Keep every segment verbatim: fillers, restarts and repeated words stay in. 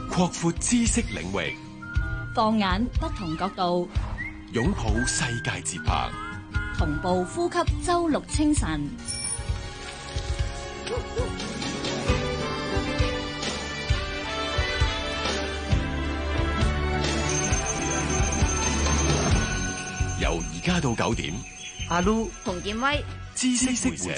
擴闊知識領域， 放眼不同角度， 擁抱世界節拍， 同步呼吸周六清晨。 由而家到九點， 阿 Lu 洪建威， 知識會社。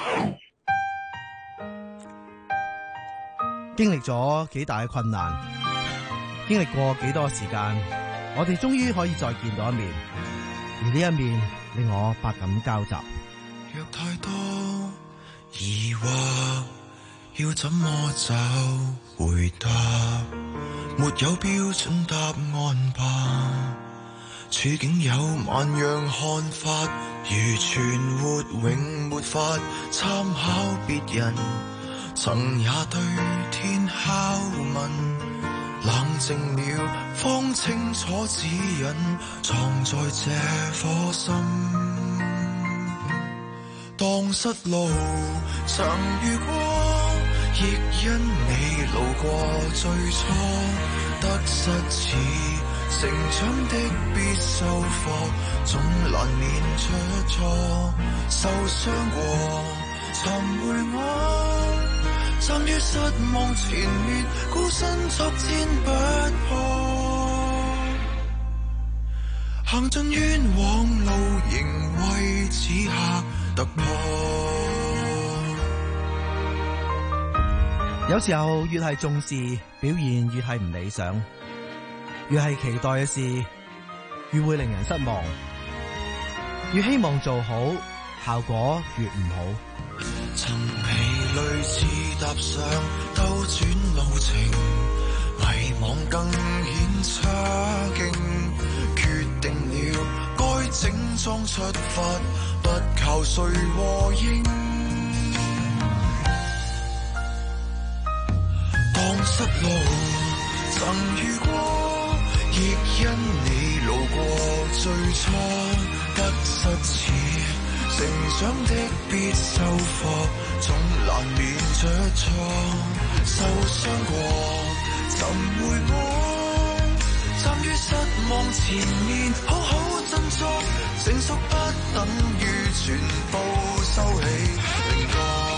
經歷咗幾大嘅困難，經歷過幾多時間，我哋終於可以再見到一面，而呢一面令我百感交集。 若太多疑惑，要怎麼找回答？沒有標準答案吧，處境有萬樣看法，如存活永沒法參考別人，曾也對天拷問，冷靜了方清楚指引，藏在這顆心。蕩失路曾遇過，亦因你路過最初，得失似成長的必修課，總難免出錯，受傷過尋回我，站於失望前面，孤身作戰不破，行盡冤枉路，仍為此刻突破。 有時候越係重視，表現越係唔理想，越係期待嘅事，越會令人失望，越希望做好，效果越唔好。 曾疲累似踏上兜轉路程，迷惘更顯差勁，決定了該整裝出發，不靠誰和應。蕩失路曾遇過，亦因你路過最初，得失似成長的必修課，總難免出錯，受傷過尋回我，站於失望前面，好好振作，成熟不等於全部收起，令個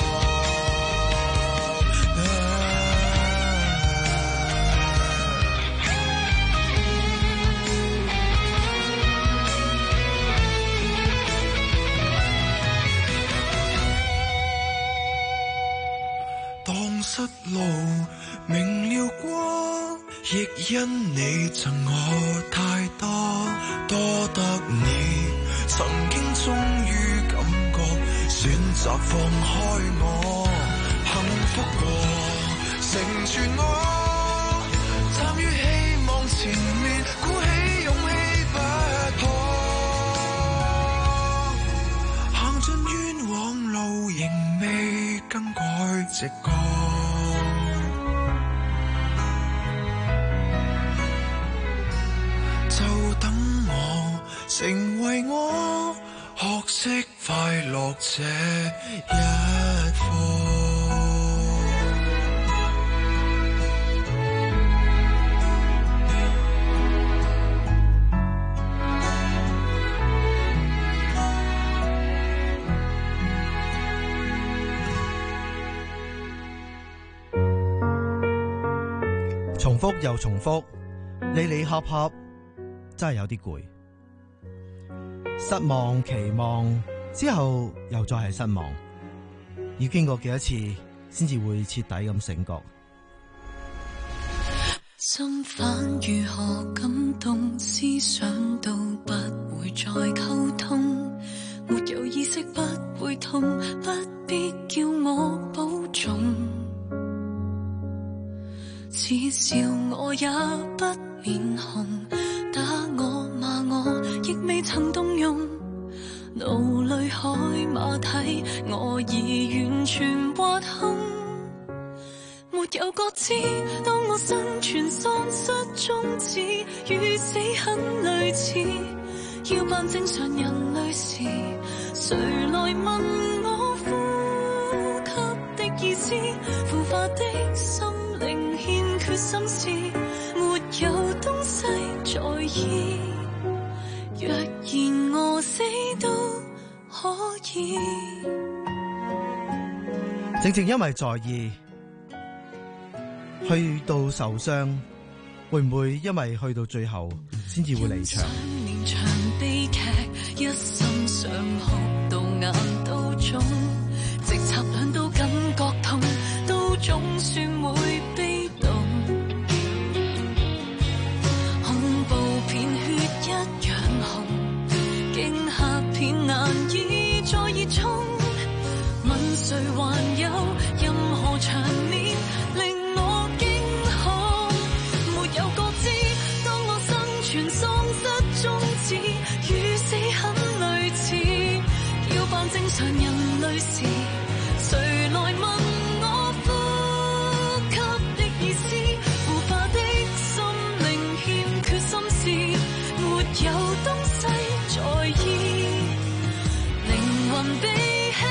蕩失路明了光，亦因你贈我太多，多得你曾經終於感覺選擇放開我，幸福過成全我，站於希望前面，鼓起勇氣不破，行盡冤枉路，仍未更改直覺。就等我成為我，學識快樂這一課。 重複又重複，離離合合，真係有啲攰。失望期望之後又再係失望，要經過幾多次先至會徹底咁醒覺。 心煩如何感動，思想都不會再溝通，沒有意識不會痛，不必叫我保重，恥笑我也不面紅，打我罵我亦未曾動容，腦裏海馬體我已完全挖空，沒有覺知，當我生存喪失宗旨，與死很類似，要扮正常人類時，誰來問我呼吸的意思，腐化的心靈欠缺心思。 意。若然餓死都可以。 正正因為在意，去到受傷，會唔會因為去到最後先至會離場？ 連場悲劇，一心想哭到眼都腫，直插兩刀感覺痛，都總算會被動。恐怖片血一樣紅，驚嚇片難以再熱衷。問誰還有任何場面令我驚恐？沒有覺知，當我生存喪失宗旨，與死很類似。要扮正常人類時，誰來問我呼吸的意思？腐化的心靈欠缺心思，沒有東西在意，靈魂被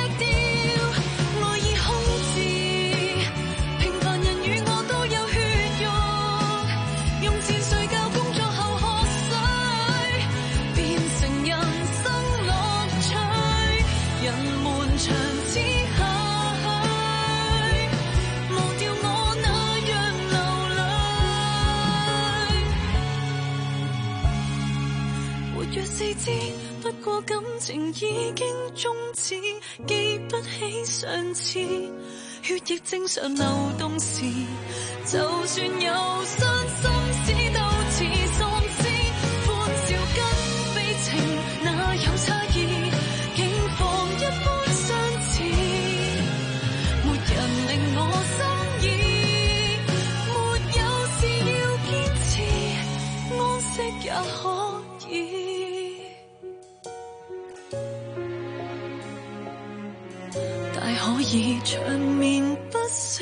不過感情已經終止，記不起上次血液正常流動時，就算有傷心事都似喪屍，歡笑跟悲情哪有差異？境況一般相似，沒人令我心意，沒有事要堅持，安息也可以。可以長眠不醒，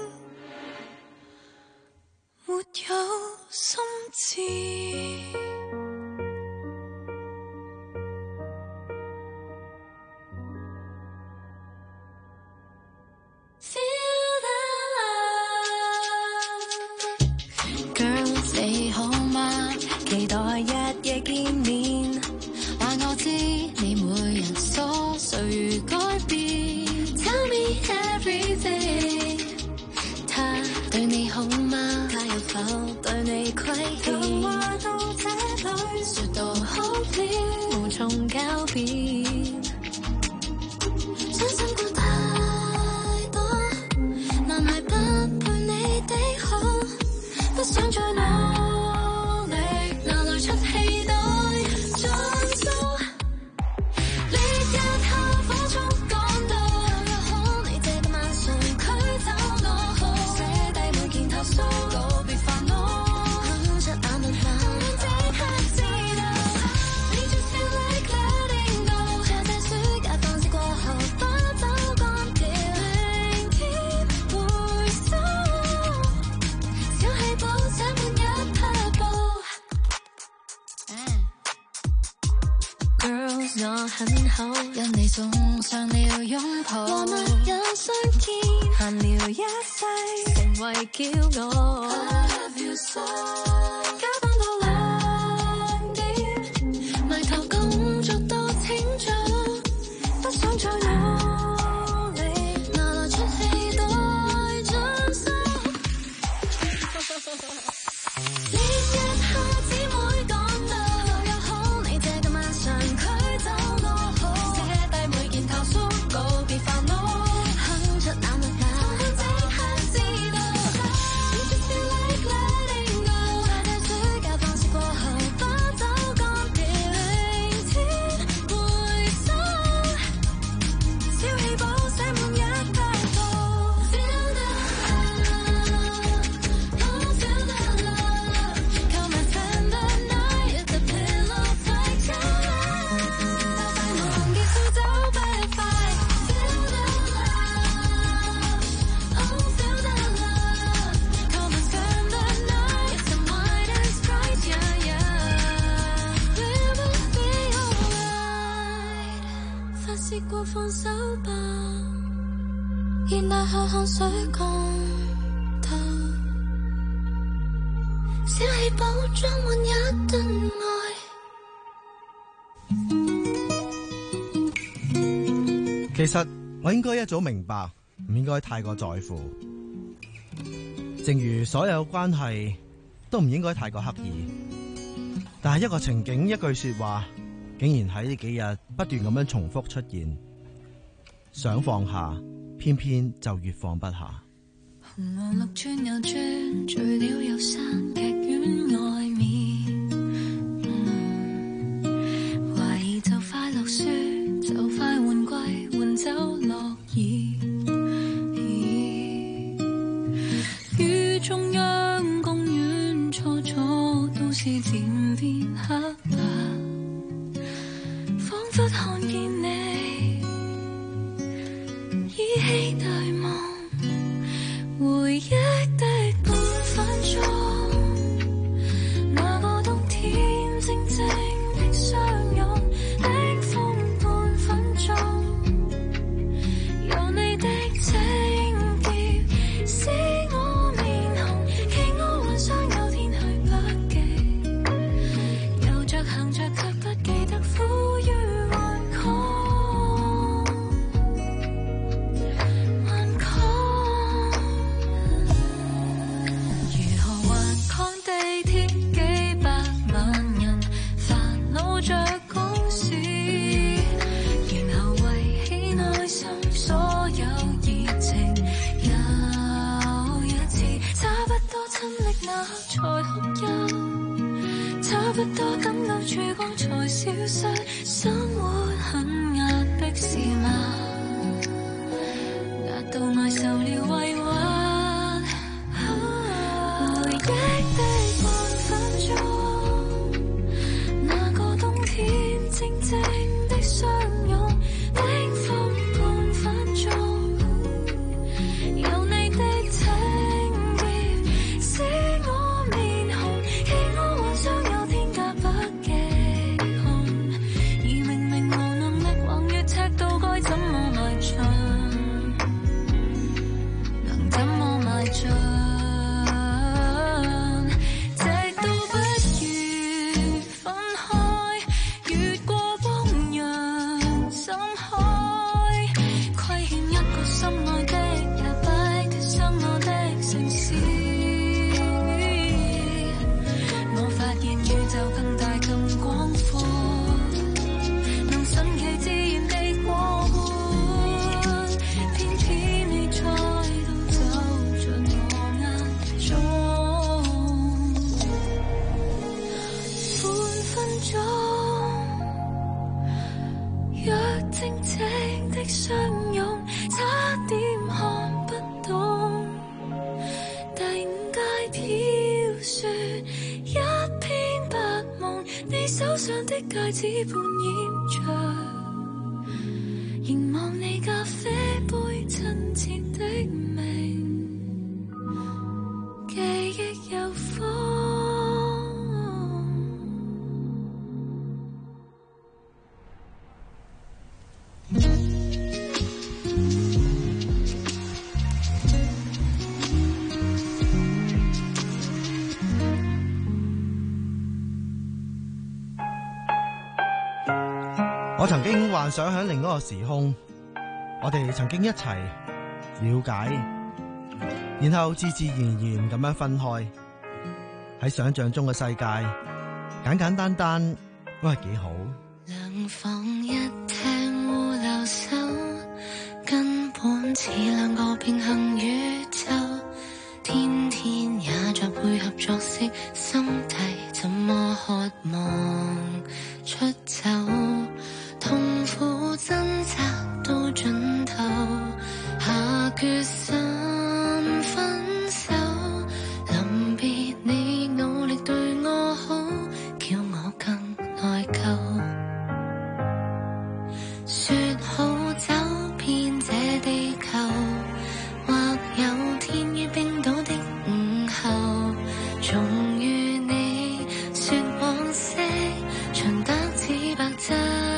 沒有心智。Girls 你好嗎？期待日夜見面，話我知你每日瑣碎改變。Tell me everything， 他對你好嗎？他有否對你虧欠？話到這裏，說到好了，無從狡辯。傷心過太多，男孩不配你的好，不想再努力，拿來出氣袋盡數。烈日下火燭趕到，可你這個晚上驅走我好，寫低每件投訴，告別煩惱，哼出眼淚吧，即刻知道。你就 feel like letting go， 在這暑假放肆過後，把酒乾掉，明天回首，小氣泡寫滿一匹布。Girls 我很好，因你送上了擁抱，和密友相見，閒聊一世，成為驕傲。I love you so， 加班到兩點，埋頭工作多清早，不想再努力，拿來出氣袋盡數。烈日下姊妹趕到，又好你這個晚上驅走我好，寫低每件投訴，告別煩惱，哼出眼淚吧，即刻知道。You just feel like letting go， 在這暑假放肆過後，把酒乾掉，明天回首，小氣泡寫滿一匹布。Feel the love，oh feel the love，come and spend the night at the pillow fight tonight，就快忘記燒酒不快。Feel the love，oh feel the love，come and spend the night at the night is bright yeah yeah，we will be alright，發洩過放手吧，熱辣下汗水乾透，小小氣包裝滿一頓愛。 其實我應該一早明白，唔應該太過在乎。正如所有關係都唔應該太過刻意，但係一個情景、一句說話，竟然喺呢幾日不斷咁樣重複出現，想放下，偏偏就越放不下。 紅黃綠轉又轉，醉了又散，劇院外面，嗯，懷疑就快落雪，就快換季，換走落葉。於中央公園，初初都市漸變黑白，彷彿看見你依稀對望，回憶的半分鐘，那個冬天靜靜的相擁，冰封半分鐘，有你的請帖使我面紅，期我幻想有天去北極，遊着行着卻不記得苦於頑抗，頑抗。如何頑抗地鐵幾百萬人煩惱着公事，然後為起內心所有熱情，又一次差不多親歷那刻才哭泣，差不多感到曙光才消失，生活很壓迫是嗎？壓到愛受了委屈，回憶的半分鐘，那個冬天靜靜的相擁，冰封半分鐘，有你的請帖使我面紅，期我幻想有天架北極熊，而明明無能力橫越赤道，該怎麼邁進？能怎麼邁進？直到不願分開，越過汪洋深海，虧欠一個心愛的也擺脫相愛的城市。我發現宇宙更大更廣闊，能順其自然地過活，偏偏你再度走進我眼中，半分鐘，若靜靜的相擁，差點看不懂，第五街飄雪，一片白夢，你手上的戒指半掩着，凝望你咖啡杯親切的名，記憶有風。 我曾經幻想喺另一個時空，我哋曾經一齊了解，然後自自然然咁樣分開。喺想象中嘅世界，簡簡單單都係幾好。 兩房一廳互留守，根本似兩個平行宇宙，天天也在配合作息，心底怎麼渴望出走，痛苦掙扎到盡頭，下決心分手，臨別你努力對我好，叫我更內疚，說好走遍這地球，或有天於冰島的午後，終於你說往昔長得似白晝，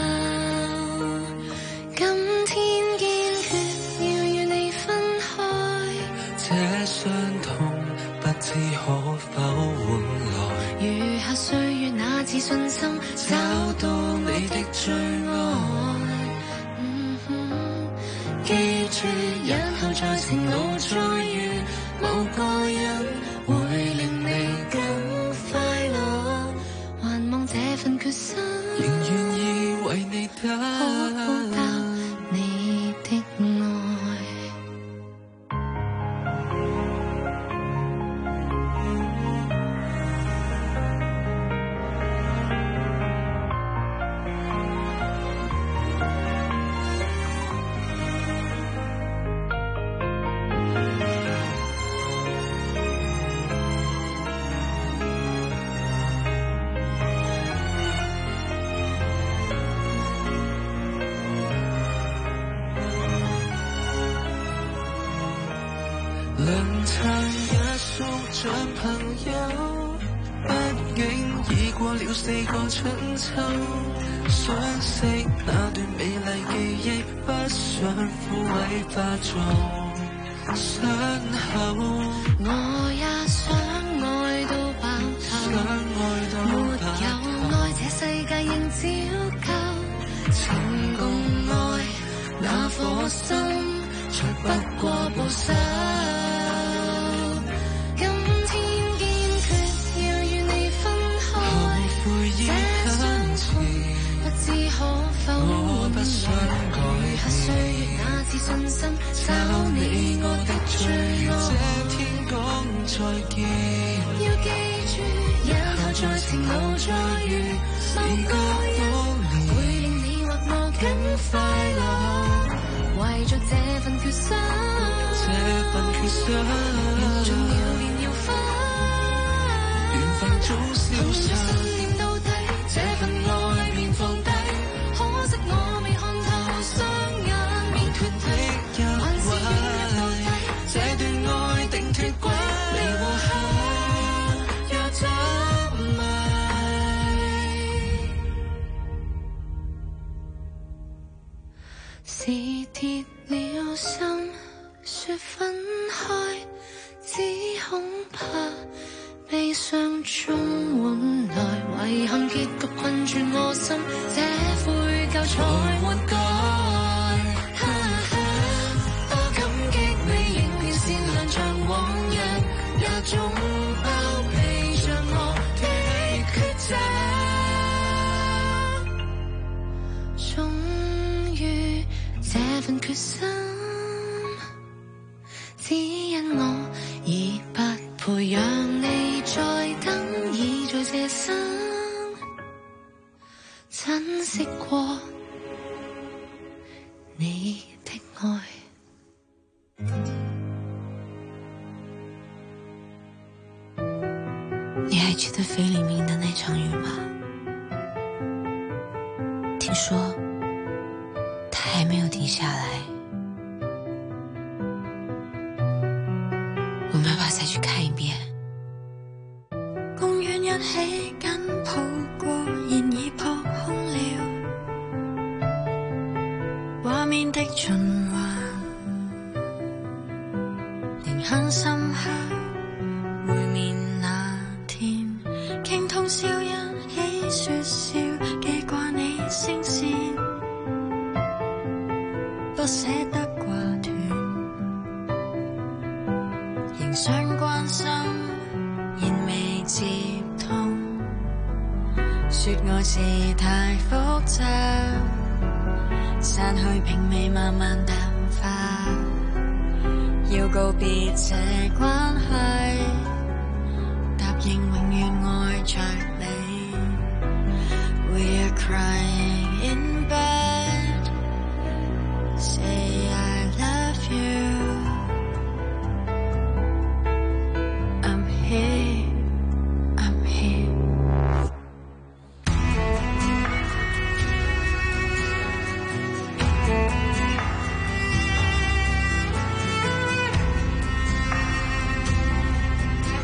今天堅決要與你分開， 這傷痛不知可否換來自信心，找到你的最愛。嗯哼，記住日後在情路再遇，某個人會令你更快樂。還望這份決心，仍願意為你得報答你的愛。 良辰也送像朋友，畢竟已過了四個春秋。相識那段美麗記憶，不想枯萎化作傷口。 我也想愛到爆頭， 想愛到沒有愛這世界仍照舊。情共愛那顆心，才不過報仇。 我不想改下歲月那自信心，找你我的最愛。 這天講再見， 要記住日後在情路再遇，某個人會令你或我更快樂。為着這份決心， 這份決心緣盡了便要分， 緣分早消失。 同一信念到底，這份愛便放低。可惜我未看透雙眼面脱的一還是要到底， 這段愛定脱軌，你和他若執迷， 是跌了心，說分開，只恐怕悲傷中換來遺憾結局困住我心，這悔疚才活該。哈哈，多感激你仍然善良像往日，也總包庇着我的抉擇。終於這份決心，只因我已不培養你再等，已在這生珍惜過你的愛。你還記得菲律賓的那場雨嗎？聽說它還沒有停下來，我們要不要再去看一遍？公園一起緊抱過，然已撲空了，畫面的循環仍很深刻。會面那天，傾通宵一起說笑，記掛你聲線，不捨得掛斷，仍想關心，仍未接通。說愛是太複雜，散去並未慢慢淡化，要告別這關係，答應永遠愛着你。We are crying in bed, say I love you, I'm here, I'm here. 「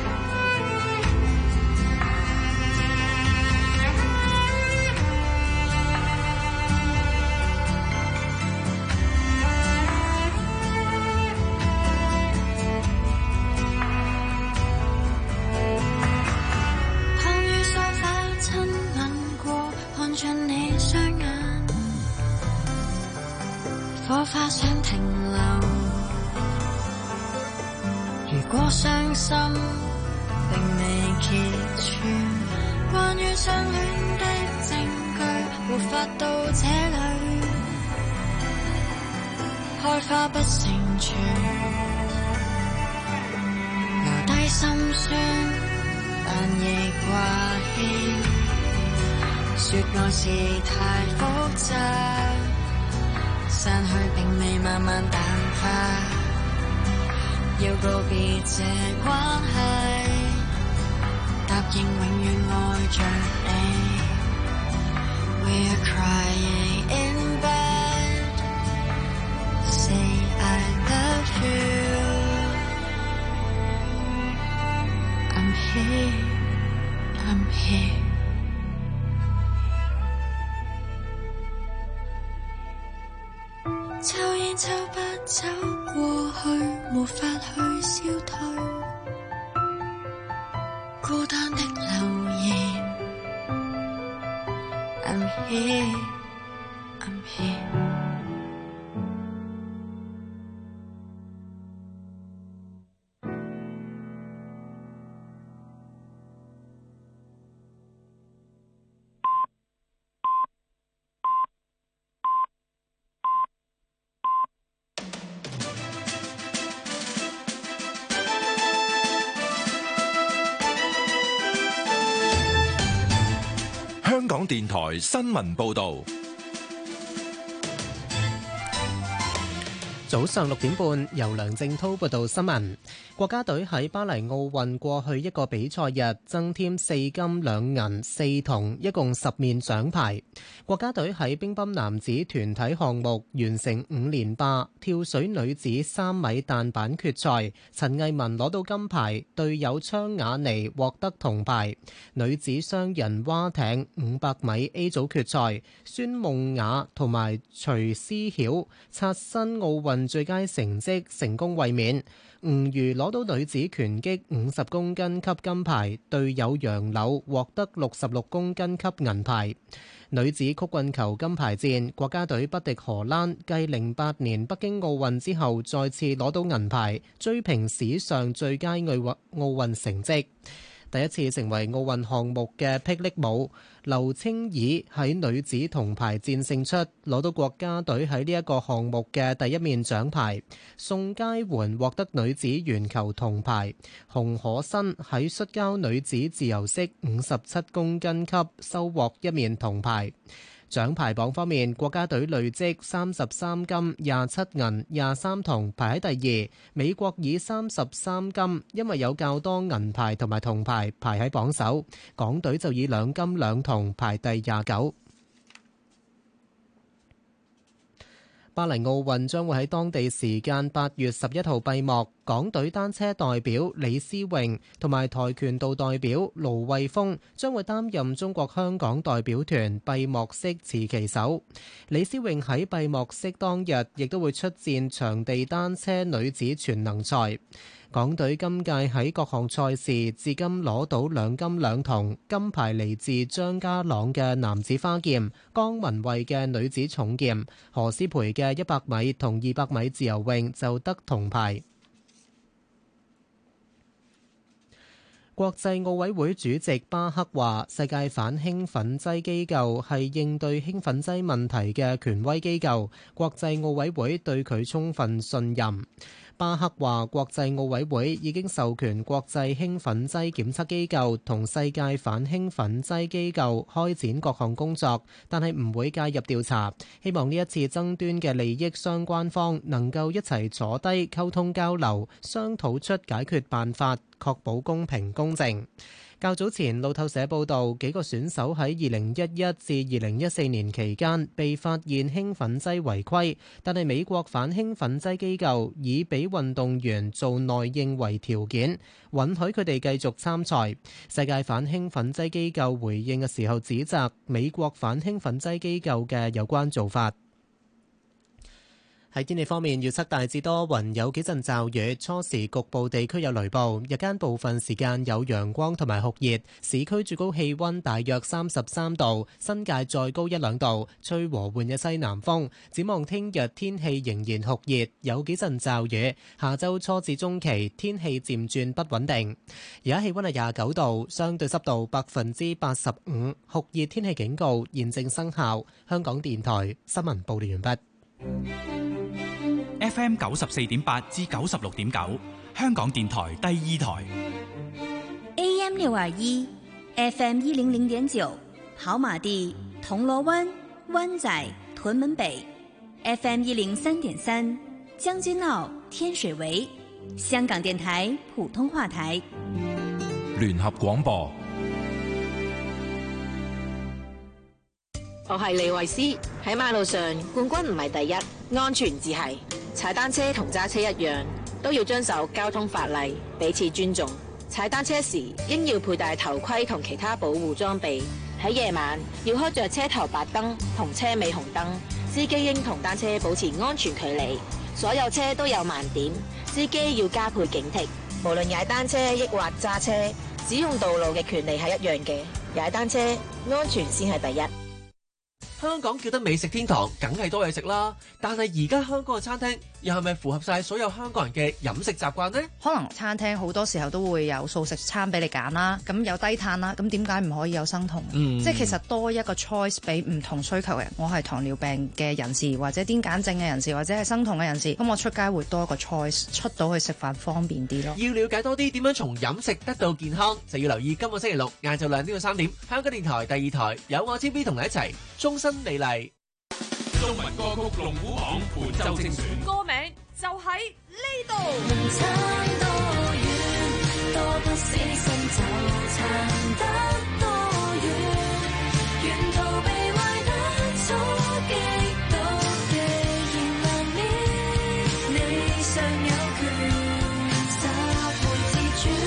傷心並未揭穿，關於相戀的證據沒法到這裡，開花不成全，留低心酸但亦掛牽。說愛是太複雜，散去並未慢慢淡化，要告別這關係，答應永遠愛着你。We are crying in bed, say I love you. I'm here, I'm here.抽煙抽不走過去，沒法去消退，孤單的留言。I'm here, I'm here. 香港電台新聞報道。 早上六點半，由梁正滔報道新聞。國家隊喺巴黎奧運過去一個比賽日增添四金兩銀四銅，一共十面獎牌。國家隊喺乒乓男子團體項目完成五連霸，跳水女子三米彈板決賽，陳藝文攞到金牌，隊友昌雅妮獲得銅牌。女子雙人蛙艇五百米 A 組決賽，孫夢雅同埋徐思曉刷新奧運最佳成績，成功衛冕。吳瑜攞到女子拳擊五十公斤級金牌，隊友楊柳獲得六十六公斤級銀牌。女子曲棍球金牌戰，國家隊不敵荷蘭，繼零八年北京奧運之後再次攞到銀牌，追平史上最佳奧運奧運成績。第一次成為奧運項目嘅霹靂舞，劉清怡喺女子銅牌戰勝出，攞到國家隊喺呢一個項目嘅第一面獎牌。宋佳媛獲得女子鉛球銅牌，洪可欣喺摔跤女子自由式五十七公斤級收穫一面銅牌。獎牌榜方面，國家隊累積三十三金、廿七銀、廿三銅，排喺第二。美國以三十三金，因為有較多銀牌同埋銅牌，排喺榜首。港隊就以兩金兩銅，排第廿九。巴黎奧運將會喺當地時間八月十一號閉幕，港隊單車代表李思穎同埋跆拳道代表盧慧峰將會擔任中國香港代表團閉幕式持旗手。李思穎喺閉幕式當日亦都會出戰場地單車女子全能賽。港隊今屆喺各項賽事至今攞到兩金兩銅，金牌嚟自張家朗嘅男子花劍，江文慧嘅女子重劍，何詩蓓嘅一百米同二百米自由泳就得銅牌。國際奧委會主席巴克話：世界反興奮劑機構係應對興奮劑問題嘅權威機構，國際奧委會對佢充分信任。巴克話：國際奧委會已經授權國際興奮劑檢測機構同世界反興奮劑機構開展各項工作，但係唔會介入調查。希望呢一次爭端嘅利益相關方能夠一齊坐低溝通交流，商討出解決辦法，確保公平公正。較早前，路透社報道，幾個選手喺二零一一至二零一四年期間被發現興奮劑違規，但係美國反興奮劑機構以俾運動員做內應為條件，允許佢哋繼續參賽。世界反興奮劑機構回應嘅時候指責美國反興奮劑機構嘅有關做法。 喺天氣方面，預測大致多雲，有幾陣驟雨，初時局部地區有雷暴，日間部分時間有陽光同埋酷熱，市區最高氣溫大約三十三度，新界再高一兩度，吹和緩嘅西南風。展望聽日天氣仍然酷熱，有幾陣驟雨，下週初至中期天氣漸轉不穩定。而家氣溫係廿九度，相對濕度百分之八十五，酷熱天氣警告現正生效。香港電台新聞報道完畢。 F M 九十四點八至九十六點九，香港電台第二台。 A M 六二一 ，F M 一零零點九，跑馬地、銅鑼灣、灣仔、屯門北 ，F M 一零三點三，將軍澳、天水圍，香港電台普通話台。 聯合廣播。 我係李慧詩，喺馬路上冠軍唔係第一，安全至係。踩單車同揸車一樣，都要遵守交通法例，彼此尊重。踩單車時應要佩戴頭盔同其他保護裝備。喺夜晚要開着車頭白燈同車尾紅燈。司機應同單車保持安全距離。所有車都有盲點，司機要加倍警惕。無論踩單車抑或揸車，使用道路嘅權利係一樣嘅。踩單車安全先係第一。 香港叫得美食天堂，梗係多嘢食啦。但係而家香港嘅餐廳又係咪符合晒所有香港人嘅飲食習慣呢？ 可能餐廳好多時候都會有素食餐俾你揀啦，咁有低碳啦，咁點解唔可以有生酮？嗯、即係其實多一個 choice 俾唔同需求嘅人。我係糖尿病嘅人士，或者癲癇症嘅人士，或者係生酮嘅人士，咁我出街會多一個 choice， 出到去食飯方便啲咯。 要了解多啲點樣從飲食得到健康，就要留意今個星期六晏晝兩點到三點，香港電台第二台有我千 B 同你一齊終身美麗。 中文歌曲龍虎榜本周精選， 歌名就喺呢度。 能撐多遠，多不死心就撐得多遠，沿途被壞得所激到既然難免，你尚有權拾回自尊，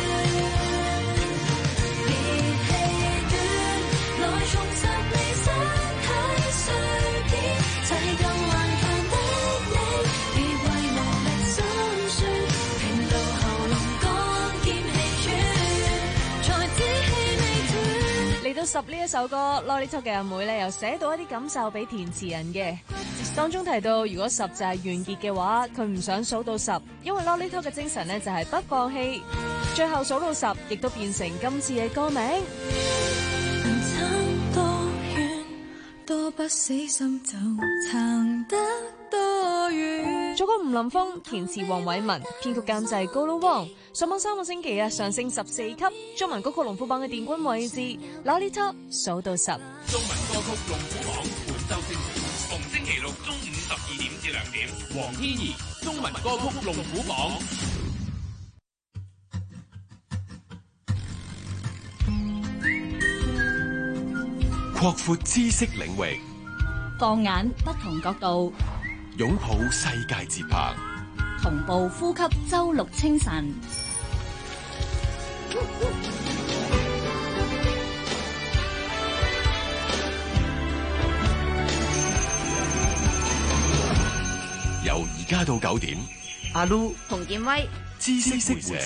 別氣短，來重拾你身體碎片，齊更頑強的你，別為無力心酸，拼到喉嚨乾兼氣喘，才知氣未斷。 嚟到十呢一首歌 Lolita 嘅阿妹咧，又寫到一啲感受俾填詞人嘅。當中提到，如果十就係完結嘅話，佢唔想數到十，因為 Lolita 嘅精神咧就係不放棄。最後數到十，亦都變成今次嘅歌名。 能撐多遠，多不死心就撐得多遠。 作曲吳林峰，填詞黃偉文，編曲監製高佬汪。上網三個星期啊，上升十四級。中文歌曲龍虎榜嘅殿軍位置 Lolita 數到十。 中文歌曲龍虎榜本周精選，逢星期六中午十二點至兩點。黃天怡，中文歌曲龍虎榜。 擴闊知識領域， 放眼不同角度， 擁抱世界節拍， 同步呼吸周六清晨。 由而家到九點， 阿 Lu 洪建威， 知識會社。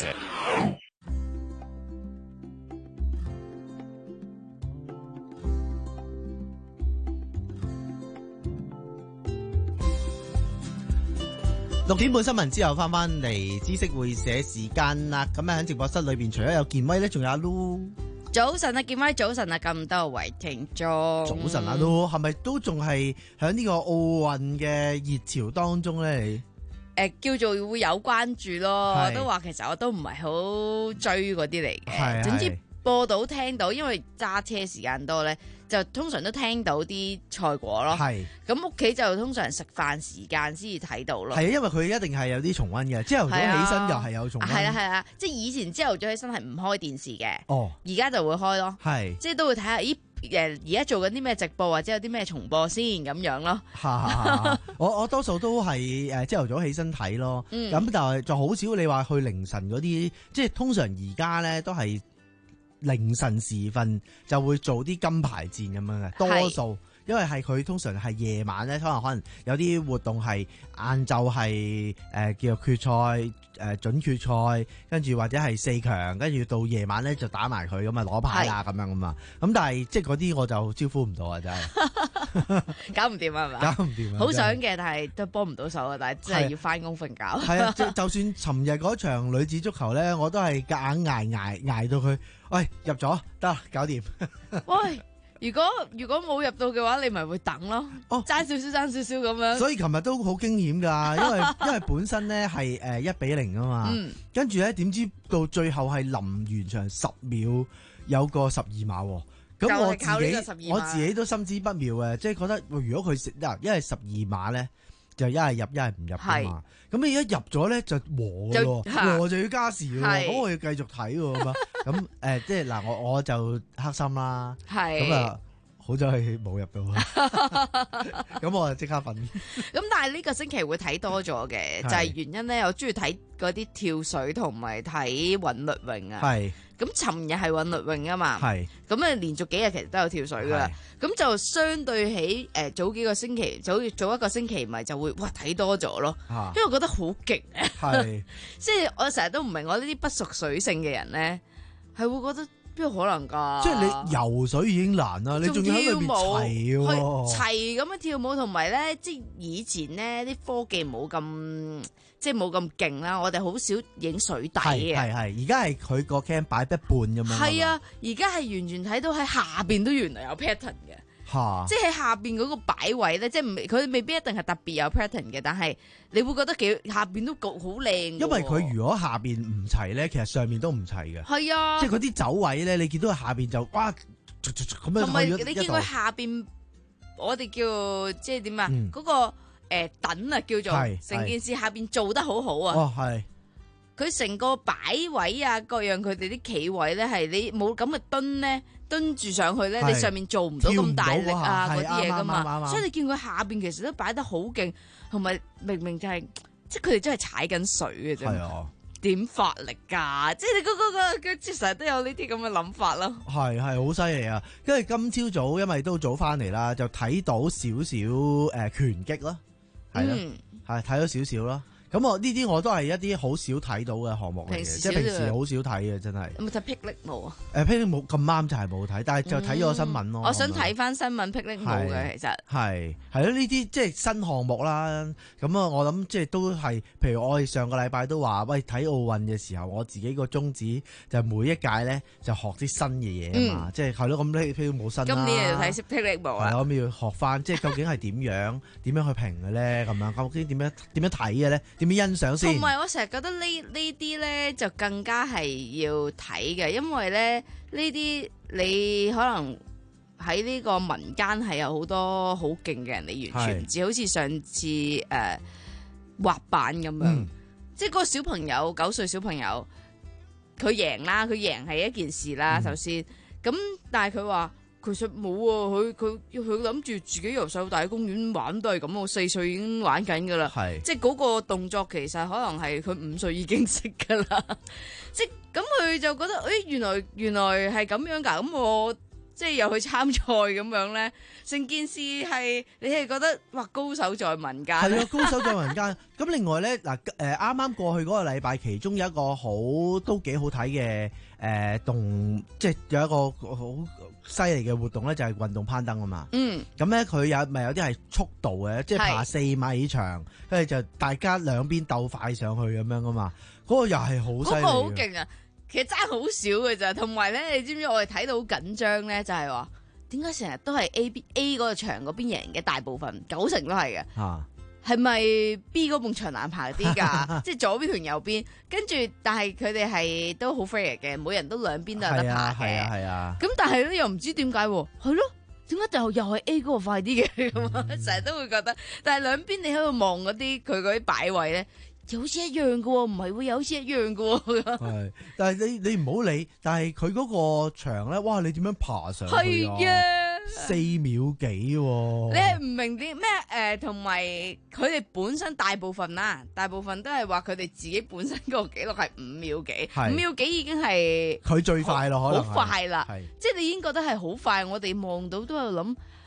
六點半新聞之後翻翻嚟知識會社時間啦，咁喺直播室裏邊除咗有健威咧，仲有阿 Lu。 早晨啊，健威，早晨啊，咁多位聽眾。 早晨阿 Lu，係咪都仲係喺呢個奧運嘅熱潮當中咧？你誒、 呃、叫做會有關注咯，我都話其實我都唔係好追嗰啲嚟嘅，總之播到聽到，因為揸車時間多咧。就通常都聽到啲賽果咯，咁屋企就通常食飯時間先至睇到咯。係啊， 因為佢一定係有啲重溫嘅，朝頭早起身又係有重溫。 係啊係啊，即係以前朝頭早起身係唔開電視嘅， 哦， 而家就會開咯， 係， 即係都會睇下，咦誒而家做緊啲咩直播或者有啲咩重播先咁樣咯。 我我多數都係誒朝頭早起身睇咯，咁、嗯、但係就好少你話去凌晨嗰啲，即係通常而家咧都係。凌晨時分就會做啲金牌戰咁樣嘅，多數因為係佢通常係夜晚咧，可能可能有啲活動係晏晝係誒叫做決賽誒、呃、準決賽，跟住或者係四強，跟住到夜晚咧就打埋佢咁啊攞牌啊咁樣噶嘛。咁但係即係嗰啲我就招呼唔到啊，真係搞唔掂啊，係嘛？ 搞唔掂啊！ 好想嘅，但係都幫唔到手啊！但係真係要翻工瞓覺。 係啊，就就算尋日嗰場女子足球咧，我都係夾硬捱捱捱到佢，喂入咗得搞掂。 喂！如果如果冇入到嘅話，你咪會等咯，哦，爭少少爭少少咁樣。 所以琴日都好驚險㗎，因為因為本身咧係誒一比零啊嘛，嗯、跟住咧點知到最後係臨完場十秒有個十二碼，咁我自己我自己都心知不妙嘅，即係覺得如果佢食嗱，因為十二碼咧就一係入一係唔入㗎嘛，咁你一入咗咧就和㗎喎，和就要加時喎，咁我要繼續睇喎嘛。咁誒、呃，即係嗱，我我就黑心啦，咁啊，好在冇入到，咁我就即刻瞓。 咁但係呢個星期會睇多咗嘅，就係、是、原因咧，我中意睇嗰啲跳水同埋睇韻律泳啊。係，咁尋日係韻律泳啊嘛。係，咁啊連續幾日其實都有跳水噶啦，咁就相對起誒、呃、早幾個星期，早早一個星期咪就會哇睇多咗咯，啊、因為我覺得好勁啊。係，即係我成日都唔明我呢啲不熟水性嘅人咧。係會覺得邊有可能㗎？即係你游水已經難啦，你仲要喺裏面齊喎，齊咁樣跳舞，同埋咧，即係以前咧啲科技冇咁，即係冇咁勁啦。我哋好少影水底嘅，係係。而家係佢個 cam 擺一半咁樣。係啊，而家係完全睇到喺下邊都原來有 pattern 嘅。即係喺下邊嗰個擺位咧，即係唔佢未必一定係特別有 pattern 嘅，但係你會覺得幾下邊都好靚。因為佢如果下邊唔齊咧，其實上面都唔齊嘅。係啊，即係嗰啲走位咧，你見到佢下邊就哇咁樣。同埋你見佢下邊，我哋叫即係點啊？嗰、嗯嗰個誒、呃、等啊，叫做成件事下邊做得好好啊。哦，係。佢成個擺位啊，各樣佢哋啲企位咧，係你冇咁嘅蹲咧。蹲住上去咧，你上面做唔到咁大力啊嗰啲嘢噶嘛，所以你見佢下邊其實都擺得好勁，同埋明明就係、是、即係佢哋真係踩緊水嘅啫，點發力㗎？即係你嗰嗰個佢即係成日都有呢啲咁嘅諗法咯。係係好犀利啊！因為今朝早因為都早翻嚟啦，就睇到少少誒拳擊咯，係咯，係睇咗少少咯。咁我呢啲我都係一啲好少睇到嘅項目嚟嘅，即係平時好少睇嘅，真係。有冇睇霹靂舞啊？誒，霹靂舞咁啱就係冇睇，但係就睇咗個新聞咯。我想睇翻新聞霹靂舞嘅，其實係係咯，呢啲即係新項目啦。咁啊，我諗即係都係，譬如我哋上個禮拜都話，喂，睇奧運嘅時候，我自己個宗旨就每一屆咧就學啲新嘅嘢啊嘛，即係係咯，咁霹靂舞新啦。今年又睇霹靂舞啊？係咁要學翻，即係究竟係點樣點樣去評嘅咧？咁樣究竟點樣點樣睇嘅咧？點樣欣賞先？同埋我成日覺得呢呢啲咧就更加係要睇嘅，因為咧呢啲你可能喺呢個民間係有好多好勁嘅人，你完全唔知。好似上次誒、呃、滑板咁樣，嗯、即係嗰個小朋友九歲小朋友，佢贏啦，佢贏係一件事啦，嗯、首先咁，但係佢話。其實冇啊，佢佢佢諗住自己由細到大喺公園玩都係咁，我四歲已經玩緊噶啦，即係嗰個動作其實可能係佢五歲已經識噶啦，即係咁佢就覺得誒、欸、原來原來係咁樣噶，咁我即係又去參賽咁樣咧，成件事係你係覺得哇高手在民間，係啊高手在民間。咁另外咧嗱誒啱啱過去嗰個禮拜，其中有一個好都幾好睇嘅誒動，即係有一個好犀利嘅活動咧，就係運動攀登啊嘛。嗯，咁咧佢有咪有啲係速度嘅，即係爬四米長，跟住就大家兩邊鬥快上去咁樣噶嘛。嗰、嗰個又係好犀利，嗰個好勁啊！其實爭好少嘅咋，同埋咧，你知唔知我哋睇到好緊張咧？就係話點解成日都係 A B A 嗰個場嗰邊贏嘅，大部分九成都係嘅。啊，係咪 B 嗰埲牆難爬啲㗎？即係左邊同右邊，跟住但係佢哋係都好 fair 嘅，每人都兩邊都有得爬嘅。係啊係啊。咁、啊啊、但係咧又唔知點解喎？係咯，點解就又係 A 嗰個快啲嘅咁啊？成日都會覺得，但係兩邊你喺度望嗰啲佢嗰啲擺位咧。好似一樣嘅喎，唔係會有好似一樣嘅喎。係，但係你你唔好理，但係佢嗰個牆咧，哇！你點樣爬上去啊？係啊，四秒幾喎。你係唔明啲咩？誒，同埋佢哋本身大部分啦，大部分都係話佢哋自己本身嗰個紀錄係五秒幾，五秒幾已經係佢最快咯，可能好快啦。即係你已經覺得係好快，我哋望到都喺度諗。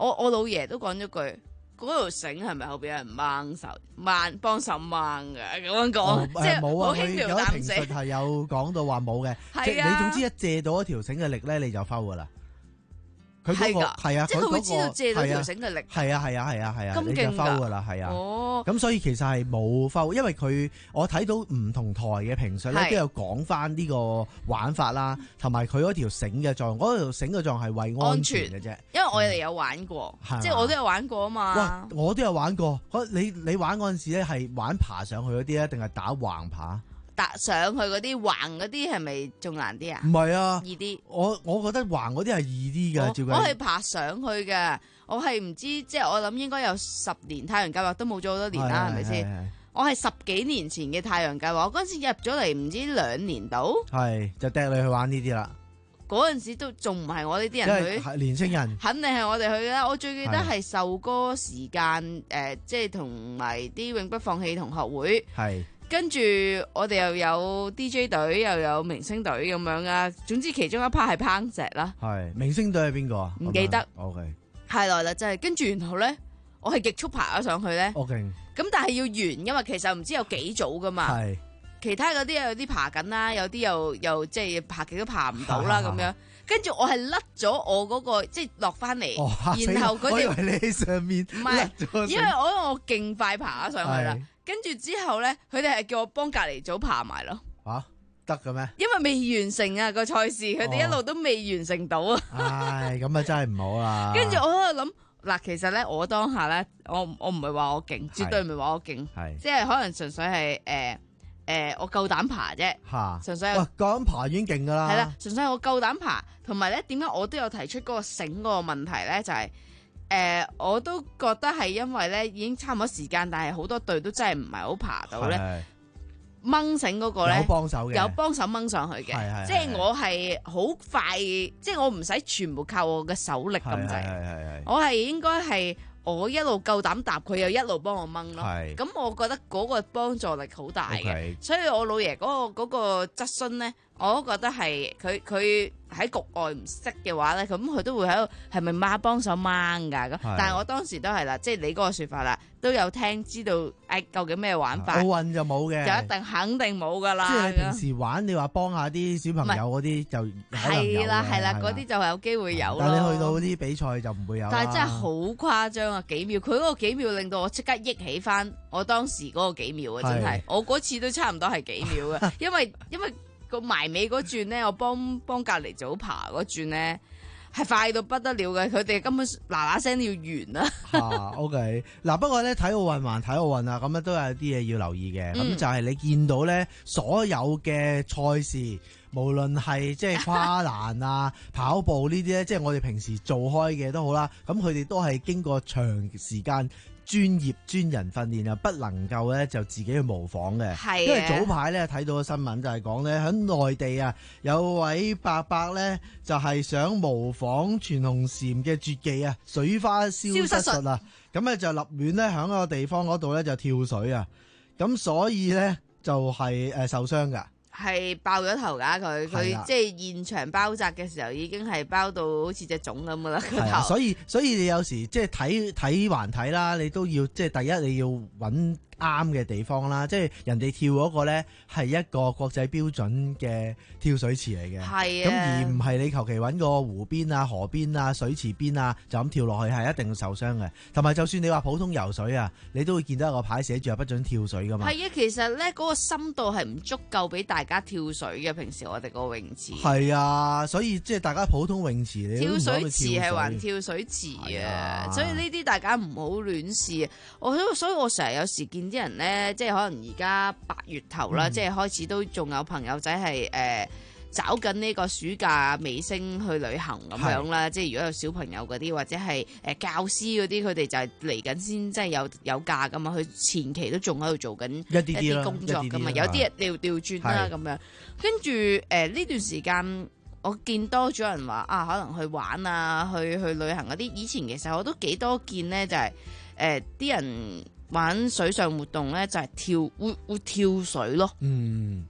我我老爺都講咗句。嗰條繩係咪後邊有人掹手掹幫手掹㗎？咁樣講，即係冇啊！ 好輕描淡評述係有講到話冇嘅，即係你總之一借到一條繩嘅力咧，你就摟㗎啦。佢嗰個係啊， 即係佢會知道借到條繩嘅力。 係啊係啊係啊係啊， 咁勁㗎， 你就摟㗎啦，係啊。哦，咁所以其實係冇摟，因為佢我睇到唔同台嘅評述咧，都有講翻呢個玩法啦，同埋佢嗰條繩嘅作用，嗰條繩嘅作用係為安全嘅啫。因為我哋有玩過，即係我都有玩過啊嘛。 哇！我都有玩過，你你玩嗰陣時咧係玩爬上去嗰啲咧，定係打橫爬？ 搭上去嗰啲橫嗰啲係咪仲難啲啊？ 唔係啊， 易啲。我我覺得橫嗰啲係易啲嘅，照計。 我係爬上去嘅，我係唔知，即係我諗應該有十年太陽計劃都冇咗好多年啦，係咪先？我係十幾年前嘅太陽計劃，我嗰陣時入咗嚟唔知兩年度， 係就掟你去玩呢啲啦。 嗰陣時都仲唔係我呢啲人去， 係年青人， 肯定係我哋去啦。我最記得係受歌時間，誒、呃，即係同埋啲永不放棄同學會係。跟住我哋又有 D J 隊，又有明星隊咁樣啊。總之其中一 part 係攀石啦。 係明星隊係邊個啊？ 唔記得。 O K。 太耐啦，真係。跟住然後咧，我係極速爬咗上去咧。 O K。 咁但係要完，因為其實唔知有幾組噶嘛。係。其他嗰啲有啲爬緊啦，有啲又又即係爬極都爬唔到啦咁樣。跟住我係甩咗我嗰個，即係落翻嚟，然後嗰條。我以為你喺上面。唔係，因為我我勁快爬咗上去啦。跟住之後咧，佢哋係叫我幫隔籬組爬埋咯。 啊，得嘅咩？因為未完成啊個賽事，佢哋一路都未完成到啊。 唉，咁啊真係唔好啦。 跟住我喺度諗，嗱，其實咧，我當下咧，我我唔係話我勁，絕對唔係話我勁，即係可能純粹係誒誒，我夠膽爬啫。吓，純粹係。哇，夠膽爬已經勁噶啦。係啦，純粹係我夠膽爬，同埋咧，點解我都有提出嗰個繩嗰個問題咧？就係、是。誒、呃，我都覺得係因為咧已經差唔多時間，但係好多隊都真係唔係好爬到咧。掹繩嗰個咧有幫手嘅，有幫手掹上去嘅。即係我係好快，即係我唔使全部靠我嘅手力咁滯。我係應該係我一路夠膽搭，佢又一路幫我掹咯。咁我覺得嗰個幫助力好大嘅。Okay. 所以我老爺嗰、嗰個嗰、嗰個質詢咧，我都覺得係佢佢。喺局外唔識嘅話咧，咁佢都會喺度係咪媽幫手掹㗎咁？但係我當時都係啦，即係你嗰個説法啦，都有聽知道誒、哎、究竟咩玩法？奧運就冇嘅，就一定肯定冇㗎啦。即係平時玩，你話幫下啲小朋友嗰啲就係啦係啦，嗰啲就有機會有。但係你去到啲比賽就唔會有。但係真係好誇張啊！幾秒，佢嗰個幾秒令到我即刻憶起翻我當時嗰個幾秒啊！真係，我嗰次都差唔多係幾秒嘅，因為因為。個埋尾嗰轉咧，我幫幫隔離組爬嗰轉咧，係快到不得了嘅，佢哋根本嗱嗱聲都要完啦。 啊，OK，嗱，不過咧睇奧運還睇奧運啊，咁樣都有啲嘢要留意嘅。咁、嗯、就係你見到咧，所有嘅賽事，無論係即係跨欄啊、跑步呢啲咧，即係我哋平時做開嘅都好啦。咁佢哋都係經過長時間。專業專人訓練啊，不能夠咧就自己去模仿嘅。係，因為早排咧睇到個新聞就係講咧喺內地啊，有位伯伯咧就係想模仿全紅嬋嘅絕技啊，水花消失術啊，咁咧就立亂咧喺個地方嗰度咧就跳水啊，咁所以咧就係誒受傷噶。 係爆咗頭㗎佢，佢即係現場包紮嘅時候已經係包到好似隻粽咁噶啦個頭。 所以所以你有時即係睇睇還睇啦，你都要即係第一你要揾啱嘅地方啦，即係人哋跳嗰個咧係一個國際標準嘅跳水池嚟嘅，係啊，咁而唔係你求其揾個湖邊啊、河邊啊、水池邊啊就咁跳落去係一定受傷嘅。同埋就算你話普通游水啊，你都會見到一個牌寫住係不准跳水噶嘛。 係啊，其實咧嗰個深度係唔足夠俾大家跳水嘅。平時我哋個泳池係啊，所以即係大家普通泳池你都唔可以跳水。跳水池係還跳水池啊，所以呢啲大家唔好亂試。我所以我成日有時見啲人咧，即係可能而家八月頭啦，嗯、即係開始都仲有朋友仔係誒找緊呢個暑假尾聲去旅行咁樣啦。即係如果有小朋友嗰啲或者係誒教師嗰啲，佢哋就係嚟緊先，即係有有假噶嘛。佢前期都仲喺度做緊一啲工作噶嘛，有啲人調調轉啦咁樣。跟住誒呢段時間，我見多咗人話啊，可能去玩啊，去去旅行嗰啲。以前其實我都幾多見咧，就係誒啲人。玩水上活動咧就係跳會會跳水咯，嗯，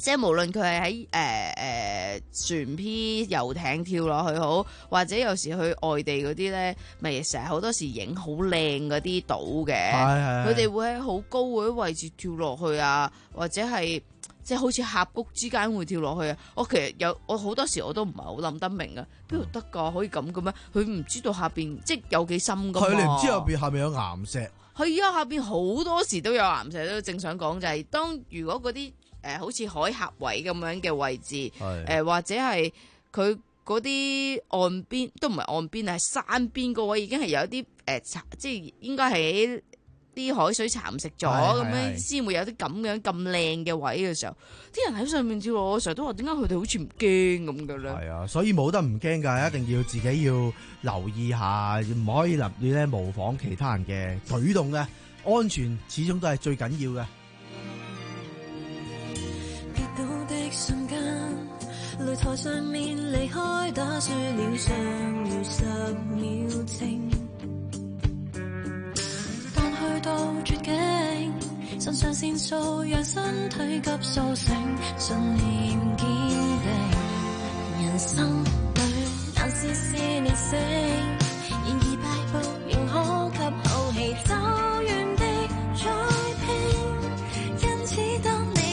即係無論佢係喺誒誒船 P 遊艇跳落去好，或者有時去外地嗰啲咧，咪成日好多時影好靚嗰啲島嘅，佢哋會喺好高嗰啲位置跳落去啊，或者係即係好似峽谷之間會跳落去啊。我其實有我好多時我都唔係好諗得明啊，邊度得㗎？可以咁嘅咩？佢唔知道下邊即係有幾深㗎嘛？ 佢哋唔知後邊下邊有岩石。 係啊，下邊好多時都有岩石，都正想講就係、是、當如果嗰啲。誒、呃、好似海峽位咁樣嘅位置，誒、呃、或者係佢嗰啲岸邊都唔係岸邊，係山邊個位已經係有一啲誒、呃，即係應該係啲海水蠶食咗咁樣，先會有啲咁樣咁靚嘅位嘅時候，啲人喺上面跳落，我成日都話點解佢哋好似唔驚咁嘅咧？係啊，所以冇得唔驚㗎，一定要自己要留意下，唔可以立亂咧模仿其他人嘅舉動嘅，安全始終都係最緊要嘅。 瞬間，擂台上面離開，打輸了尚餘十秒靜。當去到絕境，腎上腺素讓身體急甦醒，信念堅定。人生裏難事事練成，然而敗北仍可給口氣走遠的再拼。因此當你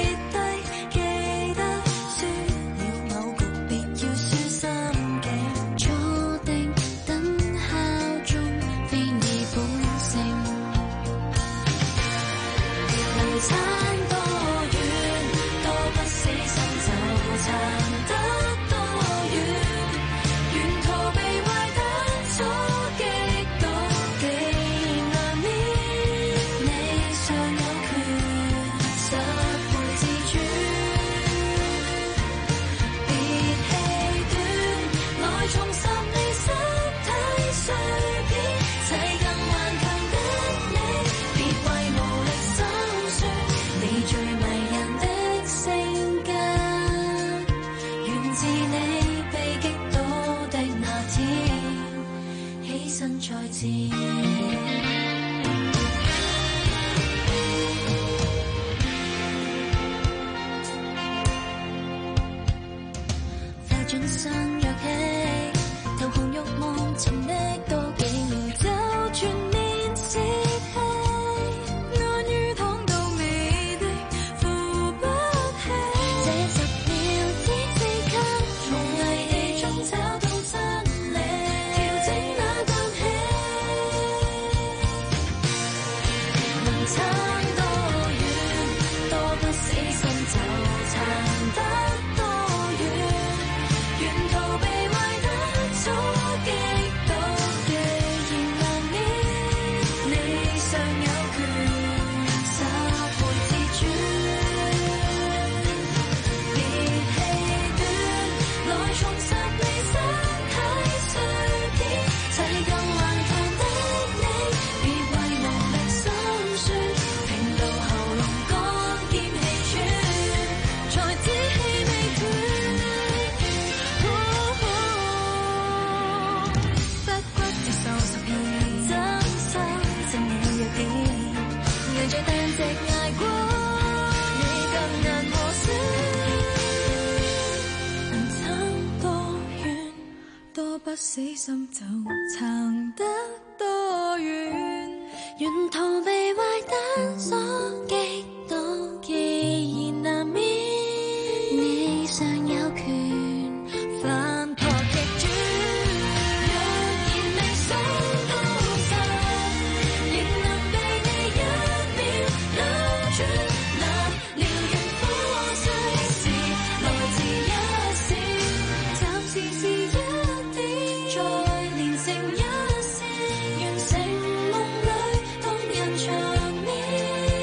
死心就撐得多遠，沿途被壞蛋所擊倒，既然難免，你尚有權反撲逆轉。若然未想到實，仍能被你一秒扭轉。立了人火碎時，來自一線，暫時是一。再連成一線，完成夢裏動人場面。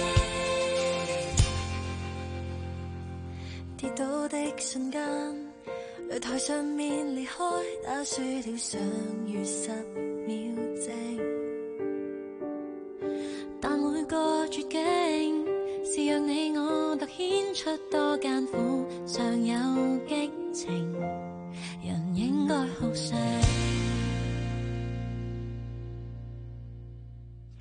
跌倒的瞬間，擂台上面離開，打輸了尚餘十秒靜。但每個絕境，是讓你我突顯出多艱苦，尚有激情。人應該好醒。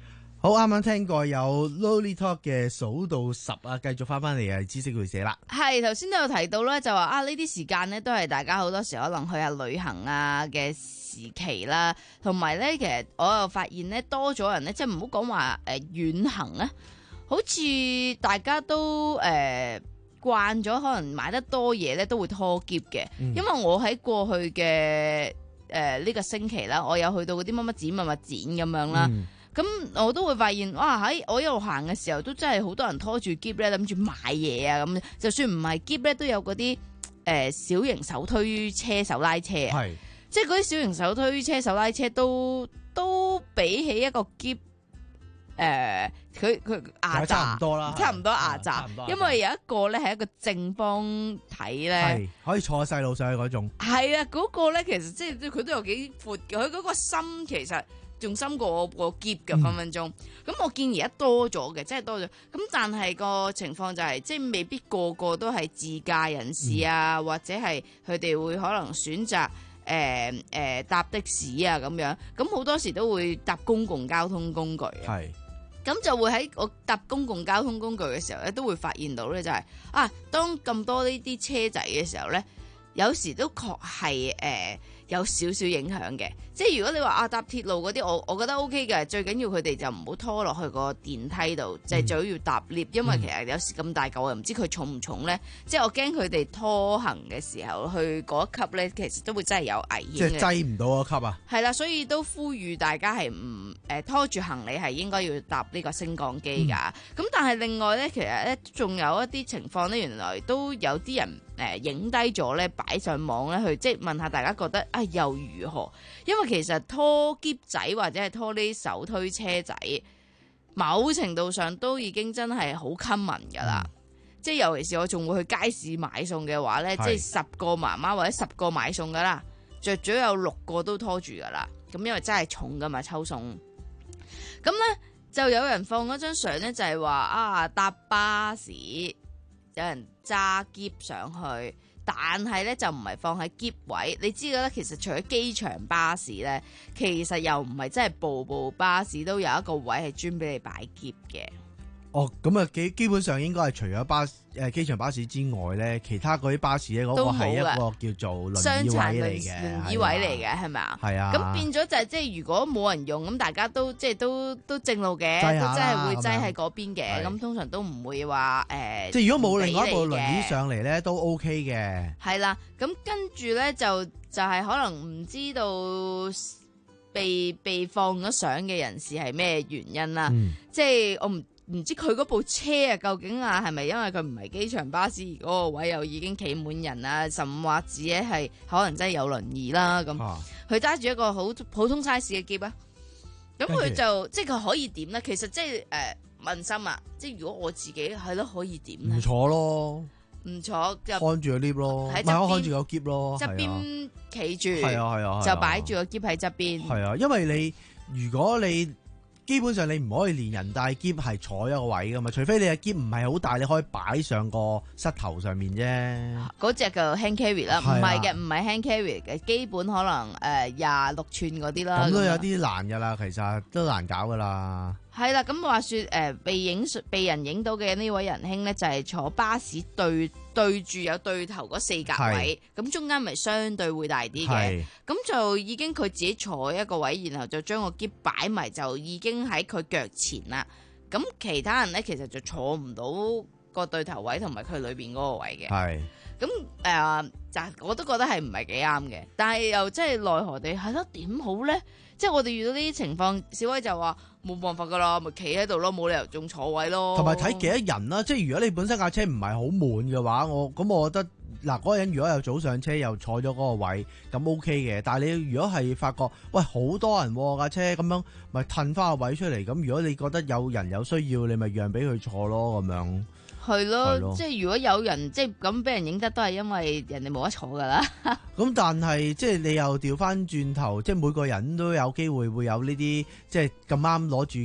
好，啱啱聽過有 Lolly Talk 嘅數到十啊，繼續翻翻嚟啊，知識會寫啦。 係頭先都有提到咧，就話啊呢啲時間咧都係大家好多時可能去下旅行啊嘅時期啦，同埋咧其實我又發現咧多咗人咧，即係唔好講話誒遠行咧，好似大家都誒。呃慣咗可能買得多嘢咧，都會拖喼嘅。嗯、因為我喺過去嘅誒呢個星期啦，我有去到嗰啲乜乜展、乜乜展咁樣啦。咁、嗯、我都會發現，哇喺我一路行嘅時候，都真係好多人拖住喼咧，諗住買嘢啊咁。就算唔係喼咧，都有嗰啲誒小型手推車、手拉車啊。係，即係嗰啲小型手推車、手拉車都都比起一個喼。誒，佢佢壓榨差唔多啦，差唔多壓榨，因為有一個咧係一個正方體咧，係可以坐細路上去嗰種。係啊，嗰、那個咧其實即係佢都有幾闊嘅，佢嗰個心其實仲深過我個喼嘅分分鐘。咁、嗯、我見而家多咗嘅，真係多咗。咁但係個情況就係、是，即係未必個個都係自駕人士啊，嗯、或者係佢哋會可能選擇誒誒搭的士啊咁樣。咁好多時都會搭公共交通工具。係。咁就會喺我搭公共交通工具嘅時候咧，都會發現到咧就係、是、啊，當咁多呢啲車仔嘅時候咧，有時都確係誒、呃、有少少影響嘅。即係如果你話啊搭鐵路嗰啲，我我覺得 O K 嘅，最緊要佢哋就唔好拖落去個電梯度，就係最好要搭 lift，因為其實有時咁大嚿，又唔知佢重唔重咧。即係我驚佢哋拖行嘅時候去嗰一級咧，其實都會真係有危險嘅。 即係擠唔到嗰級啊！係啦，所以都呼籲大家係唔誒拖住行李係應該要搭呢個升降機㗎。咁、嗯、但係另外咧，其實咧仲有一啲情況咧，原來都有啲人誒影低咗咧，擺上網咧去即係問下大家覺得啊又如何？因為其實拖喼仔或者係拖呢啲手推車仔，某程度上都已經真係好 common 噶啦。嗯、即係尤其是我仲會去街市買餸嘅話咧，即係十個媽媽或者十個買餸噶啦，着咗有六個都拖住噶啦。咁因為真係重噶嘛，抽餸。咁咧就有人放嗰張相咧，就係話啊搭巴士有人揸喼上去。但係咧就唔係放喺喼位，你知道咧，其實除咗機場巴士咧，其實又唔係真係部部巴士都有一個位係專俾你擺喼嘅。 哦，咁啊基基本上應該係除咗巴誒機場巴士之外咧，其他嗰啲巴士咧嗰個係一個叫做輪椅位嚟嘅， 輪椅位嚟嘅係咪啊？係啊。咁變咗就係、是、即係如果冇人用，咁大家都即係都都正路嘅，都真係會擠喺嗰邊嘅。咁通常都唔會話誒。呃、即係如果冇另外一部輪椅上嚟咧， 都 OK 嘅。 係啦，咁跟住咧就就係、是、可能唔知道被被放咗相嘅人士係咩原因啦。嗯、即係我唔。唔知佢嗰部車啊，究竟啊係咪因為佢唔係機場巴士而嗰個位又已經企滿人啊，甚或者係可能真係有輪椅啦咁，佢揸住一個好普通 size 嘅喼啊，咁佢就即係佢可以點咧？其實即係誒問心啊，即係如果我自己係咯，可以點咧？ 唔坐咯， 唔坐就看住個 lift 咯，喺側邊看住個喼咯， 側邊企住， 係啊係啊， 就擺住個喼喺側邊。 係啊，因為你如果你基本上你唔可以連人帶喼係坐一個位噶嘛，除非你嘅喼唔係好大，你可以擺上個膝頭上面啫。 嗰隻叫 hand carry 啦，唔係嘅，唔係 hand carry 嘅，基本可能誒廿六寸嗰啲啦。咁都有啲難噶啦，其實都難搞噶啦。 係啦，咁話說誒、呃，被影被人影到嘅呢位仁兄咧，就係、是、坐巴士對對住有對頭嗰四格位，咁中間咪相對會大啲嘅，咁就已經佢自己坐一個位，然後就將個喼擺埋，就已經喺佢腳前啦。咁其他人咧，其實就坐唔到個對頭位同埋佢裏邊嗰個位嘅。係咁誒，就、呃、我都覺得係唔係幾啱嘅，但係又真係奈何地係咯，點好咧？即係我哋遇到呢啲情況，小威就話冇辦法噶啦，咪企喺度咯，冇理由仲坐位咯。 同埋睇幾多人啦，即係如果你本身架車唔係好滿嘅話，我咁我覺得嗱，嗰個人如果有早上車又坐咗嗰個位，咁 OK 嘅。但係你如果係發覺喂好多人架車咁樣，咪褪翻個位出嚟。咁如果你覺得有人有需要，你咪讓俾佢坐咯，咁樣。 係咯，咯即係如果有人即係咁俾人影得，都係因為人哋冇得坐噶啦。 咁但係即係你又調翻轉頭，即係每個人都有機會會有呢啲，即係咁啱攞住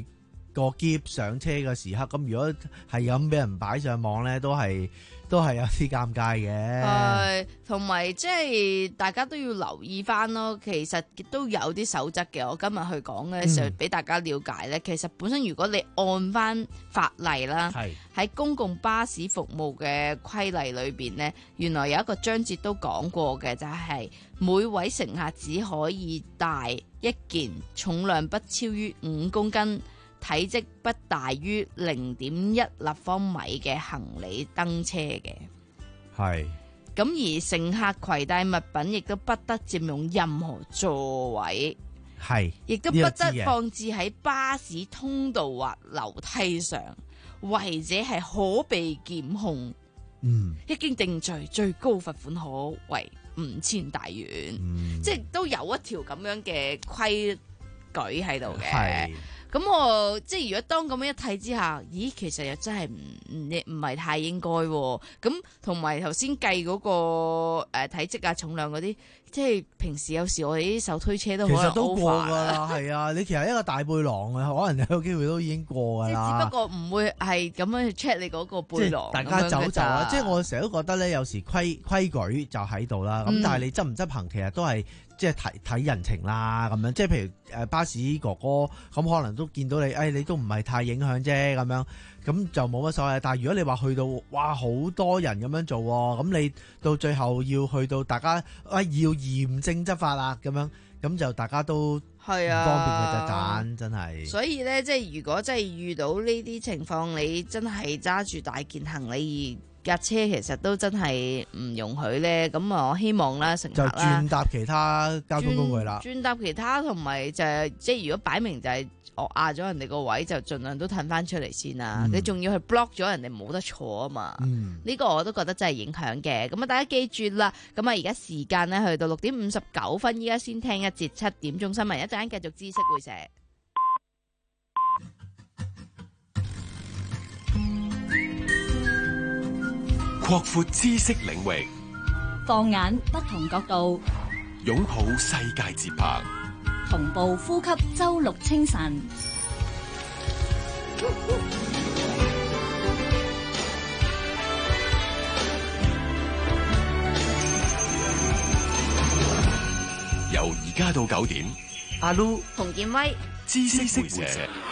個篋上車嘅時刻，咁如果係咁俾人擺上網咧，都係都係有啲尷尬嘅。 誒，同埋即係大家都要留意翻咯。其實都有啲守則嘅。我今日去講嘅時候，俾大家了解咧。嗯、其實本身如果你按翻法例啦，喺公共巴士服務嘅規例裏邊咧，原來有一個章節都講過嘅，就係、是、每位乘客只可以帶一件重量不超於五公斤、體積不大於零點一立方米嘅行李登車嘅。係。咁而乘客攜帶物品亦都不得佔用任何座位。係。亦都不得放置喺巴士通道或樓梯上，違者係可被檢控。嗯。一經定罪，最高罰款可為五千大元。嗯。即係都有一條咁樣嘅規矩喺度嘅。係。咁我即係如果當咁樣一睇之下，咦，其實又真係唔唔唔係太應該喎。咁同埋頭先計嗰個誒、呃、體積啊、重量嗰啲，即係平時有時我哋啲手推車都可能 over 其實都過㗎啦，係啊！你其實一個大背囊啊，可能有機會都已經過㗎啦。 即係只不過唔會係咁樣去 check 你嗰個背囊。 大家走走啦，即係我成日都覺得咧，有時規規矩就喺度啦。咁、嗯、但係你執唔執行，其實都係。即係睇睇人情啦，咁樣即係譬如誒巴士哥哥咁，可能都見到你，誒、哎、你都唔係太影響啫，咁樣咁就冇乜所謂。但係如果你話去到哇好多人咁樣做，咁你到最後要去到大家啊要嚴正執法啦，咁樣咁就大家都係啊方便嘅就揀真係。 所以咧，即係如果真係遇到呢啲情況，你真係揸住大件行李架車其實都真係唔容許咧，咁啊我希望啦乘客啦就轉搭其他交通工具啦， 轉搭其他同埋就係、即係如果擺明就係我壓咗人哋個位，就盡量都褪翻出嚟先啦。嗯、你仲要去 block 咗人哋冇得坐啊嘛？呢、嗯、個我都覺得真係影響嘅。咁啊大家記住啦，咁啊而家時間咧去到六點五十九分，依家先聽一節七點鐘新聞，一陣間繼續知識會社。 擴闊知識領域， 放眼不同角度， 擁抱世界節拍， 同步呼吸周六清晨。 由而家到九點， 阿 Lu、洪建威， 知識會社。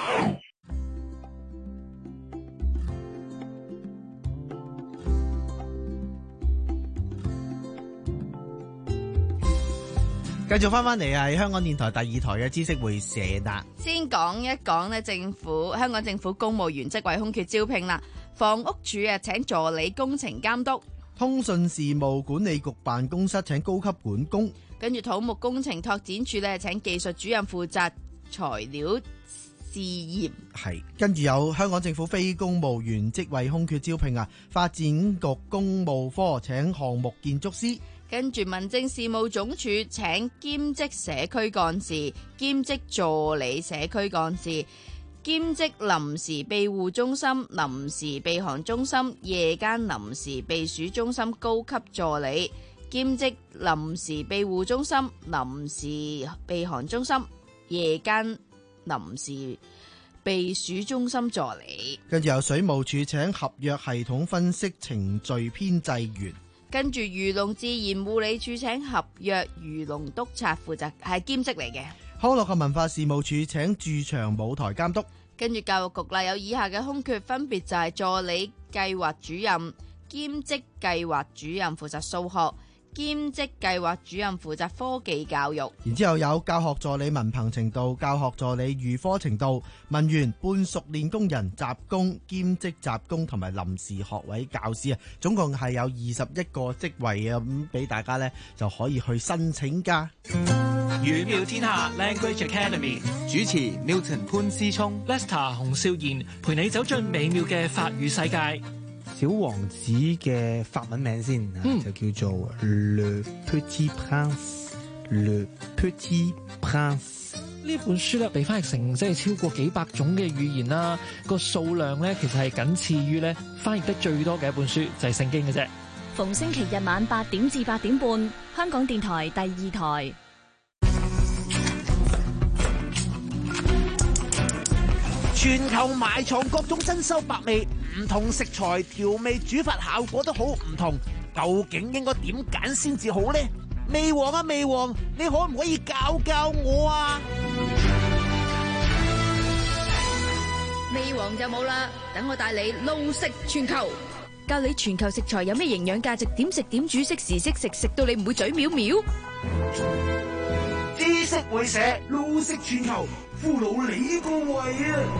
繼續翻翻嚟係香港電台第二台嘅知識會社啦。 先講一講咧，政府香港政府公務員職位空缺招聘啦。房屋署啊，請助理工程監督； 通訊事務管理局辦公室請高級管工。 跟住土木工程拓展處咧，請技術主任負責材料試驗。 係跟住有香港政府非公務員職位空缺招聘啊，發展局公務科請項目建築師。 跟住民政事務總署請兼職社區幹事、兼職助理社區幹事、兼職臨時庇護中心、臨時避寒中心、夜間臨時避暑中心高級助理、兼職臨時庇護中心、臨時避寒中心、夜間臨時避暑中心助理。 跟住有水務署請合約系統分析程序編製員。 跟住漁農自然護理署請合約漁農督察負責，係兼職嚟嘅。 康樂及文化事務署請駐場舞台監督。 跟住教育局啦，有以下嘅空缺，分別就係助理計劃主任、兼職計劃主任負責數學、兼職計劃主任負責科技教育。 然之後有教學助理文憑程度、教學助理預科程度、文員、半熟練工人、雜工、兼職雜工同埋臨時學位教師啊，總共係有二十一個職位啊，咁俾大家呢就可以去申請噶。 語妙天下 Language Academy 主持 Milton 潘思聰 Lester 洪少賢陪你走進美妙嘅法語世界。 小王子嘅法文名先，嗯、就叫做 Le Petit Prince。Le Petit Prince 呢本書咧被翻譯成即係超過幾百種嘅語言啦，個數量咧其實係僅次於咧翻譯得最多嘅一本書就係聖經嘅啫。 逢星期日晚八點至八點半，香港電台第二台。 全球埋藏各種珍饈百味，唔同食材調味煮法效果都好唔同，究竟應該點揀先至好呢？味王啊味王，你可唔可以教教我啊？ 味王就冇啦，等我帶你路食全球，教你全球食材有咩營養價值，點食點煮，適時適食，食到你唔會嘴藐藐。 知識會社路食全球，俘虜你個胃啊！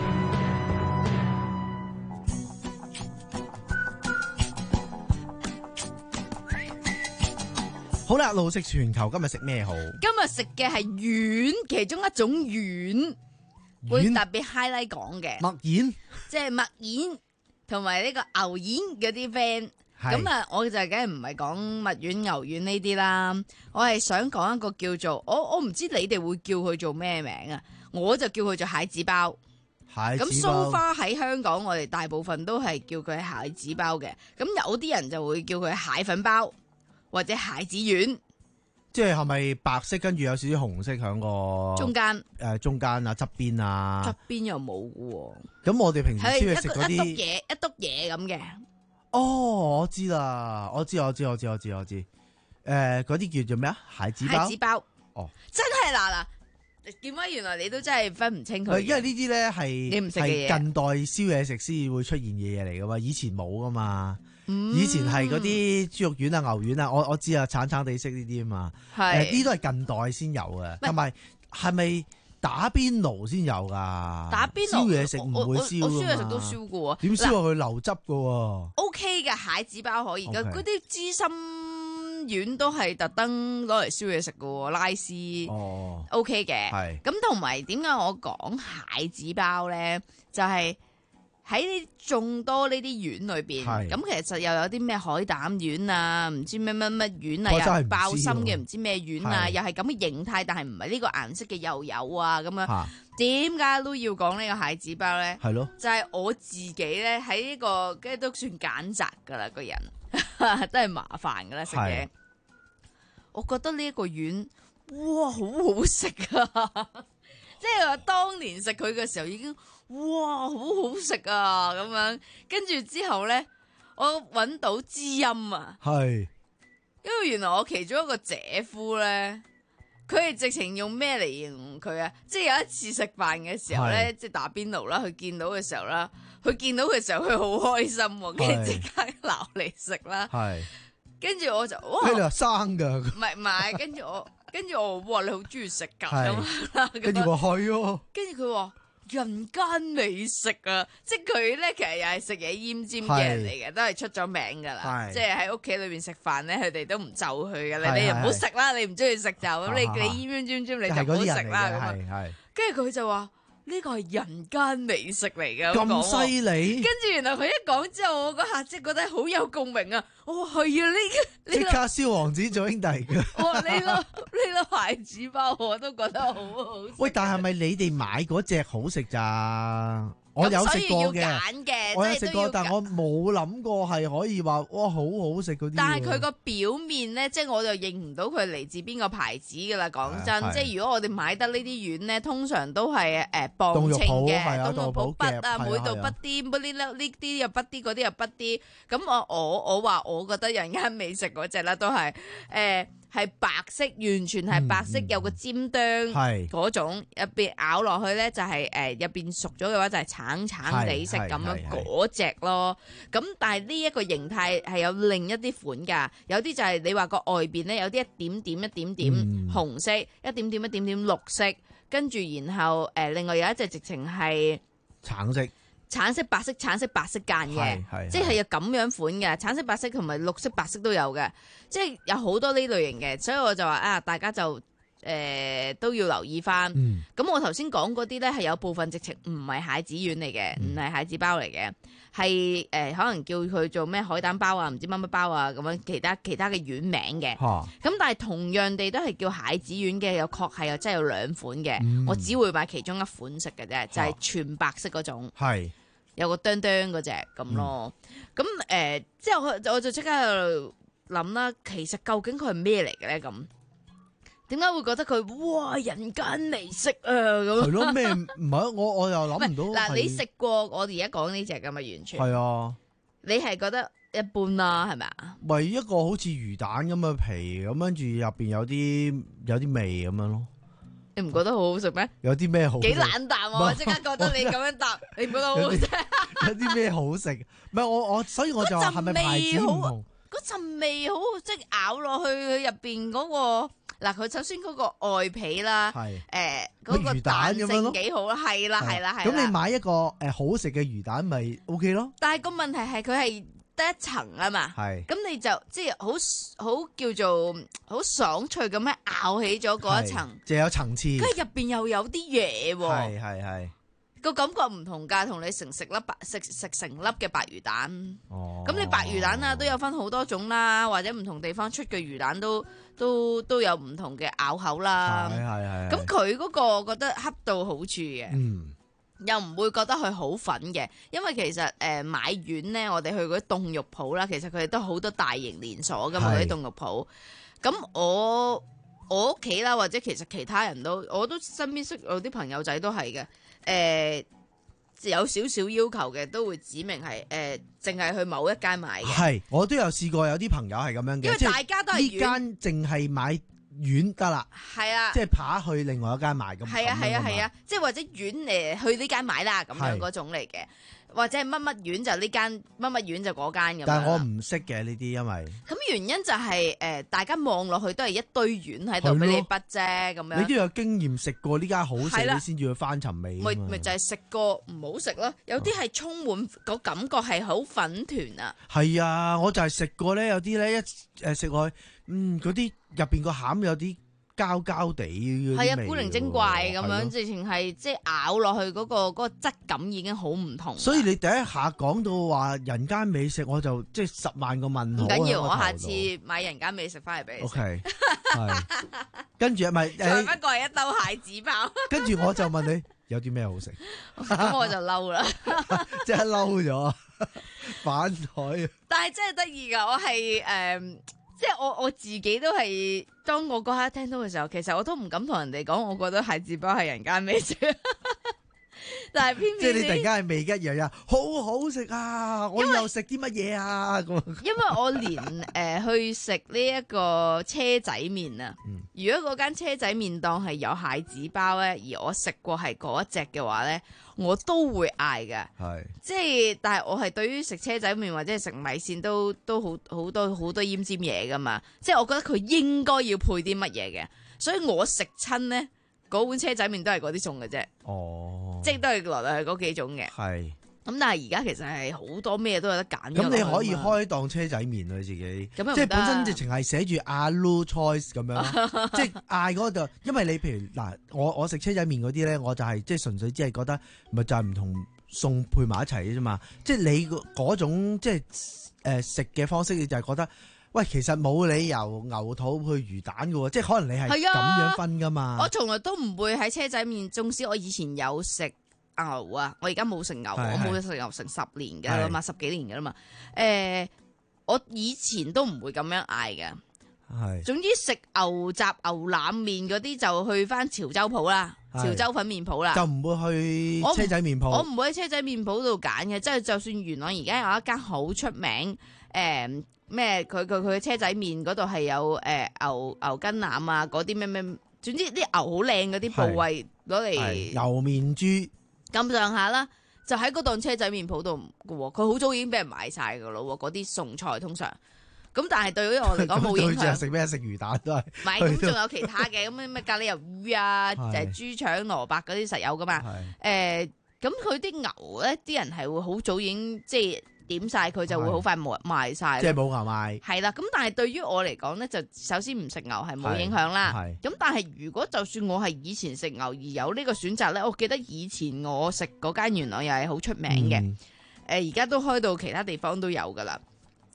好啦，路食全球今日食咩好？ 今日食嘅係丸，其中一種丸，會特別 highlight 講嘅。 麥丸， 即係麥丸同埋呢個牛丸嗰啲 friend。咁啊，我就梗係唔係講麥丸、牛丸呢啲啦，我係想講一個叫做我我唔知你哋會叫佢做咩名啊，我就叫佢做蟹子包。 蟹子包。 咁 so far 喺香港，我哋大部分都係叫佢蟹子包嘅。咁有啲人就會叫佢蟹粉包或者蟹子丸。 即係係咪白色跟住有少少紅色響個中間？ 誒、呃，中間啊，側邊啊。 側邊又冇嘅喎。 咁我哋平時出去食嗰啲一篤嘢，一篤嘢咁嘅。 哦，我知啦，我知，我知，我知，我知，我知。誒、呃，嗰啲叫做咩啊？蟹子包。 蟹子包。 哦， 真係嗱嗱，點解原來你都真係分唔清佢？ 因為呢啲咧係你唔食嘅嘢， 係近代燒嘢食先會出現嘅嘢嚟噶嘛，以前冇噶嘛。 嗯、 以前係嗰啲豬肉丸啊、牛丸啊，我我知啊，橙橙地色呢啲啊嘛。係。呢啲都係近代先有嘅，同埋係咪？打邊爐先有噶， 打邊爐燒嘢食唔會燒噶嘛。 我燒嘢食都燒過， 點燒啊？佢流汁噶。 O K 嘅蟹子包可以噶，嗰啲芝心丸都係特登攞嚟燒嘢食噶，拉絲。哦 ，O K 嘅。係。咁同埋點解我講蟹子包咧？就係、是。喺眾多呢啲丸裏邊，咁其實又有啲咩海膽丸啊，唔知咩乜乜丸啊，又爆心嘅唔知咩丸啊，又係咁嘅形態，但係唔係呢個顏色嘅又有啊咁樣。點解都要講呢個蟹子包咧？係咯，就係我自己咧喺呢個，跟住都算揀擇噶啦，個人都係麻煩噶啦食嘢。我覺得呢一個丸，哇，好好食啊！即係話當年食佢嘅時候已經。哇，好好食啊！咁樣，跟住之後咧，我搵到知音啊，係，因為原來我其中一個姐夫咧，佢係直情用咩嚟形容佢啊？即係有一次食飯嘅時候咧，即係打邊爐啦，佢見到嘅時候啦，佢見到嘅時候佢好開心，跟住即刻撈嚟食啦，係，跟住我就哇， 你話生噶？ 唔係唔係，跟住我，跟住我話你好中意食噶， 跟住話係哦， 跟住佢話。人間美食啊！即係佢咧，其實又係食嘢奄尖嘅人嚟嘅，都係出咗名噶啦。即係喺屋企裏邊食飯咧，佢哋都唔就佢嘅。你哋唔好食啦，你唔中意食就咁，你你奄奄尖尖你就唔好食啦咁啊。跟住佢就話呢個係人間美食嚟嘅， 咁犀利。跟住原來佢一講之後，我嗰下即係覺得好有共鳴啊！我話係啊，呢即刻燒王子做兄弟嘅。 我呢粒呢粒蟹子包我都覺得好好食。 喂，但係咪你哋買嗰隻好食咋？我有食過嘅，我有食過，但我冇諗過係可以話哇好好食嗰啲。 但係佢個表面咧，即係我就認唔到佢嚟自邊個牌子噶啦。講真，即係如果我哋買得呢啲丸咧，通常都係誒磅稱嘅，東肉鋪筆啊，每度筆啲，呢呢啲又筆啲，嗰啲又筆啲。咁我我我話我覺得人間美食嗰隻啦，都係誒。係白色，完全係白色，嗯、有個尖端嗰種，入邊咬落去咧就係誒入邊熟咗嘅話就係橙橙地色咁樣嗰隻咯。咁但係呢一個形態係有另一啲款噶，有啲就係你話個外邊咧有啲一點點一點點紅色，嗯、一點點一點點綠色，跟住然後誒、呃、另外有一隻直情係橙色。 橙色、白色、橙色、白色間嘅，即係有咁樣款嘅，橙色、白色同埋綠色、白色都有嘅，即係有好多呢類型嘅，所以我就話啊，大家就誒、呃、都要留意翻。咁、嗯、我頭先講嗰啲咧係有部分直情唔係蟹子丸嚟嘅，唔係、嗯、蟹子包嚟嘅，係誒、呃、可能叫佢做咩海膽包啊，唔知乜乜包啊咁樣，其他其他嘅丸名嘅。咁、啊、但係同樣地都係叫蟹子丸嘅，有確係又真係有兩款嘅，嗯、我只會買其中一款食嘅啫，就係、是、全白色嗰種。係、啊。有個釘釘嗰隻咁咯，咁誒、嗯呃、之後我就即刻喺度諗啦，其實究竟佢係咩嚟嘅咧？咁點解會覺得佢哇人間美食啊咁？ 係咯，咩唔係我我又諗唔到。 嗱，你食過我哋而家講呢隻咁啊，完全係啊。 你係覺得一般啦，係咪啊？ 咪一個好似魚蛋咁嘅皮，咁跟住入邊有啲有啲味咁樣咯。 你唔覺得好好食咩？ 有啲咩好食？ 幾冷淡我即刻覺得你咁樣答，你唔覺得好好食？ 有啲咩好食？唔係我我，所以我就話係咪牌子唔同？ 嗰陣味好，即係咬落去佢入邊嗰個嗱，佢首先嗰個外皮啦，誒嗰個彈性幾好啦，係啦係啦係。 咁你買一個誒好食嘅魚蛋咪 O K 咯？ 但係個問題係佢係得一層啊嘛，咁你就即係好好叫做好爽脆咁樣咬起咗嗰一層， 就有層次。 跟住入邊又有啲嘢喎， 係係係。 個感覺唔同㗎，同你食食粒白食食成粒嘅白魚蛋。哦，咁你白魚蛋啊都有分好多種啦，或者唔同地方出嘅魚蛋都都都有唔同嘅咬口啦。係係係。咁佢嗰個我覺得恰到好處嘅，嗯，又唔會覺得佢好粉嘅，因為其實誒、呃、買丸咧，我哋去嗰啲凍肉鋪啦，其實佢哋都好多大型連鎖㗎嘛，嗰啲凍肉鋪。咁我我屋企啦，或者其實其他人都，我都身邊識有啲朋友仔都係嘅。誒、呃、有少少要求嘅，都會指明係誒，淨係去某一間買嘅。係， 我都有試過有啲朋友係咁樣嘅， 因為大家都係呢間淨係買丸得啦。係啊，即係扒去另外一間買咁。係啊係啊係啊，即係或者丸誒去呢間買啦咁樣嗰種嚟嘅。或者係乜乜丸就呢間，乜乜丸就嗰間咁樣。 但係我唔識嘅呢啲，因為咁原因就係、是、誒、呃，大家望落去都係一堆丸喺度俾你筆啫，咁樣。 你都有經驗食過呢間好食，你先至去翻尋味。 咪咪就係食過唔好食咯，有啲係充滿個感覺係好粉團啊。 係啊，我就係食過咧，有啲咧一誒食落去，嗯，嗰啲入邊個餡有啲膠膠地， 係啊，古靈精怪咁樣，直情係即係咬落去嗰、嗰個嗰、嗰個質感已經好唔同。 所以你第一下講到話人間美食，我就即係十萬個問號。 唔緊要，我下次買人間美食翻嚟俾你食。 OK，係跟住咪誒，不過係一兜蟹子包。 跟住我就問你有啲咩好食， 咁我就嬲啦， 即係嬲咗反台。 但係真係得意噶，我係誒。呃即係我我自己都係，當我嗰刻聽到嘅時候，其實我都唔敢同人哋講，我覺得蟹子包係人間美食。但係偏偏即係你突然間係味一樣呀，好好食啊！我又食啲乜嘢啊？咁因為我連誒、呃、去食呢一個車仔麵啊，嗯、如果嗰間車仔麵檔係有蟹子包咧，而我食過係嗰一隻嘅話咧，我都會嗌嘅。係即係，但係我係對於食車仔麵或者係食米線都都好好多好多奄尖嘢噶嘛。即係我覺得佢應該要配啲乜嘢嘅，所以我食親咧。嗰碗車仔麵都係嗰啲餸嘅啫，哦，即係都係來來去嗰幾種嘅。係咁，但係而家其實係好多咩都有得揀。 咁你可以開檔車仔麵啊，自己，即係本身直情係寫住阿 Lu Choice 咁樣，即係嗌嗰度。因為你譬如嗱，我我食車仔麵嗰啲咧，我就係即係純粹只係覺得，咪就係唔同餸配埋一齊嘅啫嘛。即係你嗰種即係誒食嘅方式，你就係覺得。喂，其實冇理由牛肚配魚蛋嘅喎，即係可能你係咁樣分噶嘛。 啊、我從來都唔會喺車仔麵，縱使我以前有食牛啊，我而家冇食牛，是是我冇食牛成十年嘅啦嘛，十幾年嘅啦嘛。誒、呃，我以前都唔會咁樣嗌嘅。係是。總之食牛雜牛腩麵嗰啲就去翻潮州鋪啦，是潮州粉麵鋪啦， 就唔會去車仔麵鋪。 我唔會喺車仔麵鋪度揀嘅，即係就算元朗而家有一間好出名誒。呃咩？佢佢佢車仔麵嗰度係有誒、呃、牛牛筋腩啊，嗰啲咩咩，總之啲牛好靚嗰啲部位攞嚟牛面豬咁上下啦，就喺嗰檔車仔麵鋪度嘅喎，佢好早已經俾人買晒嘅咯喎，嗰啲餸菜通常咁，但係對於我嚟講冇影響。 食咩？食魚蛋都係。 唔係，咁仲有其他嘅，咁咩咖喱魷魚啊，就係豬腸蘿蔔嗰啲實有噶嘛。誒，咁佢啲牛咧，啲人係會好早已經即係。點晒佢就會好快冇賣晒， 即係冇牛賣。 係啦，咁但係對於我嚟講咧，就首先唔食牛係冇影響啦。咁但係如果就算我係以前食牛而有呢個選擇咧，我記得以前我食嗰間元朗又係好出名嘅。誒、嗯，而家都開到其他地方都有噶啦。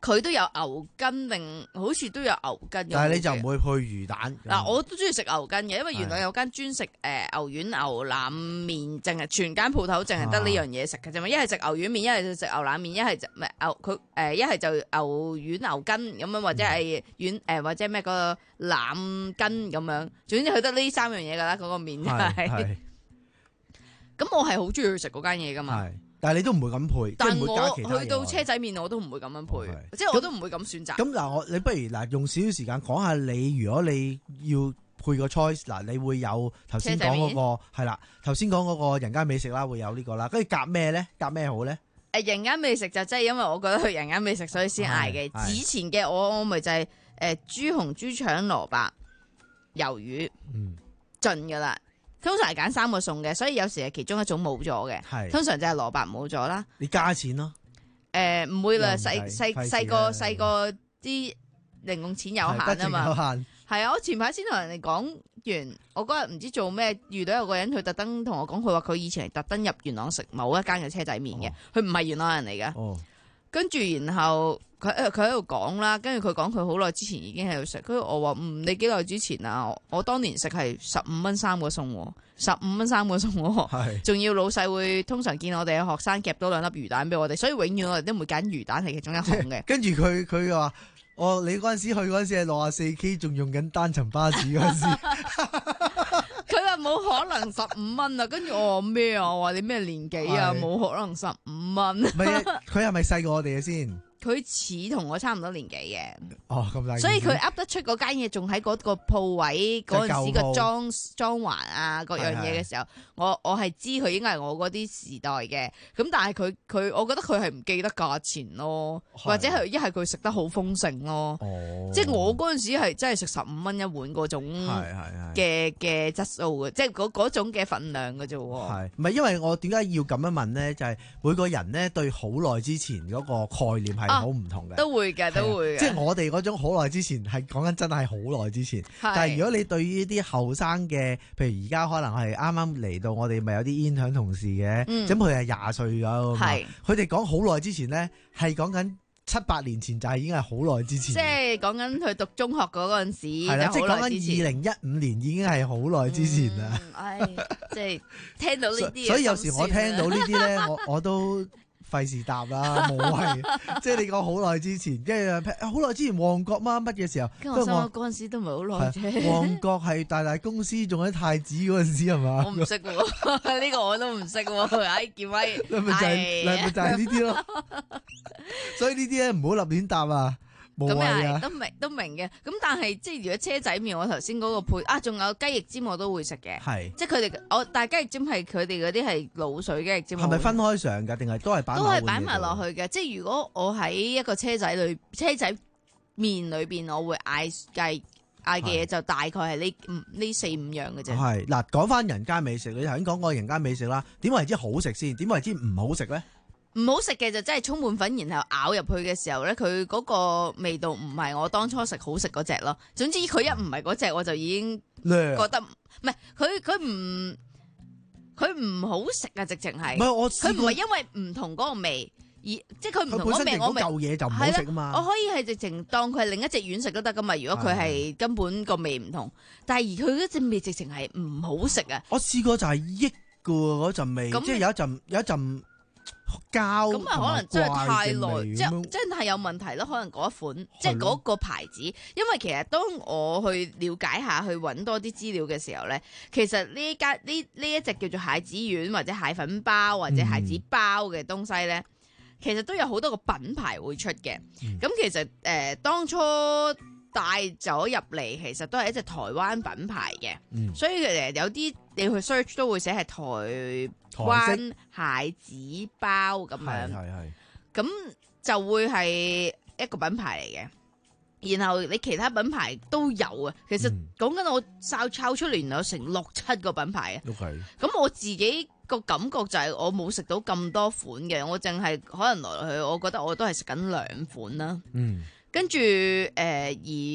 佢都有牛筋定好似都有牛筋。 但係你就唔會配魚蛋嗱，我都中意食牛筋嘅，因為原來有間專食誒牛丸牛腩麵，淨係全間鋪頭淨係得呢樣嘢食嘅啫嘛。一係食牛丸麵，一係就食牛腩麵，一係就唔係牛佢誒，一係就牛丸牛筋咁樣，或者係丸誒或者咩個腩筋咁樣。總之佢得呢三樣嘢㗎啦，嗰、嗰個麵就係。咁我係好中意去食嗰間嘢㗎嘛。 但係你都唔會咁配， 但即係唔會加其他嘢。 我去到車仔麵我都唔會咁樣配，okay. 即係我都唔會咁選擇。 咁嗱，我你不如嗱用少少時間講下你，如果你要配個 choice，嗱，你會有頭先講嗰個係啦，頭先講嗰個人間美食啦，會有呢個啦，跟住夾咩咧？夾咩好咧？誒， 人間美食就真係因為我覺得去人間美食所以先嗌嘅。之前嘅我我咪就係誒豬紅豬腸蘿蔔魷魚，嗯，盡噶啦。通常係揀三個餸嘅，所以有時係其中一種冇咗嘅。通常就係蘿蔔冇咗啦。 你加錢咯。 誒、呃、唔會啦，細細細個細個啲零用錢有限啊嘛。係啊，我前排先同人哋講完，我嗰日唔知做咩遇到有個人，佢特登同我講，佢話佢以前係特登入元朗食某一間嘅車仔麵嘅，佢唔係元朗人嚟嘅。哦。跟住然後佢佢喺度講啦，跟住佢講佢好耐之前已經喺度食，跟住我話嗯，你幾耐之前啊？我，我當年食係十五蚊三個餸，十五蚊三個餸，仲要老細會通常見我哋嘅學生夾多兩粒魚蛋俾我哋，所以永遠我哋都唔會揀魚蛋係其中一項嘅。跟住佢佢話，我你嗰陣時去嗰陣時係六十四 K， 仲用緊單層巴士嗰陣時。佢話冇可能十五蚊啊，跟住我話咩啊？我話你咩年紀啊？冇可能十五蚊。唔係，佢係咪細過我哋嘅先？佢似同我差唔多年紀嘅。哦，咁大。所以佢噏得出嗰間嘢，仲喺嗰個鋪位嗰陣時個裝裝潢啊，各樣嘢嘅時候，我我係知佢應該係我嗰啲時代嘅。咁但係佢佢，我覺得佢係唔記得價錢咯，或者係一係佢食得好豐盛咯。哦。即係我嗰陣時係真係食十五蚊一碗嗰種嘅嘅質素嘅，即係嗰嗰種嘅份量嘅啫。係。唔係因為我點解要咁樣問咧？就係、是、每個人咧對好耐之前嗰個概念係好唔同嘅、啊。都會嘅，都會嘅。即係我哋嗰種好耐之前係講緊真係好耐之前。但係如果你對於啲後生嘅，譬如而家可能係啱啱嚟到，我哋咪有啲 intern 同事嘅，咁佢係廿歲㗎嘛。佢哋講好耐之前咧，係講緊七八年前就係已經係好耐之前。即係講緊佢讀中學嗰陣時，係啦，即係講緊二零一五年已經係好耐之前啦。唉、嗯，即係聽到呢啲，所以有時我聽到呢啲咧，我我都。費事答啦，冇謂，即係你講好耐之前，跟住好耐之前旺角乜乜嘅時候，跟住我嗰陣時都唔係好耐啫。旺角係大大公司，仲喺太子嗰陣時係嘛？我唔識喎，呢個我都唔識喎。哎，叫威，咪就係、是，咪就係呢啲咯。所以呢啲咧唔好立亂答啊。咁又係都明都明嘅，咁但係即係如果車仔麵，我頭先嗰個配啊，仲有雞翼尖我都會食嘅，係即係佢哋我但係雞翼尖係佢哋嗰啲係滷水雞翼尖，係咪分開上㗎？定係都係擺都係擺埋落去嘅？即係如果我喺一個車仔裏車仔麵裏邊，我會嗌雞嗌嘅嘢就大概係呢呢四五樣嘅啫。係嗱，講翻人間美食，你頭先講過人間美食啦，點為之好食先？點為之唔好食咧？唔好食嘅就真係充滿粉，然後咬入去嘅時候咧，佢嗰個味道唔係我當初食好食嗰隻咯。總之佢一唔係嗰隻，我就已經覺得唔係佢佢唔佢唔好食啊！直情係，佢唔係因為唔同嗰個味，而即係佢唔同嗰個味，我咪舊嘢就唔好食啊嘛。我可以係直情當佢係另一隻丸食都得噶嘛。如果佢係根本個味唔同，但係而佢嗰隻味直情係唔好食啊！我試過就係益噶嗰陣味，即係有一陣有一陣。膠咁啊，可能真係太耐，即係真係有問題咯。可能嗰一款，即係嗰個牌子，因為其實當我去了解下去揾多啲資料嘅時候咧，其實呢間呢呢一隻叫做蟹子丸或者蟹粉包或者蟹子包嘅東西咧，其實都有好多個品牌會出嘅。咁、嗯、其實誒、呃、當初帶咗入嚟，其實都係一隻台灣品牌嘅、嗯，所以誒有啲你去 search 都會寫係台灣蟹子包咁樣，咁就會係一個品牌嚟嘅。然後你其他品牌都有啊。其實講緊我抄抄出嚟有成六七個品牌啊。咁、okay. 我自己個感覺就係我冇食到咁多款嘅，我淨係可能來來去，我覺得我都係食緊兩款啦。嗯。跟住誒、呃、而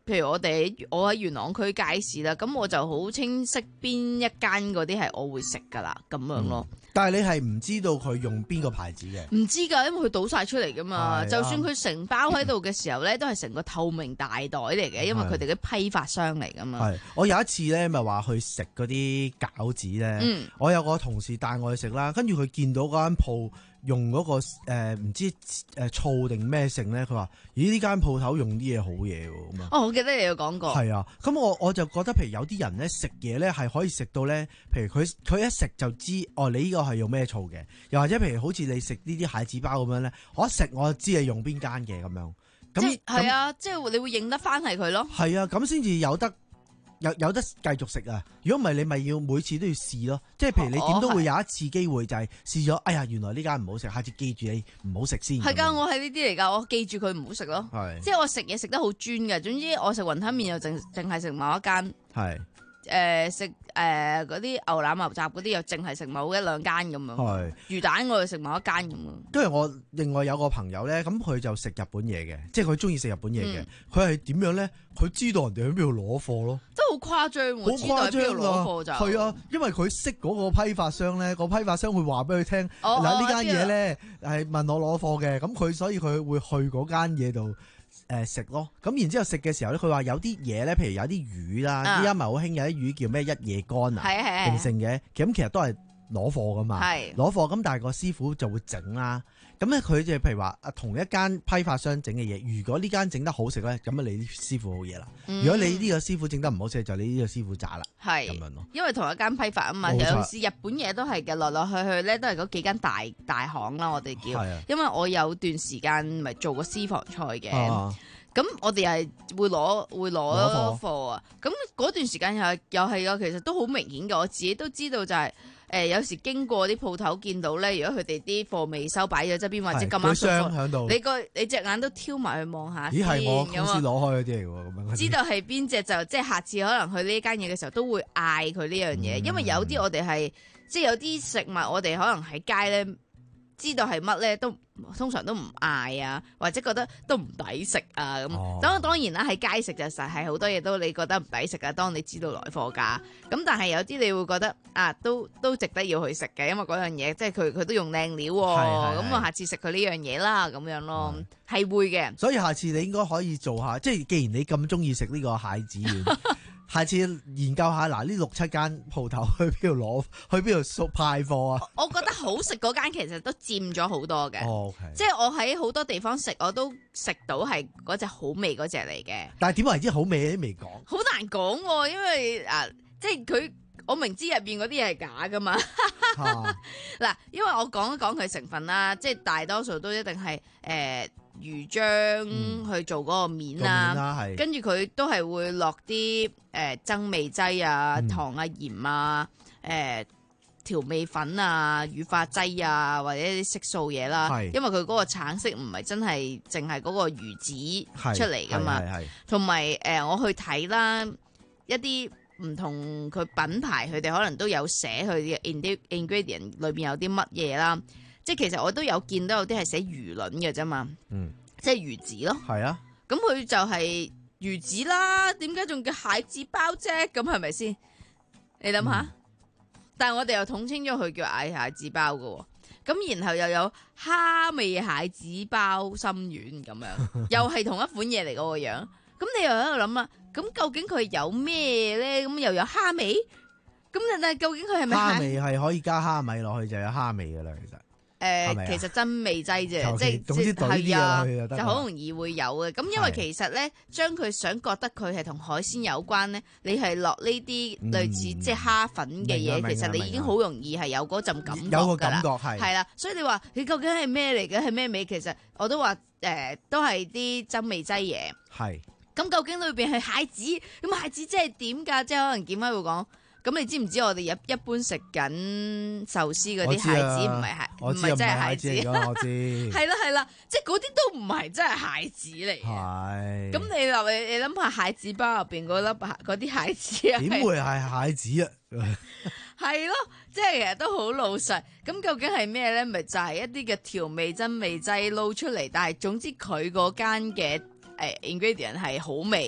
譬如我哋我喺元朗區街市啦，咁我就好清晰邊一間嗰啲係我會食噶啦，咁樣咯。 嗯、但係你係唔知道佢用邊個牌子嘅？ 唔知㗎，因為佢倒晒出嚟噶嘛。 啊、 就算佢成包喺度嘅時候咧，都係成個透明大袋嚟嘅，因為佢哋嘅批發商嚟噶嘛。係， 我有一次咧，咪話去食嗰啲餃子咧，嗯、我有個同事帶我去食啦，跟住佢見到嗰間鋪。用嗰、那個誒唔、呃、知誒醋定咩性咧？佢話：咦，呢間鋪頭用啲嘢好嘢喎咁啊！ 哦，我記得你有講過。係啊，咁我我就覺得，譬如有啲人咧食嘢咧係可以食到咧，譬如佢佢一食就知哦，你呢個係用咩醋嘅？又或者譬如好似你食呢啲蟹子包咁樣咧，我一食我就知係用邊間嘅咁樣。咁係啊，即係你會認得翻係佢咯。 係啊，咁先至有得。有有得繼續食啊！如果唔係，你咪要每次都要試咯。即係譬如你點都會有一次機會，就係試咗，哎呀，原來呢間唔好食，下次記住你唔好食先。 係㗎，我係呢啲嚟㗎，我記住佢唔好食咯。係，即係我食嘢食得好專㗎。總之我食雲吞麵又淨淨係食某一間。係。誒食誒嗰啲牛腩牛雜嗰啲又淨係食某一兩間咁樣。係。魚蛋我又食某一間咁樣。跟住我另外有個朋友咧，咁佢就食日本嘢嘅，即係佢中意食日本嘢嘅。佢係點樣咧？佢知道人哋喺邊度攞貨咯。真係好誇張喎！好誇張㗎。攞貨就係啊，因為佢識嗰個批發商咧，個批發商會話俾佢聽嗱，呢間嘢咧係問我攞貨嘅，咁佢所以佢會去嗰間嘢度。誒食、呃、咯，咁然之後食嘅時候咧，佢話有啲嘢咧，譬如有啲魚啦，依家咪好興有啲魚叫咩一夜乾啊，定性嘅，咁其實都係攞貨噶嘛，攞貨咁，但係個師傅就會整啦。咁咧佢就譬如話啊，同一間批發商整嘅嘢，如果呢間整得好食咧，咁啊你師傅好嘢啦。嗯、如果你呢個師傅整得唔好食，就你呢個師傅渣啦。係咁樣咯，因為同一間批發啊嘛，有時日本嘢都係嘅，來來去去咧都係嗰幾間大大行啦，我哋叫。係啊。因為我有段時間咪做過私房菜嘅，咁、啊、我哋係會攞會攞貨啊。咁嗰段時間又係又係啊，其實都好明顯嘅，我自己都知道就係、是。誒、呃、有時經過啲鋪頭見到咧，如果佢哋啲貨未收擺咗側邊，或者咁啱送貨，你個你隻眼都挑埋去望下。咦係我公司攞開嗰啲嚟喎，咁樣。知道係邊隻就即係下次可能去呢間嘢嘅時候都會嗌佢呢樣嘢，嗯、因為有啲我哋係即係有啲食物我哋可能喺街咧知道係乜咧都。通常都唔嗌啊，或者覺得都唔抵食啊咁。當、哦、當然啦，喺街食就實係好多嘢都你覺得唔抵食啊。當你知道來貨價，咁但係有啲你會覺得啊，都都值得要去食嘅，因為嗰樣嘢即係佢佢都用靚料喎、哦。咁我下次食佢呢樣嘢啦，咁樣咯，係是會嘅。所以下次你應該可以做下，即係既然你咁中意食呢個蟹子丸。下次研究下嗱，呢六七間鋪頭去邊度攞，去邊度送派貨啊？我覺得好食嗰間其實都佔咗好多嘅，哦 okay、即係我喺好多地方食，我都食到係嗰隻好味嗰隻嚟嘅。但係點為之好味都未講，好難講、啊，因為啊，即係佢我明知入邊嗰啲嘢係假噶嘛。嗱、啊，因為我講一講佢成分啦，即係大多數都一定係誒。呃魚漿去做嗰個面啦，嗯、跟住佢都係會落啲誒增味劑啊、嗯、糖啊、鹽啊、誒、呃、調味粉啊、乳化劑啊，或者啲色素嘢啦。是因為佢嗰個橙色唔係真係淨係嗰個魚子出嚟噶嘛，同埋誒我去睇啦一啲唔同佢品牌，佢哋可能都有寫佢嘅 ingredient 裏邊有啲乜嘢啦。即係其實我都有見到有啲係寫魚卵嘅啫嘛，嗯，即係魚子咯，係啊，咁佢就係魚子啦，點解仲叫蟹子包啫？咁係咪先？你諗下，嗯、但係我哋又統稱咗佢叫嗌蟹子包嘅，咁然後又有蝦味蟹子包心丸咁樣，又係同一款嘢嚟個樣，咁你又喺度諗啊，咁究竟佢有咩咧？咁又有蝦味，咁但係究竟佢係咪蝦味係可以加蝦米落去就有蝦味噶啦，其實。誒，呃、其實真味劑啫，即係係啊，就好容易會有嘅。咁因為其實咧，將佢想覺得佢係同海鮮有關咧，你係落呢啲類似、嗯、即係蝦粉嘅嘢，其實你已經好容易係有嗰陣感覺噶啦。有個感覺係係啦，所以你話你究竟係咩嚟嘅？係咩味？其實我都話誒、呃，都係啲真味劑嘢。係咁是，究竟裏邊係蟹子？咁蟹子即係點噶？即係可能點解會講？咁你知唔知我哋一一般食緊壽司嗰啲蟹子唔係蟹，唔係真係蟹子。我知。係啦係啦，即係嗰啲都唔係真係蟹子嚟。係。咁你話你你諗下蟹子包入邊嗰粒嗰啲蟹子啊？點會係蟹子啊？係咯，即係其實都好老實。咁究竟係咩咧？咪就係一啲嘅調味真味劑撈出嚟，但係總之佢嗰間嘅誒 ingredient 係好味。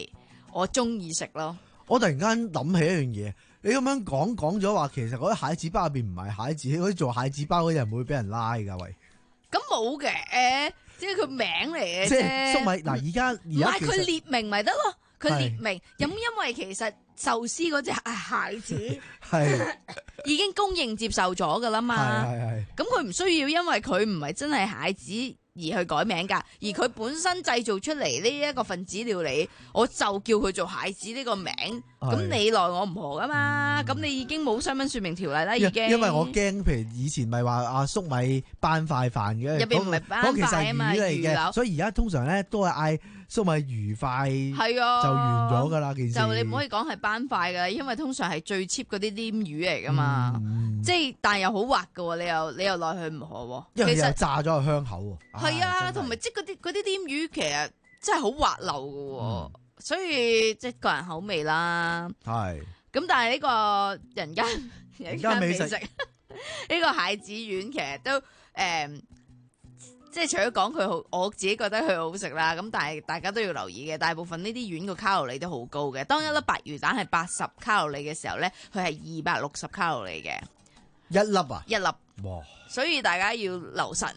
我中意食咯。 我突然間諗起一樣嘢，你咁樣講講咗話，其實嗰啲蟹子包入邊唔係蟹子，嗰啲做蟹子包嗰啲人會俾人拉㗎喂。 咁冇嘅，即係佢名嚟嘅啫。 即係粟米嗱，而家而家唔係佢列明咪得咯？佢列明咁，因為其實壽司嗰隻蟹子係已經公認接受咗噶啦嘛。係係係。咁佢唔需要，因為佢唔係真係蟹子而去改名㗎，而佢本身製造出嚟呢一個分子料理，我就叫佢做蟹子呢個名。咁你奈我唔何㗎嘛？咁、嗯、你已經冇商品說明條例啦，已經。因為我驚，譬如以前咪話阿粟米斑塊飯嘅，入邊唔係斑塊啊嘛，魚嚟嘅，所以而家通常咧都係嗌粟米魚塊，係啊，就完咗㗎啦件事。就你唔可以講係斑塊㗎，因為通常係最 cheap 嗰啲黏魚嚟㗎嘛，嗯、即係但又好滑㗎喎，你又你又奈佢唔何喎。因為其實炸咗個香口喎。係啊，同埋即係嗰啲嗰啲黏魚其實真係好滑溜㗎喎。嗯，所以即係個人口味啦，係咁，但係呢個人間人間美食呢個蟹子丸其實都誒、嗯，即係除咗講佢好，我自己覺得佢好食啦。咁但係大家都要留意嘅，大部分呢啲丸個卡路里都好高嘅。當一粒白魚蛋係八十卡路里嘅時候咧，佢係二百六十卡路里嘅一粒啊，一粒哇！所以大家要留神。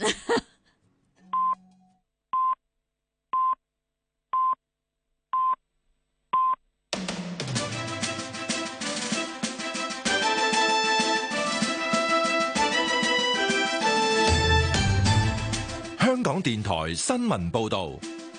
香港電台新聞報道。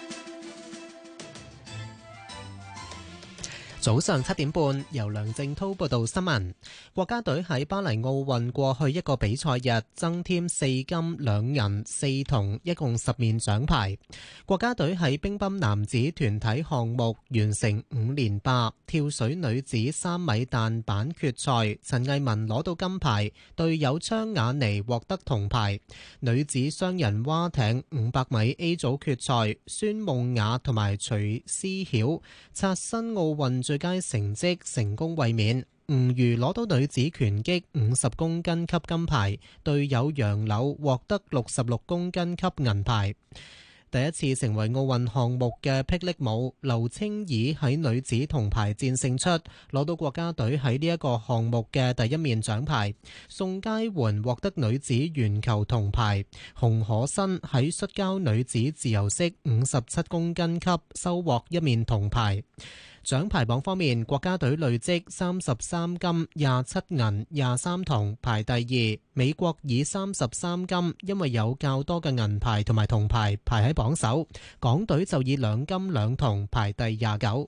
早上七點半，由梁正滔報道新聞。國家隊喺巴黎奧運過去一個比賽日增添四金兩銀四銅，一共十面獎牌。國家隊喺乒乓男子團體項目完成五連霸，跳水女子三米彈板決賽，陳藝文攞到金牌，隊友張雅妮獲得銅牌。女子雙人蛙艇五百米 A 組決賽，孫夢雅同埋徐思曉刷新奧運最佳成績，成功衛冕。吳瑜攞到女子拳擊五十公斤級金牌，隊友楊柳獲得六十六公斤級銀牌。第一次成為奧運項目嘅霹靂舞，劉青怡喺女子銅牌戰勝出，攞到國家隊喺呢一個項目嘅第一面獎牌。宋佳媛獲得女子鉛球銅牌，洪可欣喺摔跤女子自由式五十七公斤級收穫一面銅牌。獎牌榜方面，國家隊累積三十三金、廿七銀、廿三銅，排第二。美國以三十三金，因為有較多嘅銀牌同埋銅牌，排喺榜首。港隊就以兩金兩銅，排第廿九。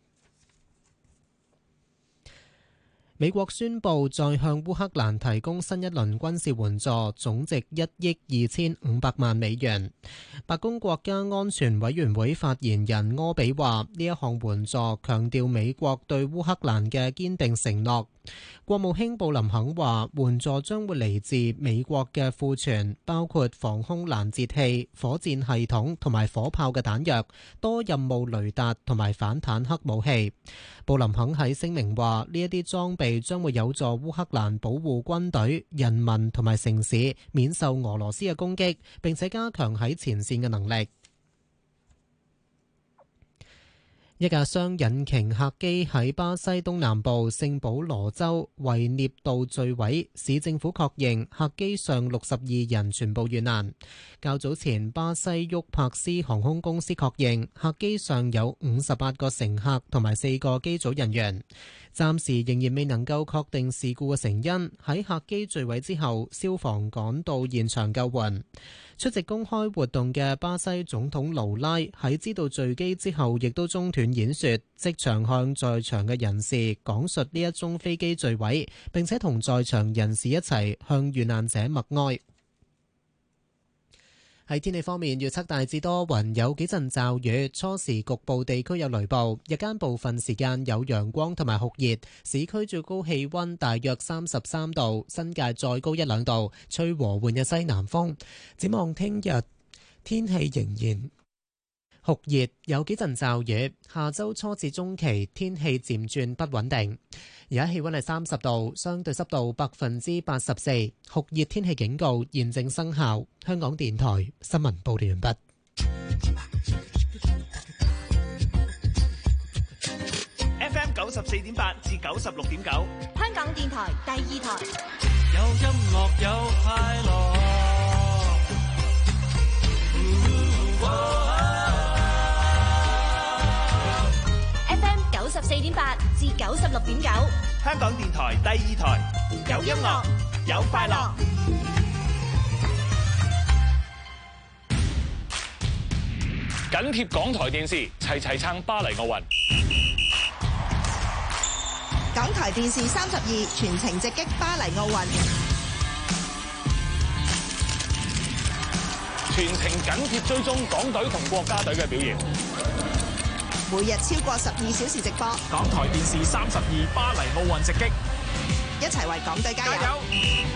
美國宣布再向烏克蘭提供新一輪軍事援助，總值一億二千五百萬美元。白宮國家安全委員會發言人柯比話：呢一項援助強調美國對烏克蘭嘅堅定承諾。國務卿布林肯話：援助將會嚟自美國嘅庫存，包括防空攔截器、火箭系統同埋火炮嘅彈藥、多任務雷達同埋反坦克武器。布林肯喺聲明話：呢一啲裝備將會有助烏克蘭保護軍隊、人民同埋城市免受俄羅斯嘅攻擊，並且加強喺前線嘅能力。一架雙引擎客機喺巴西東南部聖保羅州維涅道墜毀，市政府確認客機上六十二人全部遇難。較早前，巴西沃柏斯航空公司確認客機上有五十八個乘客同埋四個機組人員。暫時仍然未能夠確定事故嘅成因。喺客機墜毀之後，消防趕到現場救援。出席公開活動嘅巴西總統盧拉喺知道墜機之後，亦都中斷演說，即場向在場嘅人士講述呢一宗飛機墜毀，並且同在場人士一齊向遇難者默哀。喺天氣方面，預測大致多雲，有幾陣驟雨，初時局部地區有雷暴，日間部分時間有陽光同埋酷熱，市區最高氣溫大約三十三度，新界再高一兩度，吹和緩嘅西南風。展望聽日天氣仍然酷熱，有幾陣驟雨，下周初至中期天氣漸轉不穩定。而家氣溫係三十度，相對濕度百分之八十四，酷熱天氣警告現正生效。香港電台新聞報道完畢。 九十四點八至九十六點九， 香港電台第二台。 有音樂有快樂。 F M 九十四點八至九十六點九， 香港電台第二台，有音樂有快樂。 緊貼港台電視，齊齊撐巴黎奧運。 港台電視三十二全程直擊巴黎奧運， 全程緊貼追蹤港隊同國家隊嘅表現。 每日超過十二小時直播。 港台電視三十二巴黎奧運直擊， 一齊為港隊加油！加油！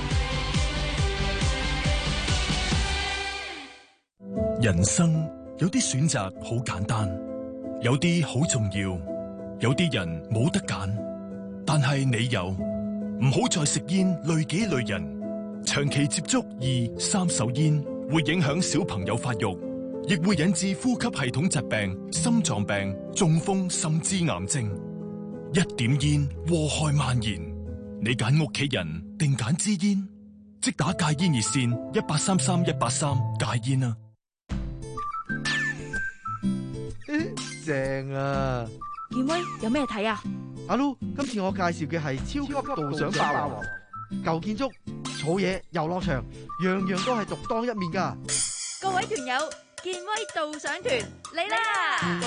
人生有啲選擇好簡單，有啲好重要，有啲人冇得揀，但係你有。唔好再食煙，累己累人。長期接觸二三手煙會影響小朋友發育，亦會引致呼吸系統疾病、心臟病、中風甚至癌症。一點煙禍害蔓延，你揀屋企人定揀支煙？即打戒煙熱線一八三三一八三戒煙啊！ 正啊！ 健威有咩睇啊？ 阿 Lu，今次我介紹嘅係超級導賞霸王，舊建築、草野、遊樂場，樣樣都係獨當一面噶。 各位團友，健威導賞團嚟啦！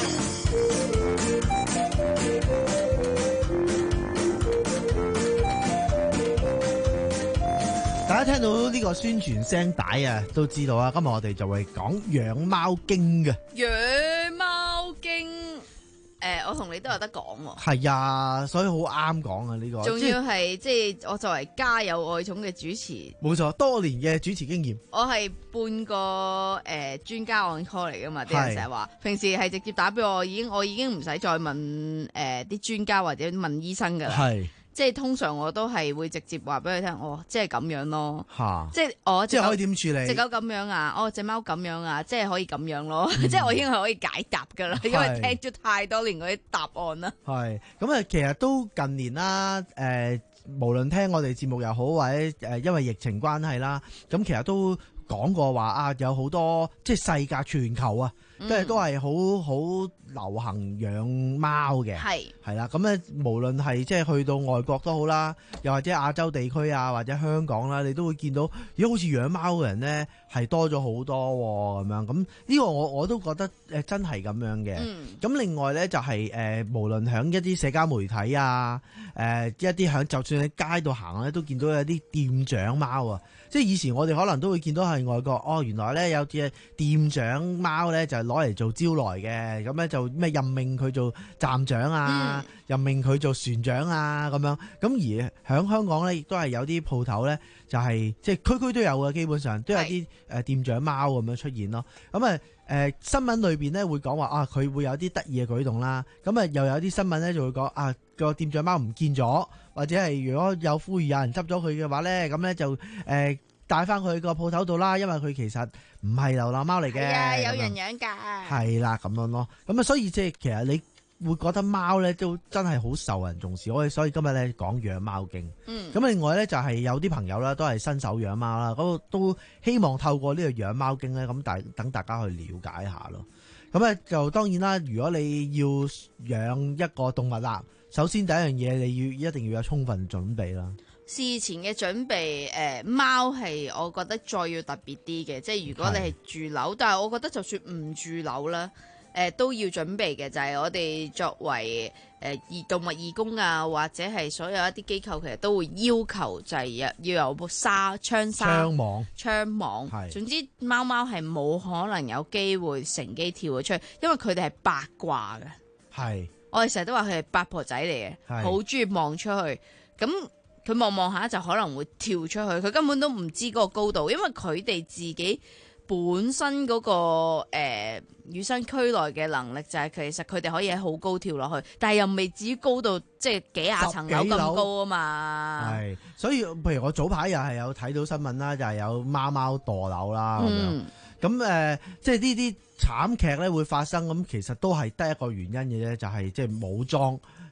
大家聽到呢個宣傳聲帶啊，都知道啊，今日我哋就會講養貓經嘅。 養貓經，誒、呃，我同你都有得講喎。 係啊，所以好啱講啊呢個。 仲要係即係我作為家有愛寵嘅主持， 冇錯，多年嘅主持經驗。 我係半個誒專家按 call 嚟噶嘛，啲人成日話，平時係直接打俾我，已經我已經唔使再問誒啲、呃、專家或者問醫生噶啦。係。即係通常我都係會直接話俾佢聽，哦，即係咁樣咯，即係我即係可以點處理？ 隻狗咁樣啊，哦，隻貓咁樣啊，即係可以咁樣咯，嗯、即係我已經係可以解答噶啦，因為聽咗太多年嗰啲答案啦。係咁啊，其實都近年啦，誒、呃，無論聽我哋節目又好，或者誒因為疫情關係啦，咁其實都講過話啊，有好多即係世界全球啊，都係都係好好流行養貓嘅，係係啦。咁咧，無論係即係去到外國都好啦，又或者亞洲地區啊，或者香港啦，你都會見到，如果好似養貓嘅人咧係多咗好多咁樣。咁呢個我我都覺得誒真係咁樣嘅。咁、嗯、另外咧就係、是、誒、呃，無論響一啲社交媒體啊，誒、呃、一啲響就算喺街度行咧，都見到有啲店長貓啊。即係以前我哋可能都會見到係外國，哦，原來咧有隻店長貓咧就係攞嚟做招來嘅，咁咧就咩任命佢做站長啊，嗯、任命佢做船長啊咁樣。咁而喺香港咧亦都係有啲鋪頭咧，就係即係區區都有嘅，基本上都有啲誒店長貓咁樣出現咯。咁啊誒新聞裏邊咧會講話啊，佢會有啲得意嘅舉動啦。咁啊又有啲新聞咧就會講啊個店長貓唔見咗，或者係如果有呼籲有人執咗佢嘅話咧，咁咧就誒。呃帶翻佢個鋪頭度啦，因為佢其實唔係流浪貓嚟嘅。係啊， 有人養㗎。 係啦，咁樣咯。咁啊，所以即係其實你會覺得貓咧都真係好受人重視。我哋所以今日咧講養貓經。嗯。咁另外咧就係有啲朋友啦，都係新手養貓啦，咁都希望透過呢個養貓經咧，咁大等大家去了解下咯。咁咧就當然啦，如果你要養一個動物啦，首先第一樣嘢你要一定要有充分準備啦。 事前嘅準備，誒、呃、貓係我覺得再要特別啲嘅，即係如果你係住樓，但係我覺得就算唔住樓啦，誒、呃、都要準備嘅就係、是、我哋作為誒義、呃、動物義工啊，或者係所有一啲機構，其實都會要求就係要要有部紗窗紗窗網窗網，總之貓貓係冇可能有機會乘機跳咗出去，因為佢哋係八卦嘅。係我哋成日都話佢係八婆仔嚟嘅，好中意望出去咁。佢望望下就可能會跳出去，佢根本都唔知嗰個高度，因為佢哋自己本身嗰、嗰個誒與生俱來嘅能力就係其實佢哋可以喺好高跳落去，但係又未至於高到即係幾廿層樓咁高啊嘛。係，所以譬如我早排又係有睇到新聞啦，就係、係、有貓貓墮樓啦咁樣。咁誒、呃，即係呢啲慘劇咧會發生，咁其實都係得一個原因嘅啫，就係即係冇裝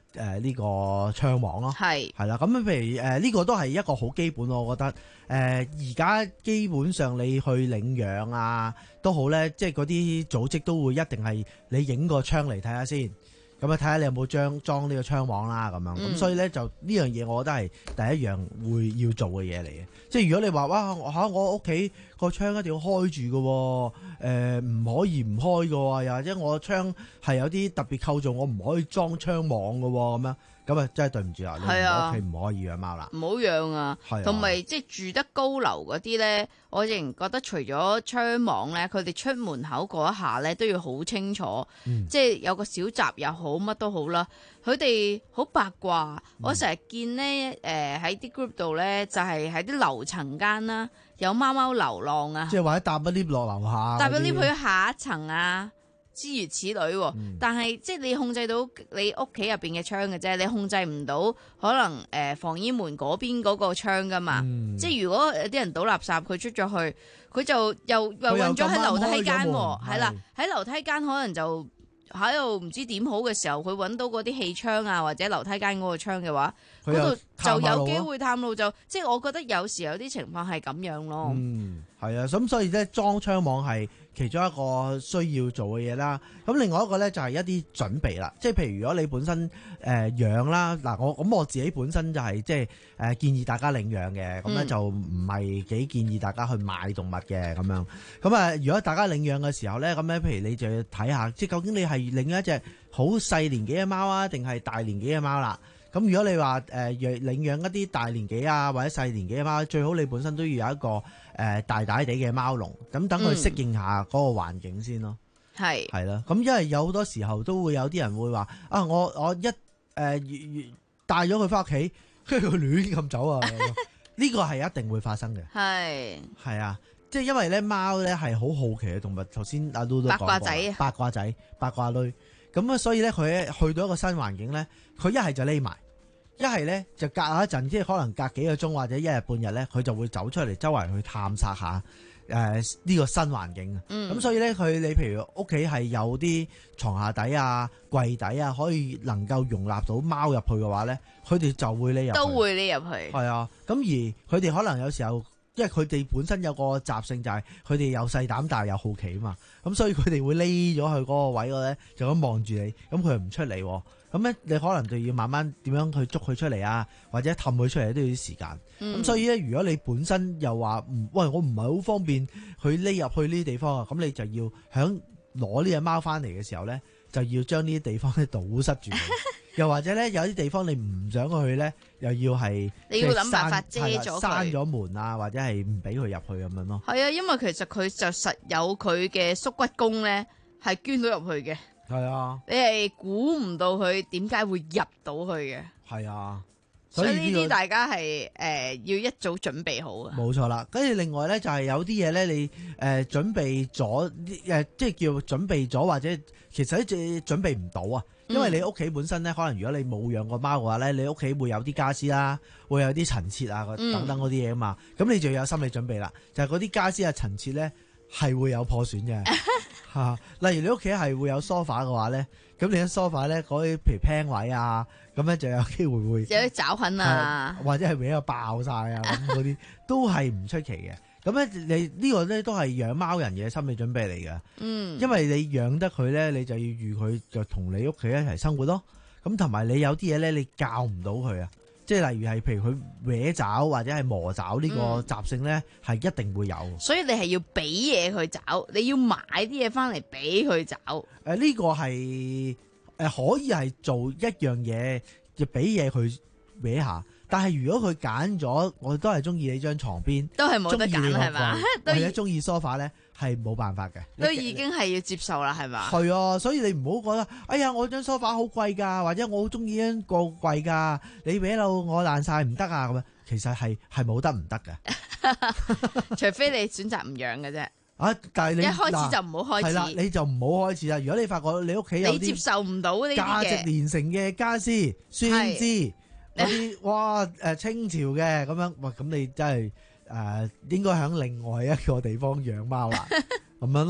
誒呢個窗網咯，係係啦。咁譬如誒呢個都係一個好基本，我覺得誒而家基本上你去領養啊都好咧，即係嗰啲組織都會一定係你影個窗嚟睇下先，咁啊睇下你有冇裝裝呢個窗網啦咁樣。咁、嗯、所以咧就呢樣嘢，我覺得係第一樣會要做嘅嘢嚟嘅。即係如果你話哇嚇我屋企個窗一定要開住嘅，誒、呃、唔可以唔開嘅喎，又或者我窗係有啲特別構造，我唔可以裝窗網嘅喎，咁樣咁啊真係對唔住啊！你屋企唔可以養貓啦， 唔好養啊！同埋即係住得高樓嗰啲咧，我仍然覺得除咗窗網咧，佢哋出門口嗰一下咧都要好清楚，嗯、即係有個小閘又好，乜都好啦。佢哋好八卦，嗯、我成日見咧，誒喺啲 group 度咧，就係喺啲樓層間啦，有貓貓流浪啊， 即係或者搭個 lift 落樓下， 搭個 lift 去下一層啊，諸如此類。嗯、但係即係你控制到你屋企入邊嘅窗嘅啫，你控制唔到可能誒、呃、防煙門嗰邊嗰個窗噶嘛。嗯、即係如果有啲人倒垃圾，佢出咗去，佢就又又混咗喺樓梯間，係啦，喺樓梯間可能就。喺度唔知點好嘅時候，佢揾到嗰啲氣窗啊，或者樓梯間嗰個窗嘅話，嗰度就有機會探路，就即係我覺得有時有啲情況係咁樣咯。嗯， 係啊，咁所以咧裝窗網係其中一個需要做嘅嘢啦。咁另外一個咧就係一啲準備啦，即係譬如如果你本身誒、呃、養啦，嗱我咁我自己本身就係、是、即係誒、呃、建議大家領養嘅，咁咧、嗯、就唔係幾建議大家去買動物嘅咁樣。咁啊，如果大家領養嘅時候咧，咁咧譬如你就要睇下，即係究竟你係領一隻好細年紀嘅貓啊，定係大年紀嘅貓啦？咁如果你話誒養領養一啲大年紀啊或者細年紀嘅貓，最好你本身都要有一個誒、呃、大大地嘅貓籠，咁等佢適應下嗰個環境先咯。係係啦，咁因為有好多時候都會有啲人會話啊，我我一誒、呃、帶咗佢翻屋企，跟住佢亂咁走啊，呢個係一定會發生嘅。係係啊，即係因為咧貓咧係好好奇嘅動物。頭先阿 Lulu 都講過八卦仔、八卦仔、八卦女。咁啊，所以咧佢去到一個新環境咧，佢一係就匿埋，一係咧就隔下一陣，即係可能隔幾個鐘或者一日半日咧，佢就會走出嚟周圍去探索下誒呢、呃這個新環境啊。咁、嗯、所以咧，佢你譬如屋企係有啲床下底啊、櫃底啊，可以能夠容納到貓入去嘅話咧，佢哋就會匿入去， 都會匿入去。 係啊，咁而佢哋可能有時候。因為佢哋本身有個習性就係佢哋有細膽但係又好奇啊嘛，咁所以佢哋會匿咗去嗰個位嗰咧，就咁望住你，咁佢又唔出嚟，咁咧你可能就要慢慢點樣去捉佢出嚟啊，或者氹佢出嚟都要啲時間。咁、嗯、所以咧，如果你本身又話唔，喂我唔係好方便去匿入去呢啲地方啊，咁你就要響攞呢隻貓翻嚟嘅時候咧，就要將呢啲地方咧堵塞住。又或者咧，有啲地方你唔想去咧，又要係你要諗辦法遮咗佢， 閂咗門啊，或者係唔俾佢入去咁樣咯。係啊，因為其實佢就實有佢嘅縮骨弓咧，係捐到入去嘅。 係啊， 你係估唔到佢點解會入到去嘅。 係啊， 所以呢啲大家係誒、呃、要一早準備好啊。 冇錯啦，跟住另外咧就係有啲嘢咧，你誒、呃、準備咗誒，即係叫準備咗，或者其實一直準備唔到啊。因為你屋企本身咧，可能如果你冇養過貓嘅話咧，你屋企會有啲家私啦，會有啲陳設啊，等等嗰啲嘢啊嘛，咁、嗯、你就要有心理準備啦。就係嗰啲家私啊、陳設咧係會有破損嘅嚇。例如你屋企係會有 sofa 嘅話咧，咁你啲 sofa 咧嗰啲譬如 pan 位啊，咁咧就有機會會有啲爪痕啊， 或者係俾佢爆晒啊，咁嗰啲都係唔出奇嘅。咁咧，你呢個咧都係養貓人嘅心理準備嚟嘅。嗯，因為你養得佢咧，你就要預佢就同你屋企一齊生活咯。咁同埋你有啲嘢咧，你教唔到佢啊。即係例如係譬如佢搲爪或者係磨爪呢個習性咧，係、嗯、一定會有。所以你係要俾嘢佢爪，你要買啲嘢翻嚟俾佢爪。誒、呃，呢、這個係誒、呃、可以係做一樣嘢，就俾嘢佢搲下。但係如果佢揀咗，我都係中意你張床邊，都係冇得揀係嘛？或者中意 sofa 咧，係冇辦法嘅。都已經係要接受啦，係嘛？係啊，所以你唔好覺得，哎呀，我張 sofa 好貴㗎，或者我好中意張個貴㗎，你搲到我爛晒唔得啊咁樣。其實係係冇得唔得嘅，除非你選擇唔養嘅啫。啊！但係你一開始就唔好開始，係啦，你就唔好開始啦。如果你發覺你屋企有啲你接受唔到呢啲價值連城嘅家私、酸枝。嗰啲哇誒清朝嘅咁樣，哇咁你真係誒、呃、應該喺另外一個地方養貓啦，咁樣咯。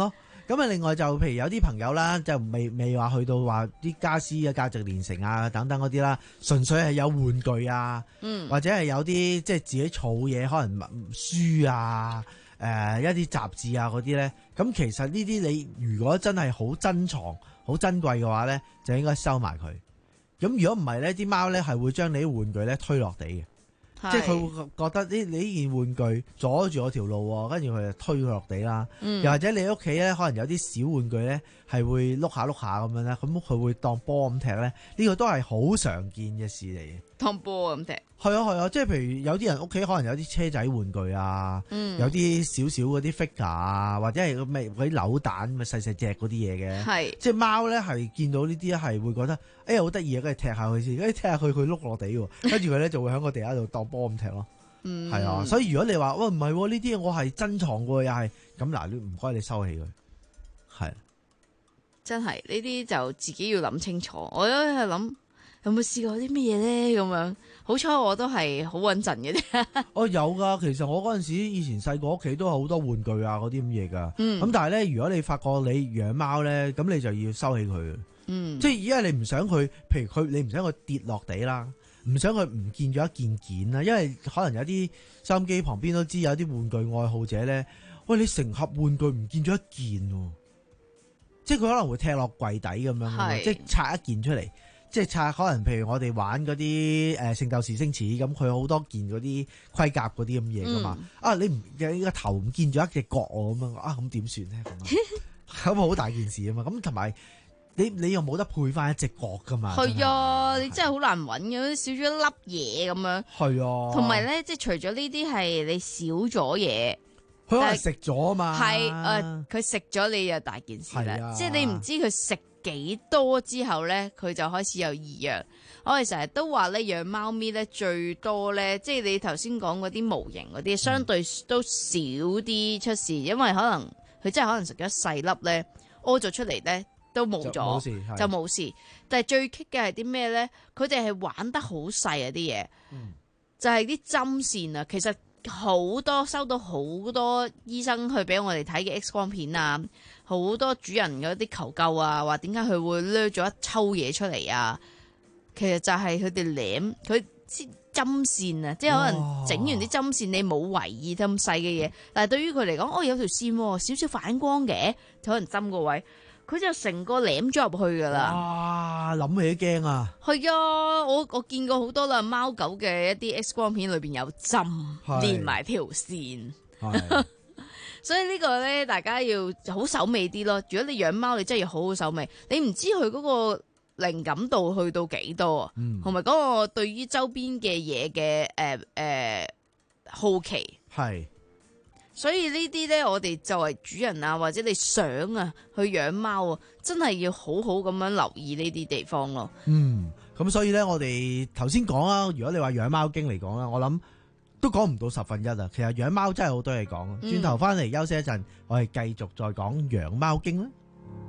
咁啊，另外就譬如有啲朋友啦，就未未話去到話啲家私嘅價值連城啊等等嗰啲啦，純粹係有玩具啊，嗯、或者係有啲即係自己儲嘢，可能書啊。誒、呃、一啲雜誌啊嗰啲咧，咁其實呢啲你如果真係好珍藏、好珍貴嘅話咧，就應該收埋佢。咁如果唔係咧，啲貓咧係會將你啲玩具咧推落地嘅，即係佢會覺得呢你呢件玩具阻住我條路喎，跟住佢就推佢落地啦。嗯、又或者你屋企咧，可能有啲小玩具咧係會碌下碌下咁樣咧，咁佢會當波咁踢咧，呢、呢個都係好常見嘅事嚟嘅。 當波咁踢。 係啊係啊，即係譬如有啲人屋企可能有啲車仔玩具啊，嗯、有啲少少嗰啲 figure 啊，或者係咩嗰啲扭蛋咪細細隻嗰啲嘢嘅，係即係貓咧係見到呢啲係會覺得哎呀好得意啊，跟住踢下佢先，跟住踢下佢佢碌落地喎，跟住佢咧就會喺個地下度當波咁踢咯，係、嗯、啊，所以如果你話喂唔係呢啲我係珍藏嘅又係咁嗱，你唔該你收起佢，係真係呢啲就自己要諗清楚，我都係諗。有冇試過啲乜嘢咧？咁樣好彩我都係好穩陣嘅啫。 哦，有噶，其實我嗰陣時以前細個屋企都有好多玩具啊，嗰啲咁嘢噶。嗯。咁但係咧，如果你發覺你養貓咧，咁你就要收起佢。嗯。即係因為你唔想佢，譬如佢，你唔想佢跌落地啦，唔想佢唔見咗一件件啦。因為可能有啲收音機旁邊都知有啲玩具愛好者咧，喂，你成盒玩具唔見咗一件喎，即係佢可能會踢落櫃底咁樣，即係拆一件出嚟。即係拆可能，譬如我哋玩嗰啲誒聖鬥士星矢咁，佢好多件嗰啲盔甲嗰啲咁嘢噶嘛。嗯、啊，你唔嘅個頭唔見咗一隻角喎咁樣啊，咁點算咧？咁好大件事啊嘛。咁同埋你你又冇得配翻一隻角噶嘛？ 係啊，你真係好難揾嘅，少咗一粒嘢咁樣。係啊。同埋咧，即係除咗呢啲係你少咗嘢， 佢可能食咗啊嘛。 係誒，佢食咗你就大件事啦。啊、即係你唔知佢食幾多之後咧，佢就開始有異樣。我哋成日都話咧，養貓咪咧最多咧，即係你頭先講嗰啲模型嗰啲，相對都少啲出事，因為可能佢真係可能食咗細粒咧，屙咗出嚟咧都冇咗，就冇事，事。但係最棘嘅係啲咩咧？佢哋係玩得好細啊啲嘢，嗯、就係啲針線啊。其實好多收到好多醫生去俾我哋睇嘅 X 光片啊。好多主人嗰啲求救啊，話點解佢會掠咗一抽嘢出嚟啊？其實就係佢哋舐佢針線啊，即係可能整完啲針線，你冇為意咁細嘅嘢，但係對於佢嚟講，哦有條線少少反光嘅，就可能針個位，佢就成個舐咗入去噶啦。 哇！諗起都驚啊！ 係啊，我我見過好多啦，貓狗嘅一啲 X 光片裏邊有針連埋條線。所以呢個咧，大家要好手尾啲咯。如果你養貓，你真係要好好手尾。你唔知佢嗰個靈感度去到幾多啊？同埋嗰個對於周邊嘅嘢嘅誒誒好奇。係。所以呢啲咧，我哋作為主人啊，或者你想啊去養貓啊，真係要好好咁樣留意呢啲地方咯。 嗯，咁所以咧，我哋頭先講啦，如果你話養貓經嚟講啦，我諗。都講唔到十分一啊！其實養貓真係好多嘢講。轉頭翻嚟休息一陣，我哋繼續再講養貓經啦。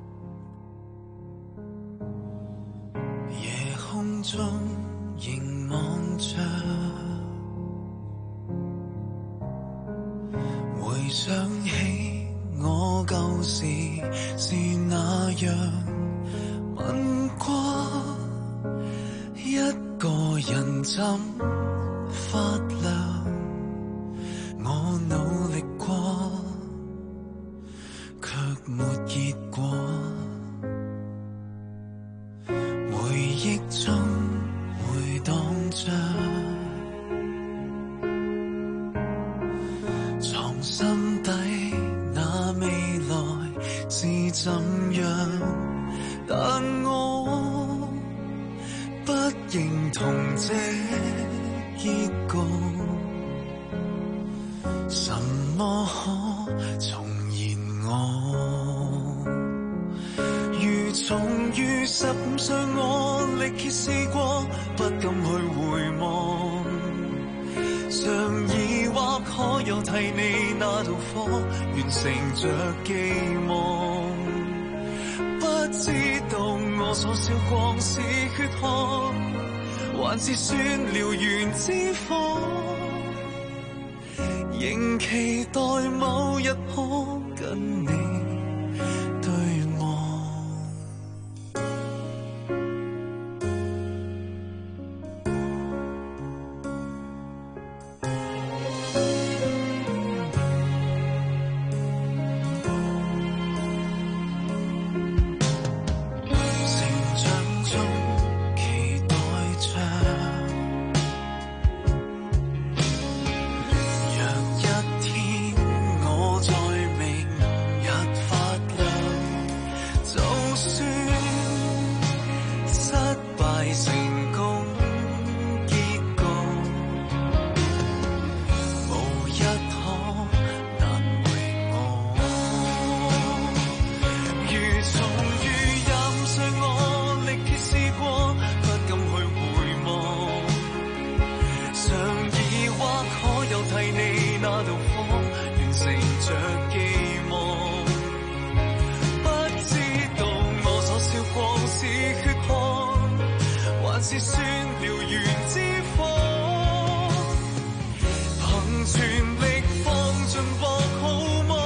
夜空中凝望着，回想起我舊時是那樣問過一個人怎發亮，我努力過，卻沒結果。回憶中回蕩着，藏心底那未來是怎樣，但我不認同這結局，什麼可重現我？如重遇十五歲，我力竭試過，不敢去回望。常疑惑可有替你那道火，完成着寄望。不知道我所燒光是血汗，還是算燎原之火，仍期待某日可跟你係成功結局，無一可難為我。如重遇廿五歲，我力竭試過，不敢去回望。常疑惑可有替你那道火，完成着寄望。是血汗，還是算燎原之火？憑全力放盡搏好嗎？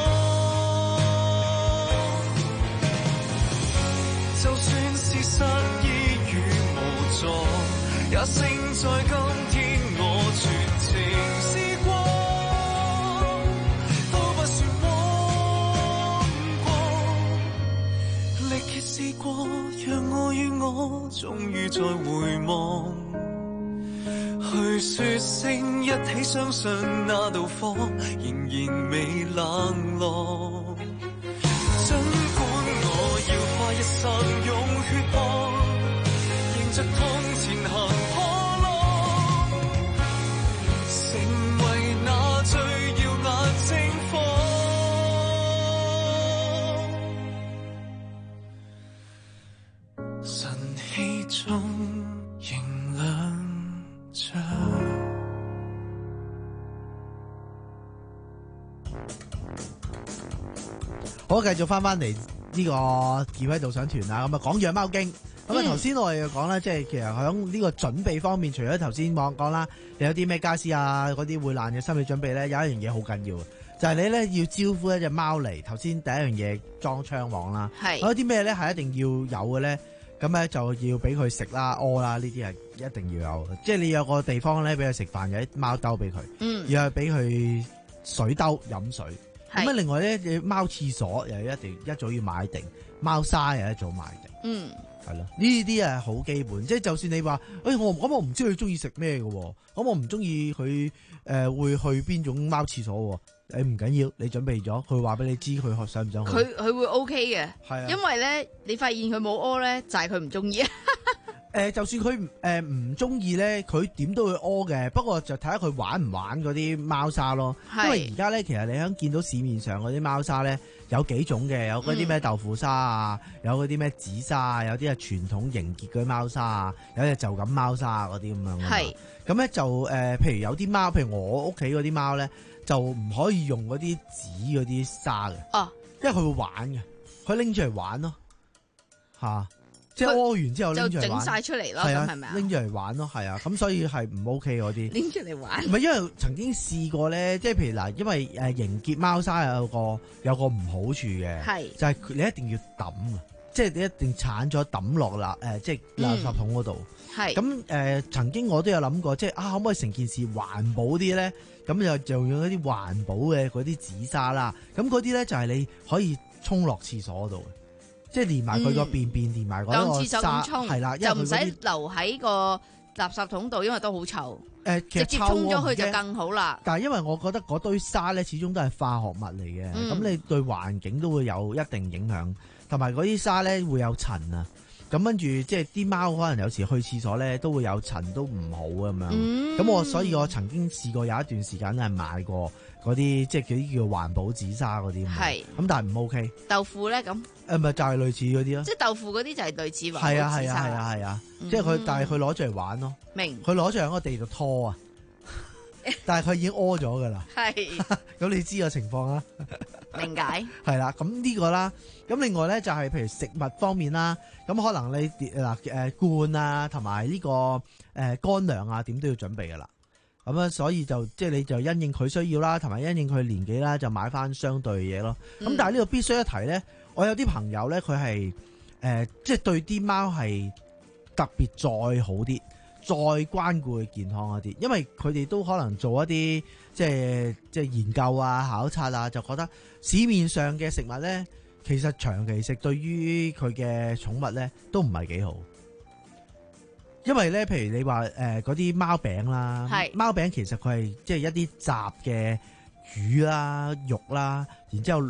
就算是失意與無助，也勝在今天我全情試過。試過，讓我與我終於再回望，去說聲一起相信那道火仍然未冷落。儘管我要花一生用血汗，迎着痛前行破落，成為那最耀眼星火。晨曦中仍亮着。 好，繼續翻翻嚟呢個健威導賞團啦。咁啊，講養貓經。咁啊，頭先我哋講啦，即係其實喺呢個準備方面，除咗頭先講講啦，你有啲咩家私啊，嗰啲會爛嘅心理準備咧，有一樣嘢好緊要，就係、是、你咧要招呼一隻貓嚟。頭先第一樣嘢裝窗網啦，係有啲咩咧係一定要有嘅咧？咁咧就要俾佢食啦、屙啦，呢啲係一定要有。即係你有個地方咧俾佢食飯，有啲貓兜俾佢，嗯，又係俾佢水兜飲水。咁啊，另外咧，你貓廁所又一定一早要買定，貓砂又一早買定。嗯，係咯，呢啲係好基本。即係就算你話，誒、哎、我咁我唔知佢中意食咩嘅，咁我唔中意佢誒會去邊種貓廁所。誒唔緊要，你準備咗，佢話俾你知佢想唔想去。 佢佢會 OK 嘅， 係啊， 因為咧你發現佢冇屙咧，就係佢唔中意。誒、 呃，就算佢誒唔中意咧，佢點都會屙嘅。不過就睇下佢玩唔玩嗰啲貓砂咯。因為而家咧，其實你響見到市面上嗰啲貓砂咧，有幾種嘅，有嗰啲咩豆腐砂啊，有嗰啲咩紫砂啊，有啲係傳統凝結嗰啲貓砂啊，有啲就咁貓砂嗰啲咁樣。係。咁咧就誒、呃，譬如有啲貓，譬如我屋企嗰啲貓咧，就唔可以用嗰啲紙嗰啲沙嘅。哦。因為佢會玩嘅，佢拎出嚟玩咯，吓、啊。即係屙完之後拎出嚟玩，就整晒出嚟咯，係咪啊？拎住嚟玩咯，係啊，咁所以係唔 OK 嗰啲。拎出嚟玩，唔係因為曾經試過咧，即係譬如嗱，因為誒凝結貓砂有個有個唔好處嘅，係就係你一定要抌啊，即係你一定鏟咗抌落垃誒，即係垃圾桶嗰度。係咁誒，曾經我都有諗過，即係啊，可唔可以成件事環保啲咧？咁就就用一啲環保嘅嗰啲紙砂啦。咁嗰啲咧就係你可以沖落廁所度嘅。即係連埋佢個便便，連埋嗰個沙，係啦，就唔使留喺個垃圾桶度，因為都好臭。誒，其實直接沖咗佢就更好啦。但係因為我覺得嗰堆沙咧，始終都係化學物嚟嘅，咁、嗯、你對環境都會有一定影響。同埋嗰啲沙咧會有塵啊，咁跟住即係啲貓可能有時去廁所咧都會有塵，都唔好咁樣。咁、嗯、我所以我曾經試過有一段時間係買過嗰啲即係嗰啲叫環保紙砂嗰啲。係。咁但係唔 OK。豆腐咧咁？誒咪就係類似嗰啲咯，即係豆腐嗰啲就係類似環保紙砂。係啊係啊係啊係啊，即係佢，但係佢攞出嚟玩咯。明。佢攞出嚟喺個地度拖啊，但係佢已經屙咗噶啦。係。咁你知個情況啦。明解。係啦，咁呢個啦，咁另外咧就係譬如食物方面啦，咁可能你嗱誒罐啊，同埋呢個誒乾糧啊，點都要準備噶啦。咁啊，所以就即係你就因應佢需要啦，同埋因應佢年紀啦，就買翻相對嘅嘢咯。咁、嗯、但係呢個必須一提咧。我有啲朋友咧，佢係誒，即係對啲貓係特別再好啲，再關顧佢健康一啲，因為佢哋都可能做一啲即係即係研究啊、考察啊，就覺得市面上嘅食物咧，其實長期食對於佢嘅寵物咧都唔係幾好，因為咧，譬如你話誒嗰啲貓餅啦，係貓餅其實佢係即係一啲雜嘅魚啦、肉啦，然之後。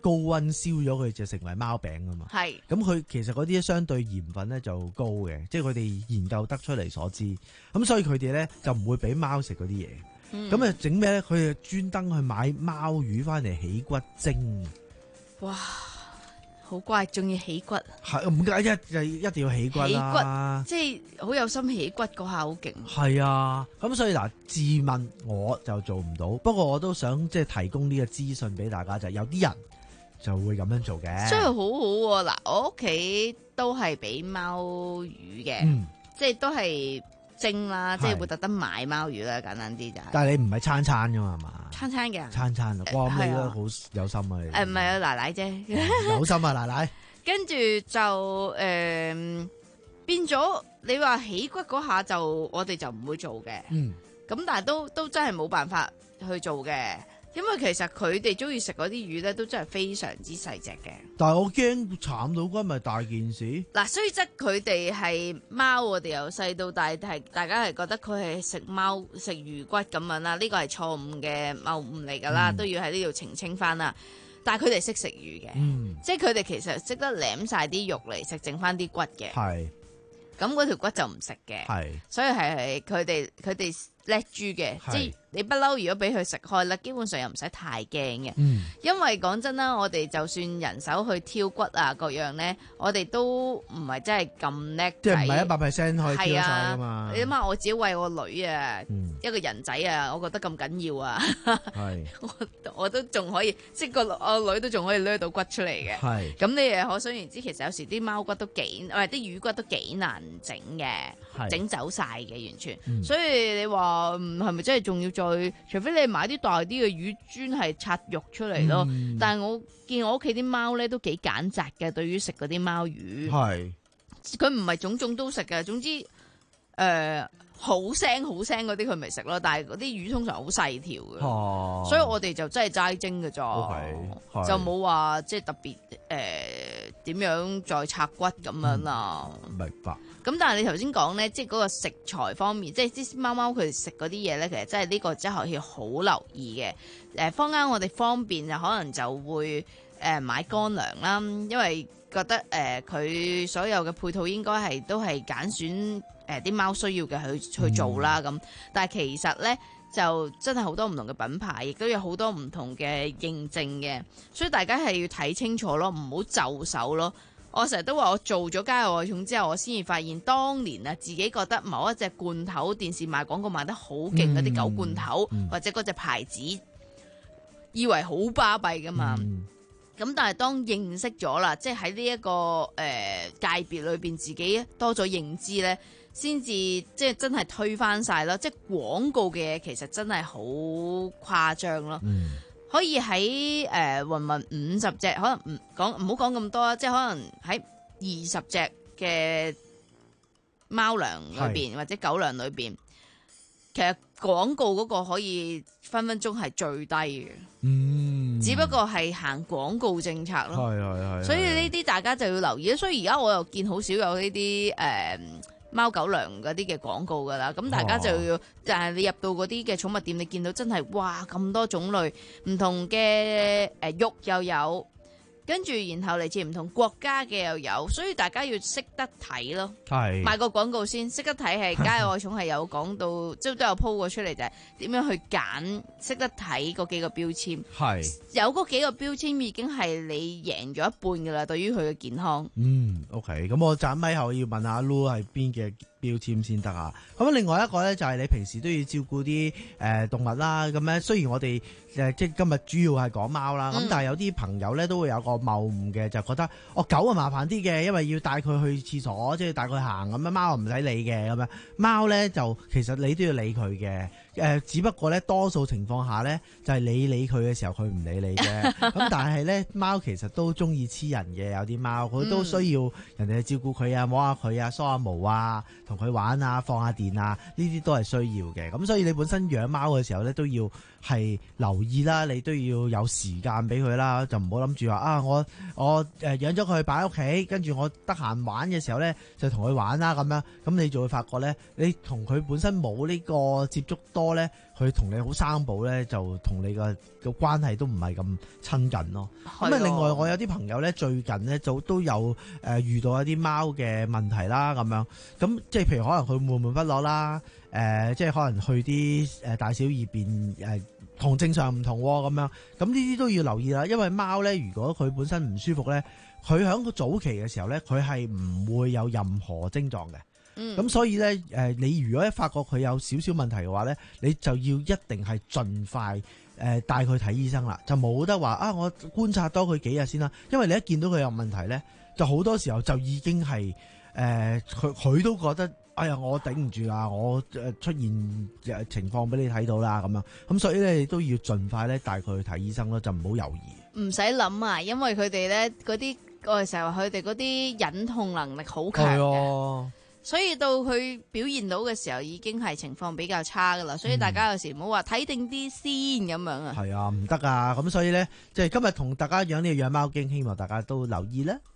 高溫燒咗佢就成為貓餅啊嘛。 係。 咁佢其實嗰啲相對鹽分咧就高嘅，即係佢哋研究得出嚟所知。咁所以佢哋咧就唔會俾貓食嗰啲嘢。咁啊整咩咧？佢哋專登去買貓魚翻嚟起骨蒸。 哇！好乖，仲要起骨。 係唔介一一定要起骨啦。 起骨即係好有心起骨嗰下好勁。 係啊，咁所以嗱，自問我就做唔到，不過我都想即係提供呢個資訊俾大家，就係、有啲人就會咁樣做嘅。 所以好好喎，嗱，我屋企都係俾貓魚嘅，嗯、即係都係蒸啦，即係會特登買貓魚啦，簡單啲就係。但係你唔係餐餐噶嘛，係嘛？餐餐嘅。餐餐啊！哇，咁你都好有心啊！你誒唔係啊，奶奶啫。有心啊，奶奶。跟住就誒、呃、變咗，你話起骨嗰下就我哋就唔會做嘅。嗯。咁但係都都真係冇辦法去做嘅。因為其實佢哋中意食嗰啲魚咧，都真係非常之細隻嘅。但係我驚慘到骨咪大件事。嗱，雖則佢哋係貓，我哋由細到大係大家係覺得佢係食貓食魚骨咁樣啦，呢個係錯誤嘅謬誤嚟㗎啦，嗯、都要喺呢度澄清翻啦。但係佢哋識食魚嘅，嗯、即係佢哋其實識得舐晒啲肉嚟食，剩翻啲骨嘅。係。咁嗰條骨就唔食嘅。係。所以係佢哋佢哋叻豬嘅，即係。你不嬲，如果俾佢食開啦，基本上又唔使太驚嘅。嗯、因為講真啦，我哋就算人手去挑骨啊各樣咧，我哋都唔係真係咁叻。即係唔係一百 percent 可以挑晒㗎嘛？你諗下，我自己餵我女啊，嗯、一個人仔啊，我覺得咁緊要啊，是我我都仲可以，即係個我女都仲可以掠到骨出嚟嘅。係咁，你誒可想而知，其實有時啲貓骨都幾，唔係啲魚骨都幾難整嘅，整走晒嘅完全。嗯、所以你話係咪真係仲要再？除非你買啲大啲嘅魚，專係拆肉出嚟咯。嗯、但係我見我屋企啲貓咧都幾揀擇嘅，對於食嗰啲貓魚，係佢唔係種種都食嘅。總之，誒、呃、好腥好腥嗰啲佢咪食咯。但係嗰啲魚通常好細條嘅，啊、所以我哋就真係齋蒸嘅咋，okay, 就冇話即係特別誒點樣再拆骨咁樣啦。嗯、明白。咁但係你頭先講咧，即係嗰個食材方面，即係啲貓貓佢食嗰啲嘢咧，其實真係呢個真係要好留意嘅。誒，坊間我哋方便就可能就會誒買乾糧啦，因為覺得誒佢、呃、所有嘅配套應該係都係揀選誒啲貓需要嘅去去做啦咁。嗯、但係其實咧就真係好多唔同嘅品牌，亦都有好多唔同嘅認證嘅，所以大家係要睇清楚咯，唔好就手咯。我成日都話我做咗家有愛寵之後，我先至發現當年啊，自己覺得某一隻罐頭電視賣廣告賣得好勁嗰啲狗罐頭，嗯嗯、或者嗰隻牌子，以為好巴閉噶嘛。咁、嗯、但係當認識咗啦，即係喺呢一個誒、呃、界別裏邊，自己多咗認知咧，先至即係真係推翻晒咯。即係廣告嘅嘢其實真係好誇張咯。嗯可以喺誒雲雲五十隻，可能唔講唔好講咁多啊，即係可能喺二十隻嘅貓糧裏邊是或者狗糧裏邊，其實廣告嗰個可以分分鐘係最低嘅。嗯，只不過係行廣告政策咯。係係係。所以呢啲大家就要留意。所以而家我又見好少有呢啲誒貓狗糧嗰啲嘅廣告噶啦，咁大家就要，但係、哦、你入到嗰啲嘅寵物店，你見到真係哇咁多種類，唔同嘅誒肉又有，跟住然後嚟自唔同國家嘅又有，所以大家要識得睇咯。係賣個廣告先，識得睇係家有愛寵係有講到，即係都有鋪過出嚟，就係點樣去揀，識得睇嗰幾個標籤。係有嗰幾個標籤已經係你贏咗一半噶啦，對於佢嘅健康。嗯 ，OK，咁我暫咪後要問下阿 Lu 係邊嘅標籤先得啊。咁另外一個咧就係你平時都要照顧啲誒動物啦。咁咧雖然我哋誒即係今日主要係講貓啦，咁、嗯、但係有啲朋友咧都會有個謬誤嘅，就覺得哦狗啊麻煩啲嘅，因為要帶佢去廁所，即係帶佢行咁樣，貓唔使理嘅咁樣。貓咧就其實你都要理佢嘅。誒、呃，只不過咧，多數情況下咧，就係、是、你理佢嘅時候，佢唔理你嘅。咁但係咧，貓其實都中意黐人嘅，有啲貓佢都需要人哋去照顧佢啊，摸下佢啊，梳下毛啊，同佢玩啊，放下電啊，呢啲都係需要嘅。咁所以你本身養貓嘅時候咧，都要係留意啦，你都要有時間俾佢啦，就唔好諗住話啊，我我誒養咗佢擺喺屋企，跟住我得閒玩嘅時候咧，就同佢玩啦咁樣。咁你就會發覺咧，你同佢本身冇呢個接觸多多咧，佢同你好生保咧，就同你個個關係都唔係咁親近咯。咁啊，另外我有啲朋友咧，最近咧就都有誒、呃、遇到一啲貓嘅問題啦，咁樣咁即係譬如可能佢悶悶不樂啦，誒、呃、即係可能去啲誒大小二便誒同正常唔同咁樣，咁呢啲都要留意啦。因為貓咧，如果佢本身唔舒服咧，佢喺個早期嘅時候咧，佢係唔會有任何症狀嘅。咁、嗯、所以咧，誒，你如果一發覺佢有少少問題嘅話咧，你就要一定係盡快誒帶佢睇醫生啦，就冇得話啊，我觀察多佢幾日先啦。因為你一見到佢有問題咧，就好多時候就已經係誒，佢、呃、佢都覺得，哎呀，我頂唔住啦，我誒出現情況俾你睇到啦，咁樣，咁所以咧，你都要盡快咧帶佢去睇醫生咯，就唔好猶豫。 唔使諗啊，因為佢哋咧嗰啲，我哋成日話佢哋嗰啲忍痛能力好強嘅。所以到佢表現到嘅時候，已經係情況比較差噶啦。所以大家有時唔好話睇定啲先咁樣啊。 係啊，唔得啊。咁所以咧，即係今日同大家養呢個養貓經，希望大家都留意啦。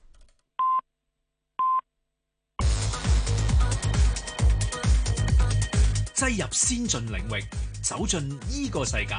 擠入先進領域，走進依個世界。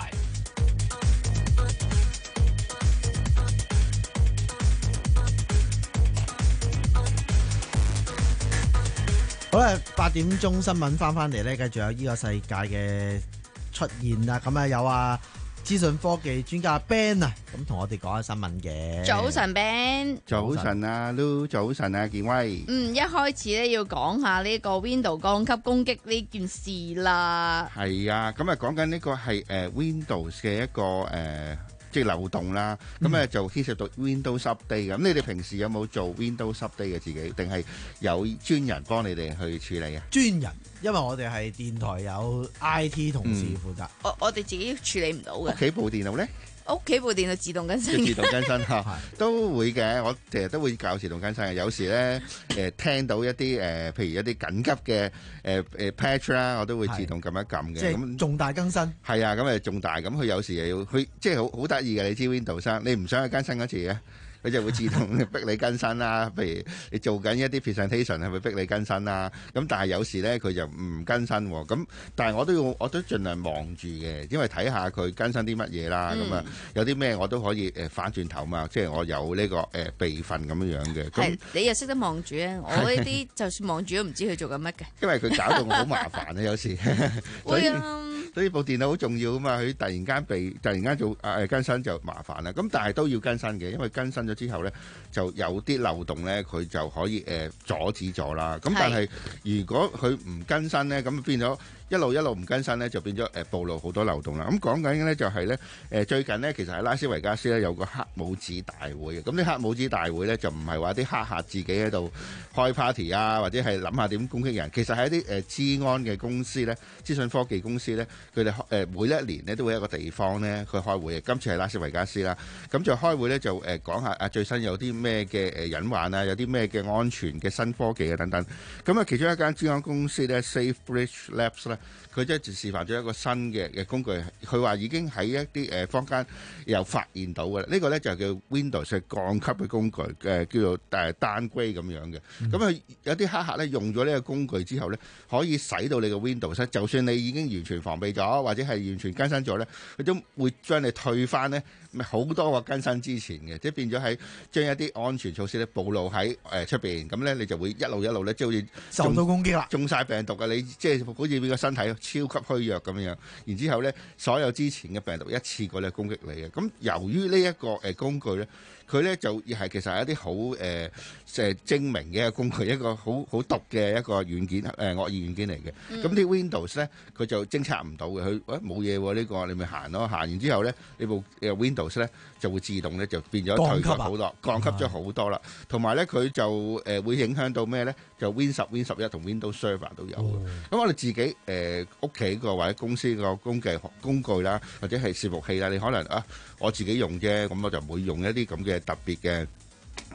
好啦，八點鐘新聞翻翻嚟咧，繼續有呢個世界嘅出現啦。咁啊，有啊資訊科技專家 Ben 啊，咁同我哋講下新聞嘅。 早晨 Ben， 早晨啊 Lu， 早晨啊健威。 嗯，一開始咧要講下呢個 Windows 降級攻擊呢件事啦。 係啊，咁啊講緊呢個係誒 Windows 嘅一個誒。呃即係漏洞啦，咁咧就牽涉到 Windows Update 嘅。咁你哋平時有冇做 Windows Update 嘅自己，定係有專人幫你哋去處理啊？ 專人，因為我哋係電台有 I T 同事負責。 嗯、我我哋自己處理唔到嘅。 屋企部電腦咧？ 屋企部電腦自動更新， 自動更新嚇，都會嘅。我成日都會教自動更新嘅。有時咧，誒、呃、聽到一啲誒、呃，譬如一啲緊急嘅誒誒 patch 啦，我都會自動撳一撳嘅。 即係重大更新。係啊，咁誒重大，咁佢有時又要，佢即係好好得意嘅。你知 Windows 生，你唔想去更新嗰次嘅。佢就會自動逼你更新啦，譬如你做緊一啲 presentation 係會逼你更新啦，咁但係有時咧佢就唔更新喎，咁但係我都要我都盡量望住嘅，因為睇下佢更新啲乜嘢啦，咁啊、嗯、有啲咩我都可以誒反轉頭嘛，即係我有呢、這個誒、呃、備份咁樣樣嘅。 係你又識得望住啊？我呢啲就算望住都唔知佢做緊乜嘅。 因為佢搞到我好麻煩啊，有時。會啊。所以部電腦好重要啊嘛，佢突然間被突然間做誒更新就麻煩啦。咁但係都要更新嘅，因為更新咗之後咧就有啲漏洞咧，佢就可以誒、呃、阻止咗啦。咁但係如果佢唔更新咧，咁變咗一路一路唔更新咧，就變咗誒暴露好多漏洞啦。咁講緊咧就係咧誒最近咧，其實喺拉斯維加斯咧有個黑帽子大會嘅。咁啲黑帽子大會咧就唔係話啲黑客自己喺度開 party 啊，或者係諗下點攻擊人。其實係一啲誒資安嘅公司咧，資訊科技公司咧。佢哋誒每一年咧都會有一個地方咧去開會嘅，今次係拉斯維加斯啦，咁就開會咧就誒講下啊最新有啲咩嘅誒隱患啊，有啲咩嘅安全嘅新科技啊等等。咁啊其中一間資安公司咧 Safe Bridge Labs 咧，佢即係示範咗一個新嘅嘅工具，佢話已經喺一啲誒坊間又發現到嘅。呢、這個咧就叫 Windows 嘅降級嘅工具，誒叫做誒 downgrade 咁樣嘅。咁啊、嗯、有啲黑客咧用咗呢個工具之後咧，可以使到你嘅 Windows， 就算你已經完全防備咗，或者係完全更新咗咧，佢都會將你退翻咧，好多個更新之前嘅，即係變咗喺將一啲安全措施咧暴露喺誒出邊，咁咧你就會一路一路咧即係好似受到攻擊啦， 中晒病毒嘅，你即係好似變個身體超級虛弱咁樣，然之後咧所有之前嘅病毒一次過咧攻擊你嘅。咁由於呢一個誒工具咧，佢咧就係其實係一啲好誒誒精明嘅一個工具，一個好好毒嘅一個軟件誒惡意軟件嚟嘅。咁啲、嗯、Windows 咧佢就偵測唔到嘅，佢誒冇嘢喎呢個，你咪行咯，行完之後咧你部誒 Windows 咧就會自動咧就變咗退咗好多，降級咗好多啦。同埋咧佢就誒會影響到咩咧？就 Win 十、Win 十一同 Windows Server 都有。咁、哦、我哋自己誒屋企個或者公司個工具工具啦，或者係伺服器啦，你可能啊我自己用啫，咁我就唔會用一啲咁嘅特別嘅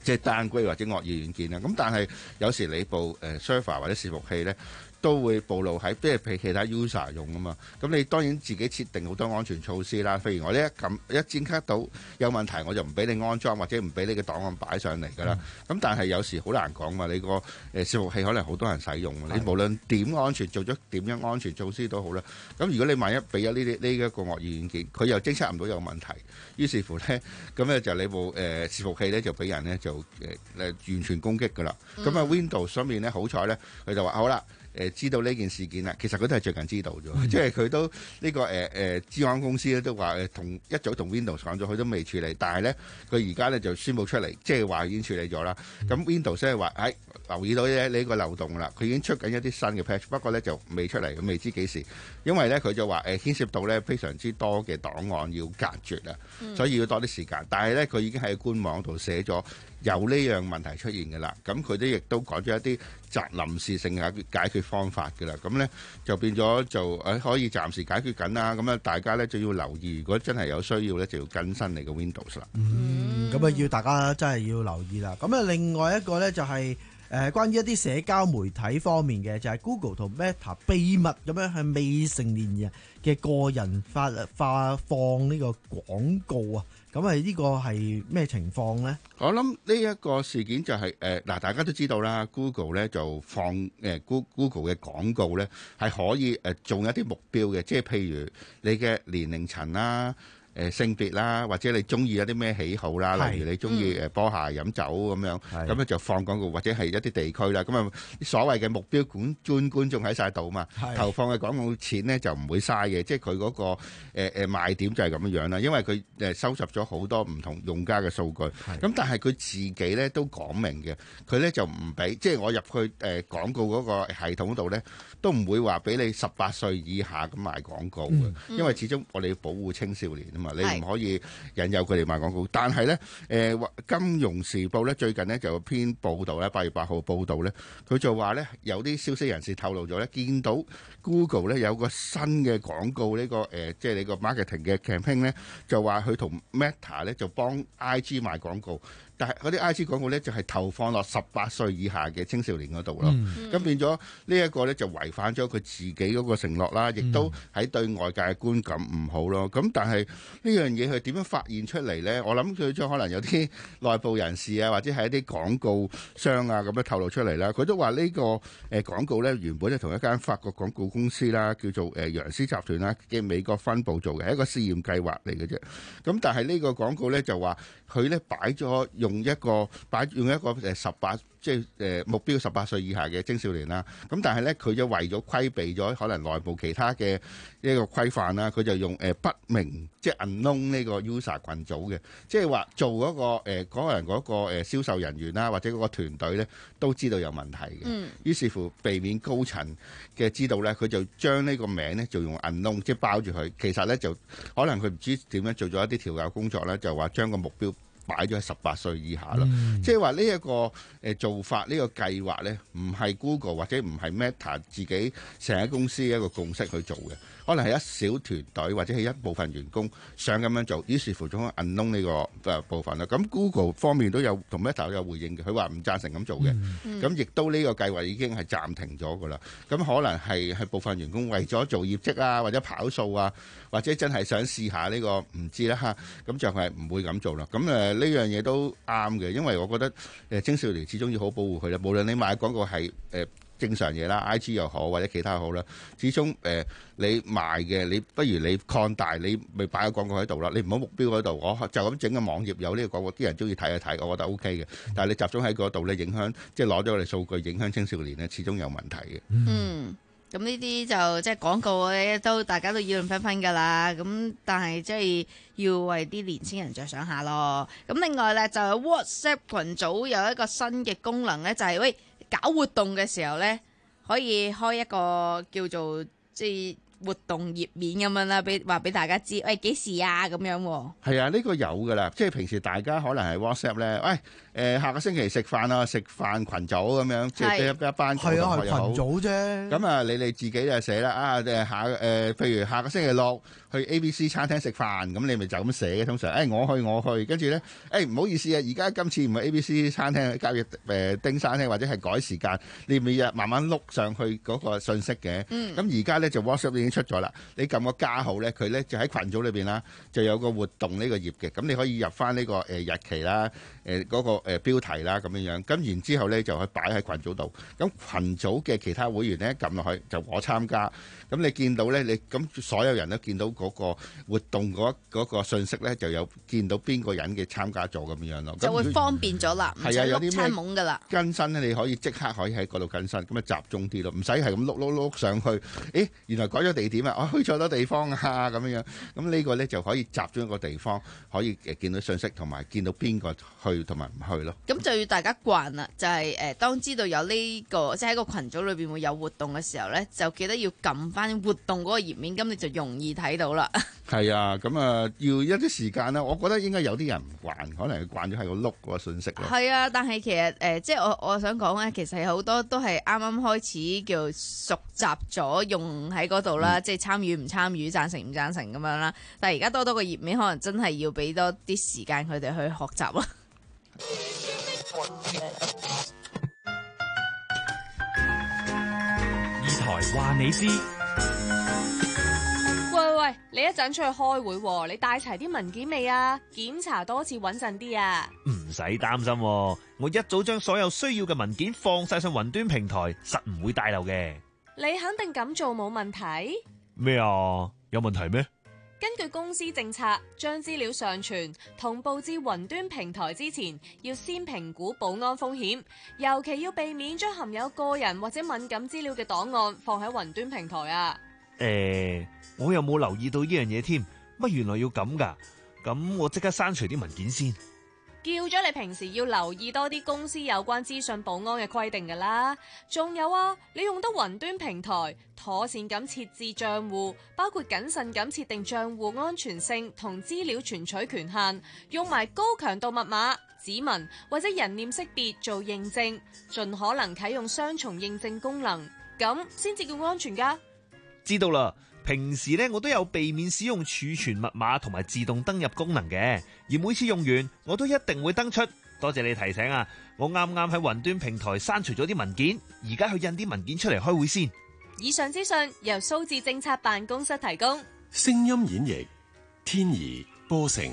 即係 downgrade 或者惡意軟件啦。咁但係有時你部誒 server 或者伺服器咧，都會暴露喺，即係俾其他 user 用啊嘛。咁你當然自己設定好多安全措施啦。譬如我呢一撳一偵測到有問題，我就唔俾你安裝或者唔俾你嘅檔案擺上嚟㗎啦。咁、嗯、但係有時好難講嘛。你個誒伺服器可能好多人使用，你無論點安全做咗點樣安全措施都好啦。咁如果你萬一俾咗呢啲呢一個惡意軟件，佢又偵測唔到有問題，於是乎咧，咁咧就你部誒、呃、伺服器咧就俾人咧就誒誒、呃、完全攻擊㗎啦。咁啊、嗯、Windows 上面咧好彩咧，佢就話好啦。誒知道呢件事件啦，其實佢都係最近知道咗，嗯、即係佢都呢、呢個誒誒資安公司咧都話誒同一早同 Windows 講咗，佢都未處理，但係咧佢而家咧就宣佈出嚟，即係話已經處理咗啦。咁、嗯、Windows 咧話誒留意到咧呢個漏洞啦，佢已經出緊一啲新嘅 patch， 不過咧就未出嚟，未知幾時，因為咧佢就話誒牽涉到咧非常之多嘅檔案要隔絕啊，嗯、所以要多啲時間。但係咧佢已經喺官網度寫咗有呢樣問題出現嘅啦，咁佢都亦都講咗一啲暫臨時性嘅解決方法嘅啦，咁咧就變咗就誒可以暫時解決緊啦。咁啊大家咧就要留意，如果真係有需要咧，就要更新你嘅 Windows 啦。 嗯，咁啊要大家真係要留意啦。咁啊另外一個咧就係、是、誒、呃、關於一啲社交媒體方面嘅，就係、是、Google 同 Meta 秘密咁樣向未成年人嘅個人發發放呢個廣告啊。咁係呢個係咩情況呢？ 我諗呢一個事件就係誒嗱，大家都知道啦 ，Google 咧就放誒、呃、Google 嘅廣告咧係可以誒、呃、做一啲目標嘅，即係譬如你嘅年齡層啦。誒、呃、性別啦，或者你中意一啲咩喜好啦，例如你中意誒波鞋飲酒咁樣，咁咧是就放廣告，或者係一啲地區啦，咁啊所謂嘅目標管專觀眾喺晒度嘛，是投放嘅廣告錢呢就唔會嘥嘅，即係佢嗰個誒誒、呃、賣點就係咁樣樣啦，因為佢誒收集咗好多唔同用家嘅數據，咁是但係佢自己咧都講明嘅，佢咧就唔俾，即係我入去誒、呃、廣告嗰個系統度咧，都唔會話俾你十八歲以下咁賣廣告嘅，嗯、因為始終我哋要保護青少年啊嘛，你唔可以引誘佢哋賣廣告。但係咧，誒《金融時報》咧最近咧就有篇報導咧，八月八號報導咧，佢就話咧有啲消息人士透露咗咧，見到 Google 咧有個新嘅廣告呢、呢個誒、呃，即係你個 marketing 嘅 campaign 咧，就話佢同 Meta 咧就幫 I G 賣廣告。但係嗰啲 I G 廣告咧就係投放落十八歲以下嘅青少年嗰度咯，咁、嗯、變咗呢一個咧就違反咗佢自己嗰個承諾啦，亦都喺對外界嘅觀感唔好咯。咁但係呢樣嘢佢點樣發現出嚟咧？我諗佢將可能有啲內部人士啊，或者係一啲廣告商啊咁樣透露出嚟啦。佢都話呢個誒廣告咧原本咧同一間法國廣告公司啦，叫做誒楊思集團啦嘅美國分部做嘅，係一個試驗計劃嚟嘅啫。咁但係呢個廣告咧就話佢咧擺咗。用一個擺用一個誒十八即係誒目標十八歲以下嘅青少年啦，咁但係咧佢就為咗規避咗可能內部其他嘅呢個規範啦，佢就用誒不明即係 unknown 呢個 user 群組嘅，即係話做嗰、嗰個誒嗰、呃嗰個人嗰個誒銷售人員啦，或者嗰個團隊咧都知道有問題嘅，嗯、於是乎避免高層嘅知道咧，佢就將呢個名咧就用 unknown 即係包住佢，其實咧就可能佢唔知點樣做咗一啲調教工作咧，就話將個目標擺咗喺十八歲以下咯，嗯、即係話呢一個誒做法，呢、呢個計劃咧，唔係 Google 或者唔係 Meta 自己成間公司一個共識去做嘅，可能係一小團隊或者係一部分員工想咁樣做，於是乎咗 unknown 呢個誒部分啦。咁 Google 方面都有同 Meta 都有回應嘅，佢話唔贊成咁做嘅，咁亦、嗯、都呢個計劃已經係暫停咗噶啦。咁可能係係部分員工為咗做業績啊，或者跑數啊，或者真係想試下呢、呢個唔知啦嚇，咁就係唔會咁做啦。咁誒。呢樣嘢都啱嘅，因為我覺得誒青少年始終要好保護佢啦。無論你買廣告係誒、呃、正常嘢啦 ，I G 又好或者其他好啦，始終誒、呃、你賣嘅，你不如你擴大，你咪擺個廣告喺度啦。你唔好目標喺度，我就咁整個網頁有呢個廣告，啲人中意睇一睇，我覺得 O K 嘅。但係你集中喺嗰度咧，影響即係攞咗我哋數據，影響青少年咧，始終有問題嘅。 嗯。咁呢啲就即係廣告咧，都大家都議論紛紛㗎啦。咁但係即係要為啲年輕人着想下咯。咁另外咧就係 WhatsApp 群組有一個新嘅功能咧，就係、是、喂搞活動嘅時候咧，可以開一個叫做即係活動頁面咁樣啦，俾話俾大家知，喂幾時啊咁樣喎。 係啊，呢、呢個有㗎啦，即係平時大家可能係 WhatsApp 咧，喂。 誒下個星期食飯啊，食飯群組咁樣，即係一一班同學又好。 係啊，係群組啫。 咁啊，你哋自己就寫啦。啊，誒下誒，譬如下個星期六去 A B C 餐廳食飯，咁你咪就咁寫嘅。通常，誒我去我去，跟住咧，誒唔好意思啊，而家今次唔係 A B C 餐廳，交易誒丁餐廳或者係改時間，你每日慢慢碌上去嗰個信息嘅。咁而家咧就 WhatsApp 已經出咗啦，你撳個加號咧，佢咧就喺群組裏邊啦，就有個活動呢個頁嘅。咁你可以入翻呢個誒日期啦，誒嗰個誒標題啦咁樣樣。咁然之後咧就去擺喺群組度。咁群組嘅其他會員咧撳落去就我參加。咁你見到咧，你咁所有人都見到嗰個活動嗰嗰個信息咧，就有見到邊個人嘅參加咗咁樣咯， 就會方便咗啦，唔使碌餐懵噶啦。 更新咧，你可以即刻可以喺嗰度更新，咁啊集中啲咯，唔使係咁碌碌碌上去。誒，原來改咗地點啊，我去錯咗地方啊咁樣樣。咁呢個咧就可以集中一個地方，可以誒見到信息同埋見到邊個去同埋唔去咯。 咁就要大家慣啦，就係、是、誒當知道有呢、這個即係喺個群組裏邊會有活動嘅時候咧，就記得要撳翻活動嗰個頁面，咁你就容易睇到啦。 係啊，咁啊要一啲時間啦。我覺得應該有啲人唔慣，可能佢慣咗喺個碌嗰個信息咯。 係啊，但係其實誒、呃，即係我我想講咧，其實好多都係啱啱開始叫熟習咗用喺嗰度啦，嗯、即係參與唔參與、贊成唔贊成咁樣啦。但係而家多多個頁面，可能真係要俾多啲時間佢哋去學習咯。 二台話你知。 喂喂，你一陣出去開會，你帶齊啲文件未啊？檢查多次穩陣啲啊！ 唔使擔心，我一早將所有需要嘅文件放晒上雲端平台，實唔會帶漏嘅。 你肯定咁做冇問題？ 咩啊？有問題咩？ 根據公司政策，將資料上傳同步至雲端平台之前，要先評估保安風險，尤其要避免將含有個人或者敏感資料嘅檔案放喺雲端平台啊。 誒、欸，我又冇留意到呢樣嘢添，乜原來要咁噶？咁我即刻刪除啲文件先。 叫咗你平時要留意多啲公司有關資訊保安嘅規定噶啦。仲有啊，你用得雲端平台，妥善咁設置賬戶，包括謹慎咁設定賬戶安全性同資料存取權限，用埋高強度密碼、指紋或者人臉識別做認證，盡可能啟用雙重認證功能，咁先至叫安全噶。 知道啦，平時咧我都有避免使用儲存密碼同埋自動登入功能嘅，而每次用完我都一定會登出。多謝你提醒啊！我啱啱喺雲端平台刪除咗啲文件，而家去印啲文件出嚟開會先。 以上資訊由數字政策辦公室提供。 聲音演繹天怡波成。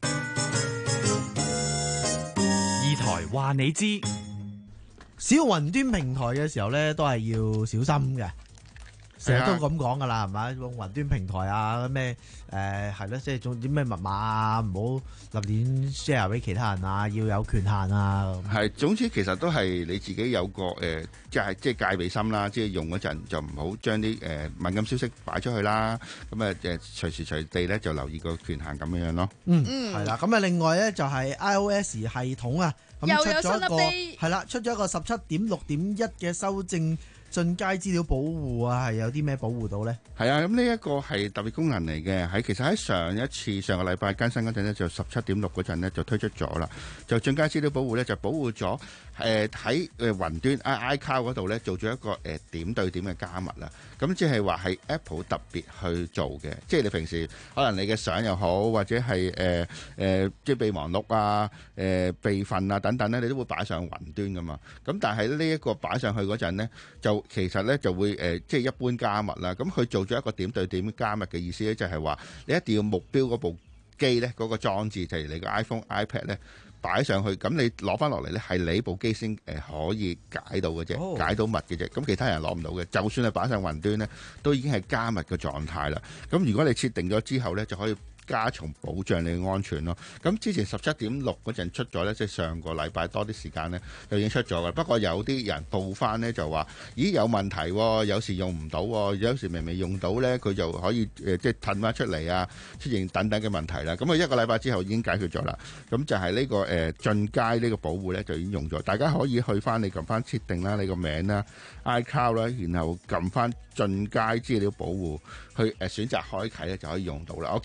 二台話你知， 使用雲端平台嘅時候咧，都係要小心嘅。成日都咁講噶啦，係咪？用雲端平台啊，咩誒係咯，即係總之咩密碼啊，唔好立亂 share 俾其他人啊，要有權限啊。 係，總之其實都係你自己有個誒、呃，即係即係戒備心啦，即係用嗰陣就唔好將啲誒敏感消息擺出去啦。咁啊誒，隨時隨地咧就留意個權限咁樣樣咯。 嗯，係啦。咁啊，另外咧就係 iOS 系統啊，咁出咗一個係啦，出咗一個十七點六點一嘅修正。進階資料保護啊，係有啲咩保護到呢？ 係啊，咁呢一個係特別功能嚟嘅，喺其實喺上一次上個禮拜更新嗰陣咧，就十七點六嗰陣咧就推出咗啦。就進階資料保護咧，就保護咗誒喺誒雲端 iCloud 嗰度咧做咗一個誒、呃、點對點嘅加密啦。咁即係話係 Apple 特別去做嘅，即係你平時可能你嘅相又好，或者係誒誒即係備忘錄啊、誒、呃、備份啊等等咧，你都會擺上雲端噶嘛。咁但係呢一個擺上去嗰陣咧，就其實咧就會誒、呃、即係一般加密啦。咁佢做咗一個點對點加密嘅意思咧，就係話你一定要目標嗰部機咧嗰個裝置，就係你個 iPhone、iPad 咧擺上去，咁你攞翻落嚟咧係你部機先誒可以解到嘅啫，oh. 解到密嘅啫。咁其他人攞唔到嘅，就算係擺上雲端咧，都已經係加密嘅狀態啦。咁如果你設定咗之後咧，就可以加重保障你嘅安全咯。咁之前十七點六嗰陣出咗咧，即係上個禮拜多啲時間咧，就已經出咗嘅。不過有啲人報翻咧就話：咦，有問題喎，有時用唔到喎，有時明明用到咧，佢就可以誒即係褪翻出嚟啊，出現等等嘅問題啦。咁啊一個禮拜之後已經解決咗啦。咁就係呢個誒進階呢個保護咧就已經用咗。大家可以去翻你撳翻設定啦，你個名啦 iCloud 啦，然後撳翻進階資料保護去誒選擇開啟咧就可以用到啦。我建議大家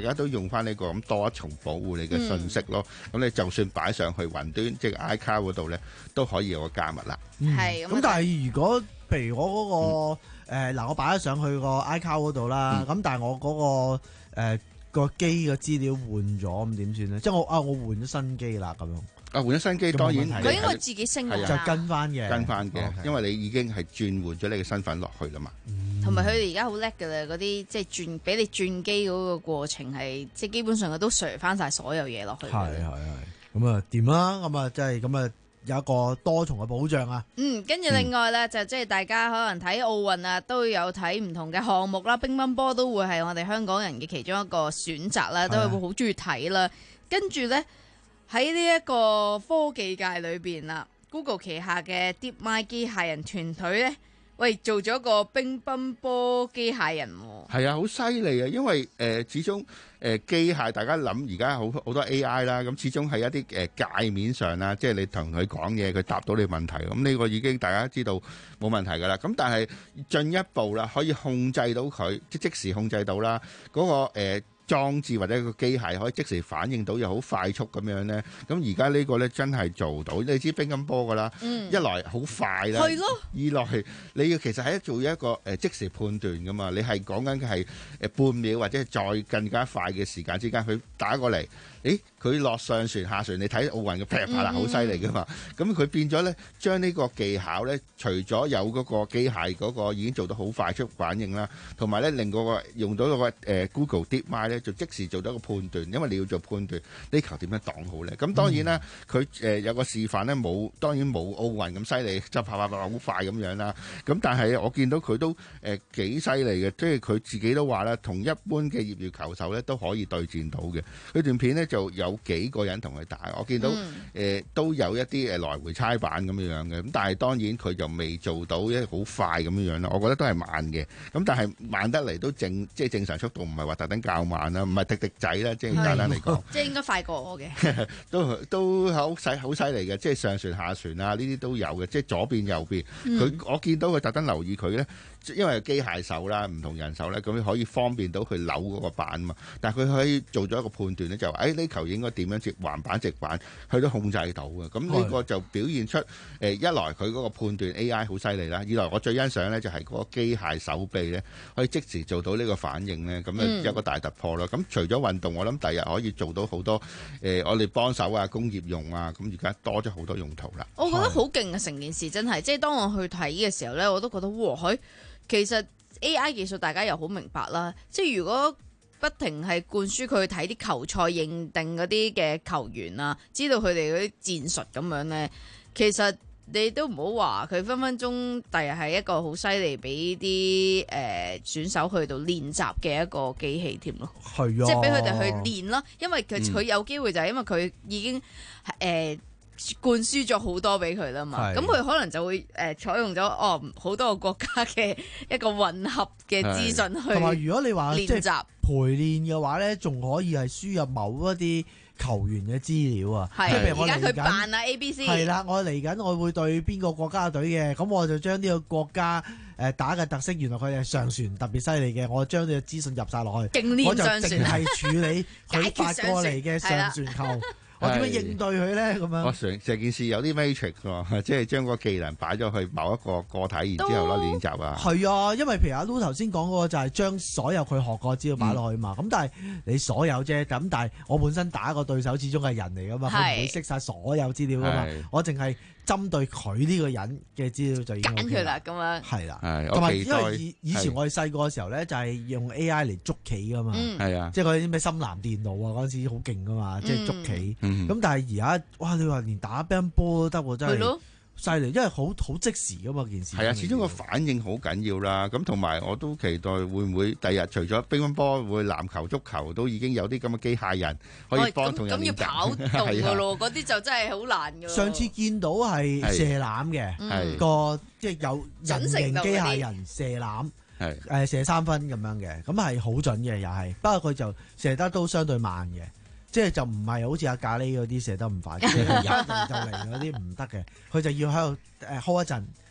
家都用翻呢個咁多一重保護你嘅信息咯。咁、嗯、你就算擺上去雲端，即係 iCloud 嗰度咧，都可以有個加密啦。 係、嗯。咁但係如果譬如我嗰、那個誒嗱、嗯呃，我擺咗上去個 iCloud 嗰度啦，咁、嗯、但係我嗰、那個誒、呃、個機嘅資料換咗，咁點算咧？即係我啊，我換咗新機啦，咁樣。啊，換咗新機當然佢應該自己升嘅， 就跟翻嘅， 跟翻嘅，因為你已經係轉換咗你嘅身份落去啦嘛。 同埋佢哋而家好叻㗎啦，嗰啲即係轉俾你轉機嗰個過程係即係基本上佢都 share 翻晒所有嘢落去。 係係係，咁啊掂啦，咁啊即係咁啊有一個多重嘅保障啊。 嗯，跟住另外咧、嗯、就即係大家可能睇奧運啊都有睇唔同嘅項目啦，乒乓波都會係我哋香港人嘅其中一個選擇啦，都係會好中意睇啦。跟住咧。喺呢一個科技界裏邊啦 ，Google 旗下嘅 DeepMind 機械人團隊咧，喂做咗個乒乓波機械人喎。 係啊，好犀利啊！因為誒、呃、始終誒、呃、機械，大家諗而家好好多 A I 啦，咁始終係一啲誒、呃、界面上啦，即係你同佢講嘢，佢答到你問題，咁呢個已經大家知道冇問題㗎啦。咁但係進一步啦，可以控制到佢，即即時控制到啦，嗰、那個、呃裝置或者個機械可以即時反應到又好快速咁樣咧，咁而家呢個咧真係做到。你知乒乓波噶啦，嗯、一來好快啦， 係咯， 二來你要其實係做一個誒即時判斷噶嘛，你係講緊嘅係誒半秒或者係再更加快嘅時間之間，佢打過嚟，誒佢落上船下船，你睇奧運嘅劈啪啦，好犀利噶嘛，咁佢變咗咧將呢個技巧咧，除咗有嗰個機械嗰個已經做到好快速反應啦，同埋咧令嗰個用到嗰個誒 Google DeepMind 咧。就即時做到一個判斷，因為你要做判斷呢球點樣擋好咧。咁當然啦，佢誒、呃、有個示範咧，冇當然冇奧運咁犀利，就啪啪啪好快咁樣啦。咁但係我見到佢都誒幾犀利嘅，即係佢自己都話啦，同一般嘅業餘球手咧都可以對戰到嘅。佢段片咧就有幾個人同佢打，我見到誒、嗯呃、都有一啲誒來回猜板咁樣樣嘅。咁但係當然佢就未做到一好快咁樣樣啦。我覺得都係慢嘅。咁但係慢得嚟都正，即係正常速度，唔係話特登較慢。唔係滴滴仔啦，即係簡單嚟講， 即係應該快過我嘅， 都都好犀好犀利嘅，即係上船下船啊，呢啲都有嘅，即係左邊右邊。佢、嗯、我見到佢特登留意佢咧，因為機械手啦，唔同人手咧，咁可以方便到佢扭嗰個板啊嘛。但係佢可以做咗一個判斷咧，就話誒呢球應該點樣接橫板直板，佢都控制到嘅。咁呢個就表現出誒、呃、一來佢嗰個判斷 A I 好犀利啦，二來我最欣賞咧就係嗰個機械手臂咧可以即時做到呢個反應咧，咁啊一個大突破咯。咁、嗯、除咗運動，我諗第日可以做到好多誒、呃，我哋幫手啊，工業用啊，咁而家多咗好多用途啦。 我覺得好勁啊！成件事真係，即係當我去睇嘅時候咧，我都覺得哇，佢其實 A I 技術大家又好明白啦。即係如果不停係灌輸佢去睇啲球賽認定嗰啲嘅球員啊，知道佢哋嗰啲戰術咁樣咧，其實。你都唔好話佢分分鐘第日係一個好犀利俾啲誒選手去到練習嘅一個機器添咯，係啊，即係俾佢哋去練咯，因為佢佢有機會就係因為佢已經誒、呃、灌輸咗好多俾佢啦嘛，咁佢可能就會誒、呃、採用咗哦好多個國家嘅一個混合嘅資訊去，同埋如果你話練習陪練嘅話咧，仲可以係輸入某一啲球員嘅資料啊，即係譬如我而家佢扮啊 A B C， 係啦，我嚟緊我會對邊個國家隊嘅，咁我就將呢個國家誒打嘅特色，原來佢係上船特別犀利嘅，我將呢個資訊入晒落去，我就淨係處理佢發過嚟嘅上船球。我點樣應對佢咧？咁樣，我成成件事有啲 matrix 喎，即係將個技能擺咗去某一個個體，然之後攞練習啊。係啊，因為譬如阿 Lu 頭先講嗰個就係將所有佢學過資料擺落去嘛。咁、嗯、但係你所有啫，咁但係我本身打個對手始終係人嚟噶嘛，佢唔會識晒所有資料噶嘛。我淨係針對佢呢個人嘅資料就已經揀佢啦。咁樣係啦，同埋因為以以前我哋細個嘅時候咧，就係用 A I 嚟捉棋噶嘛。係啊，即係嗰啲咩深藍電腦啊，嗰陣時好勁噶嘛，即係捉棋。咁、嗯、但係而家，哇！你話連打乒乓波都得喎，真係犀利，因為好好即時噶嘛件事。係啊，始終個反應好緊要啦。咁同埋我都期待會唔會第日除咗乒乓波，會籃球、足球都已經有啲咁嘅機械人可以幫同人練習。咁要跑動噶咯，嗰啲就真係好難噶。上次見到係射籃嘅，個即係有人形機械人射籃，誒射三分咁樣嘅，咁係好準嘅又係。不過佢就射得都相對慢嘅。即係就唔係好似阿咖喱嗰啲射得唔快，即係一定就嚟嗰啲唔得嘅。佢就要喺度誒 hold 一陣，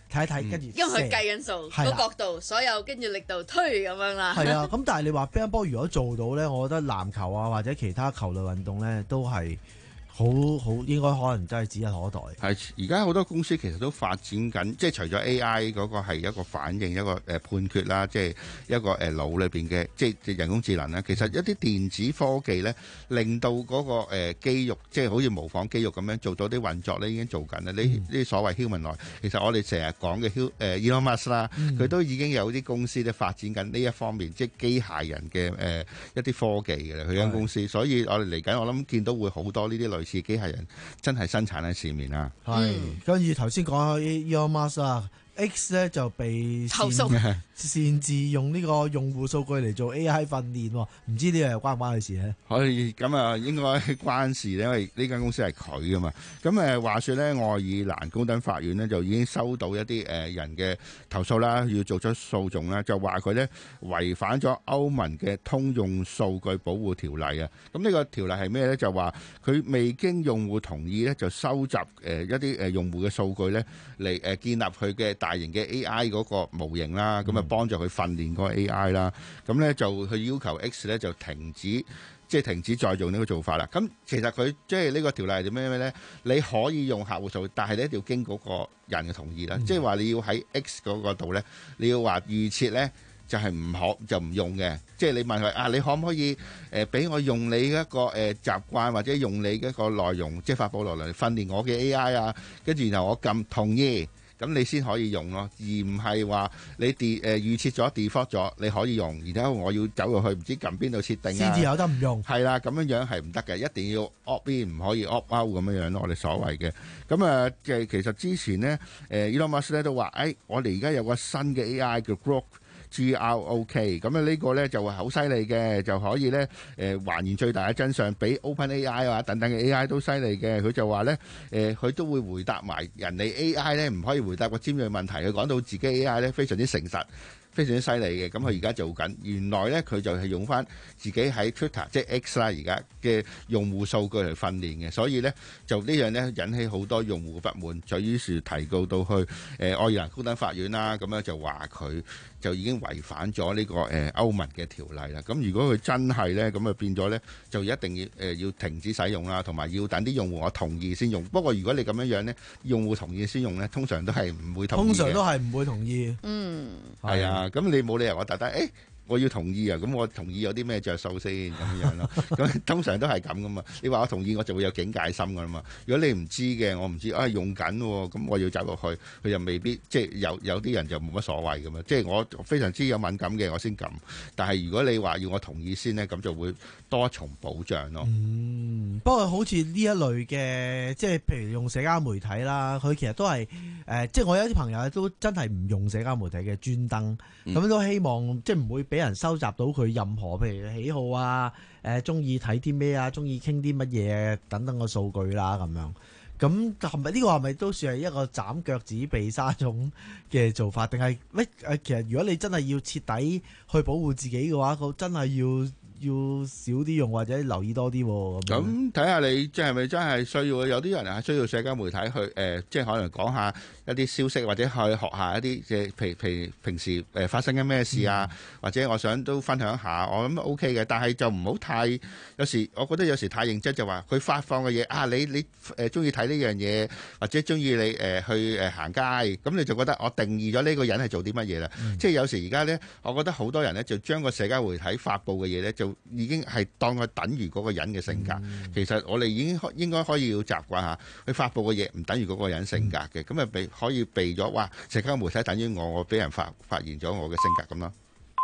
睇一睇，跟住因為佢計緊數個角度，所有跟住力度推咁樣啦。 係啊，咁但係你話乒乓波如果做到咧，我覺得籃球啊或者其他球類運動咧都係。好好應該可能真係指日可待。 係而家好多公司其實都發展緊，即係除咗 A I 嗰個係一個反應一個誒判決啦，即係一個誒腦裏邊嘅即係人工智能啦。其實一啲電子科技咧，令到嗰個誒肌肉即係好似模仿肌肉咁樣做到啲運作咧，已經做緊啦。呢呢啲所謂 humanoid，其實我哋成日講嘅 Hu 誒 Elon Musk 啦，佢都已經有啲公司咧發展緊呢一方面，即係機械人嘅誒一啲科技嘅啦。佢間公司，所以我哋嚟緊，我諗見到會好多呢啲類似機械人真係生產喺市面啦。 係，跟住頭先講起 Elon Musk 啊 ，X 咧就被投訴擅自用呢個用戶數據嚟做 A I 訓練，唔知呢樣關唔關佢事咧？ 可以咁啊，應該關事咧，因為呢間公司係佢噶嘛。咁誒話說咧，愛爾蘭高等法院呢，就已經收到一啲誒人嘅投訴啦，要做出訴訟啦，就話佢咧違反咗歐盟嘅通用數據保護條例啊。咁呢個條例係咩咧？就話佢未經用戶同意咧，就收集誒一啲誒用戶嘅數據咧，嚟誒建立佢嘅大型嘅 A I 嗰個模型啦。咁啊〜幫助佢訓練個 A I 啦，咁咧就去要求 X 咧就停止，即係停止再用呢個做法啦。咁其實佢即係呢個條例係點咩咩咧？你可以用客戶數據，但係你一定要經嗰個人嘅同意啦。即係話你要喺 X 嗰個度咧，你要話預設咧就係唔可就唔用嘅。即係你問佢啊，你可唔可以誒俾我用你一個誒習慣或者用你一個內容，即係發布內容嚟訓練我嘅 A I 啊？跟住然後我撳同意。咁你先可以用咯，而唔係話你 de 誒預設咗 default 咗，你可以用，然之後我要走入去唔知撳邊度設定啊， 先至有得唔用。 係啦，咁樣樣係唔得嘅，一定要 opt in，唔可以 opt out 咁樣樣咯。我哋所謂嘅咁啊，即係其實之前呢，誒 Elon Musk 咧都話，誒、哎、我哋而家有個新嘅 A I 叫 Grok G R O K， 咁啊呢個咧就係好犀利嘅，就可以咧誒還原最大嘅真相，比 OpenAI 啊等等嘅 A I 都犀利嘅。佢就話咧誒，佢都會回答埋人哋 A I 咧唔可以回答個尖鋭問題。佢講到自己 A I 咧非常之誠實，非常之犀利嘅。咁佢而家做緊，原來咧佢就係用翻自己喺 Twitter 即係 X 啦而家嘅用戶數據嚟訓練嘅，所以咧就呢樣咧引起好多用戶嘅不滿，就於是提告到去誒愛爾蘭高等法院啦。咁樣就話佢就已經違反咗呢個誒歐盟嘅條例啦。咁如果佢真係咧，咁啊變咗咧，就一定要誒要停止使用啦，同埋要等啲用戶我同意先用。不過如果你咁樣樣咧，用戶同意先用咧，通常都係唔會同意嘅。 通常都係唔會同意。 嗯， 係啊。咁你冇理由我特登誒。我要同意啊！咁我同意有啲咩着數先咁樣咯？咁通常都係咁噶嘛。你話我同意，我就會有警戒心噶啦嘛。如果你唔知嘅，我唔知啊用緊喎，咁我要走落去，佢又未必即係有有啲人就冇乜所謂噶嘛。即係我非常之有敏感嘅，我先撳。但係如果你話要我同意先呢，咁就會多一重保障咯。 嗯，不過好似呢一類嘅，即係譬如用社交媒體啦，佢其實都係誒、呃，即係我有啲朋友都真係唔用社交媒體嘅專登，咁、嗯、都希望即係唔會俾人收集到佢任何譬如喜好啊，誒中意睇啲咩啊，中意傾啲乜嘢等等嘅數據啦咁樣。咁係咪呢個係咪都算係一個斬腳趾避沙蟲嘅做法？定係喂誒？其實如果你真係要徹底去保護自己嘅話，佢真係要。要少啲用或者留意多啲喎。 咁睇下你即係咪真係需要？有啲人係需要社交媒體去誒、呃，即係可能講下一啲消息，或者去學下一啲嘅，譬如譬如平時誒發生緊咩事啊，嗯、或者我想都分享下，我諗 O K 嘅。但係就唔好太有時，我覺得有時太認真就話佢發放嘅嘢啊，你你誒中意睇呢樣嘢，或者中意你誒、呃、去誒行街，咁你就覺得我定義咗呢個人係做啲乜嘢啦。嗯、即係有時而家咧，我覺得好多人咧就將個社交媒體發布嘅嘢咧就已經係當佢等於嗰個人嘅性格，嗯、其實我哋已經應該可以要習慣下，佢發布嘅嘢唔等於嗰個人性格嘅，咁啊避可以避咗，哇！社交媒體等於我，我俾人發發現咗我嘅性格咁咯。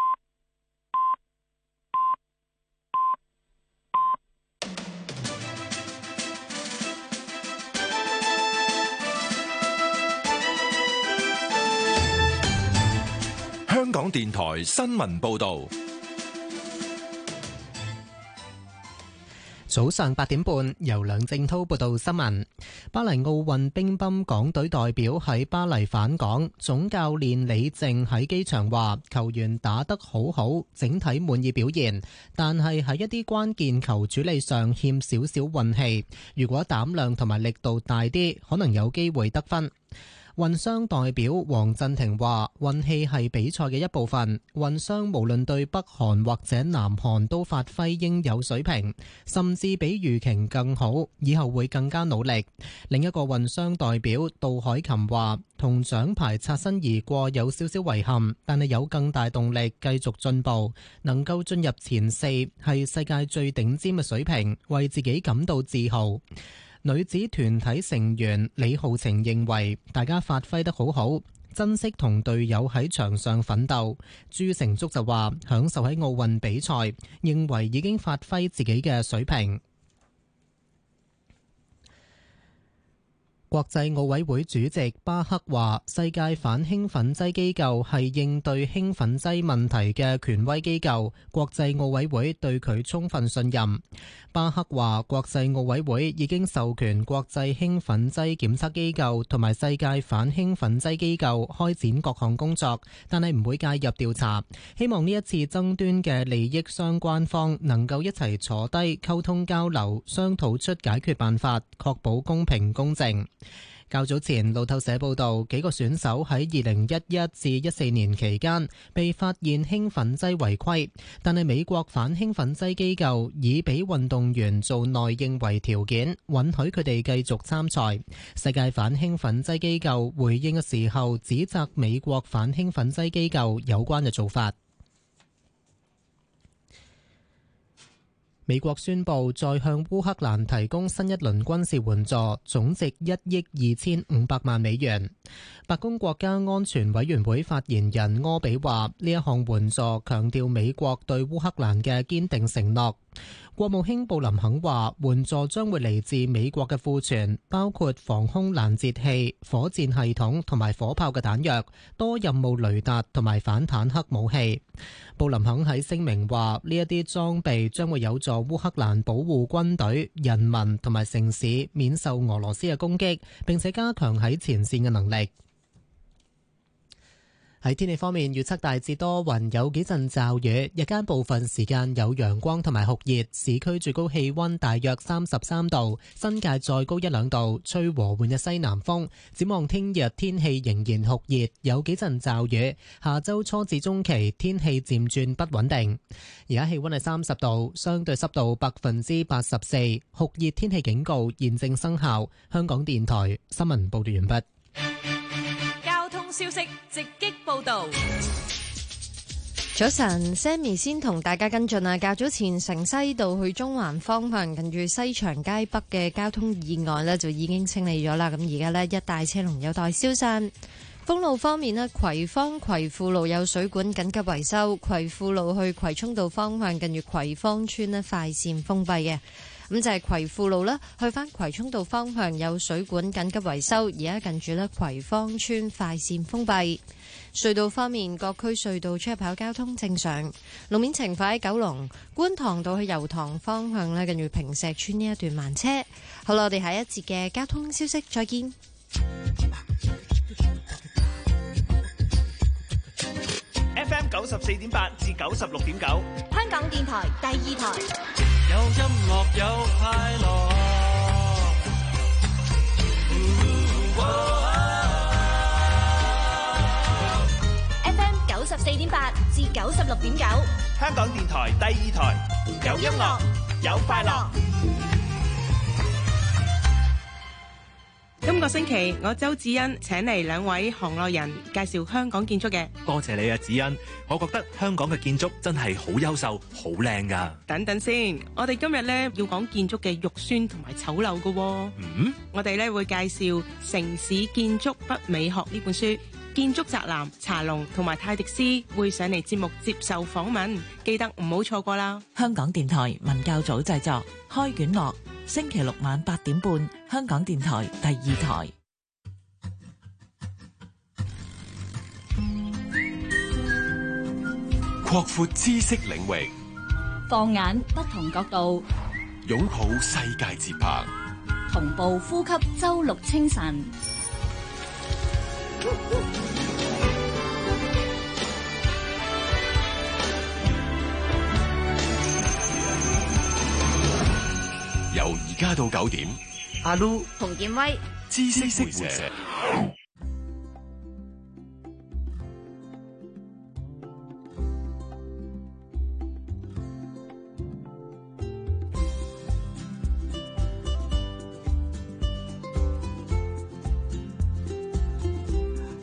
香港電台新聞報導。 早上八點半，由梁正滔報道新聞。巴黎奧運乒乓港隊代表喺巴黎返港，總教練李靜喺機場話：球員打得好好，整體滿意表現，但係喺一啲關鍵球處理上欠少少運氣。如果膽量同埋力度大啲，可能有機會得分。 混雙代表黃鎮廷話：運氣係比賽嘅一部分，混雙無論對北韓或者南韓都發揮應有水平，甚至比余瓊更好，以後會更加努力。另一個混雙代表杜海琴話：同獎牌擦身而過有少少遺憾，但係有更大動力繼續進步，能夠進入前四係世界最頂尖嘅水平，為自己感到自豪。女子團體成員李浩晴認為大家發揮得好好，珍惜同隊友喺場上奮鬥。朱成竹就話享受喺奧運比賽，認為已經發揮自己嘅水平。國際奧委會主席巴克話：世界反興奮劑機構係應對興奮劑問題嘅權威機構，國際奧委會對佢充分信任。巴克話：國際奧委會已經授權國際興奮劑檢測機構同埋世界反興奮劑機構開展各項工作，但係唔會介入調查。希望呢一次爭端嘅利益相關方能夠一齊坐低溝通交流，商討出解決辦法，確保公平公正。較早前，路透社報道，幾個選手喺二零一一至一四年期間被發現興奮劑違規，但係美國反興奮劑機構以俾運動員做內應為條件，允許佢哋繼續參賽。世界反興奮劑機構回應嘅時候，指責美國反興奮劑機構有關嘅做法。美國宣布再向烏克蘭提供新一輪軍事援助，總值一億二千五百萬美元。白宮國家安全委員會發言人柯比話：呢一項援助強調美國對烏克蘭嘅堅定承諾。國務卿布林肯話：援助將會嚟自美國嘅庫存，包括防空攔截器、火箭系統同埋火炮嘅彈藥、多任務雷達同埋反坦克武器。布林肯喺聲明話：呢一啲裝備將會有助烏克蘭保護軍隊、人民同埋城市免受俄羅斯嘅攻擊，並且加強喺前線嘅能力。喺天氣方面，預測大致多雲，有幾陣驟雨，日間部分時間有陽光同埋酷熱，市區最高氣溫大約三十三度，新界再高一兩度，吹和緩嘅西南風。展望聽日天氣仍然酷熱，有幾陣驟雨，下周初至中期天氣漸轉不穩定。而家氣溫係三十度，相對濕度百分之八十四，酷熱天氣警告現正生效。香港電台新聞報道完畢。 消息直擊報道。 早晨 Sammy 先同大家跟進啊，較早前城西道去中環方向近住西長街北嘅交通意外呢，就已經清理咗啦。咁而家呢，一帶車龍有待消散。封路方面呢，葵芳葵富路有水管緊急維修，葵富路去葵涌道方向近住葵芳村呢，快線封閉嘅。咁就係葵富路啦，去返葵涌道方向有水管緊急維修，而家近住咧葵芳村快線封閉。隧道方面，各區隧道出入口交通正常。路面情況喺九龍觀塘道去油塘方向咧，近住坪石村呢一段慢車。好啦，我哋下一節嘅交通消息再見。 F M 九十四點八至九十六點九， 香港電台第二台。 有音樂有快樂，嗯哦、 F M 九十四點八至九十六點九， 香港電台第二台。有音樂有快樂。 今個星期我周子欣請嚟兩位行內人介紹香港建築嘅。 多謝你啊，子欣，我覺得香港嘅建築真係好優秀，好靚噶。 等等先，我哋今日咧要講建築嘅肉酸同埋醜陋噶。 嗯， 我哋咧會介紹《城市建築不美學》呢本書，建築宅男茶龍同埋泰迪斯會上嚟節目接受訪問，記得唔好錯過啦。 香港電台文教組製作，開卷樂。星期六晚八點半，香港電台第二台。 擴闊知識領域， 放眼不同角度， 擁抱世界節拍， 同步呼吸周六清晨。 由而家到九點， 阿 Lu、洪建威、 知識會社。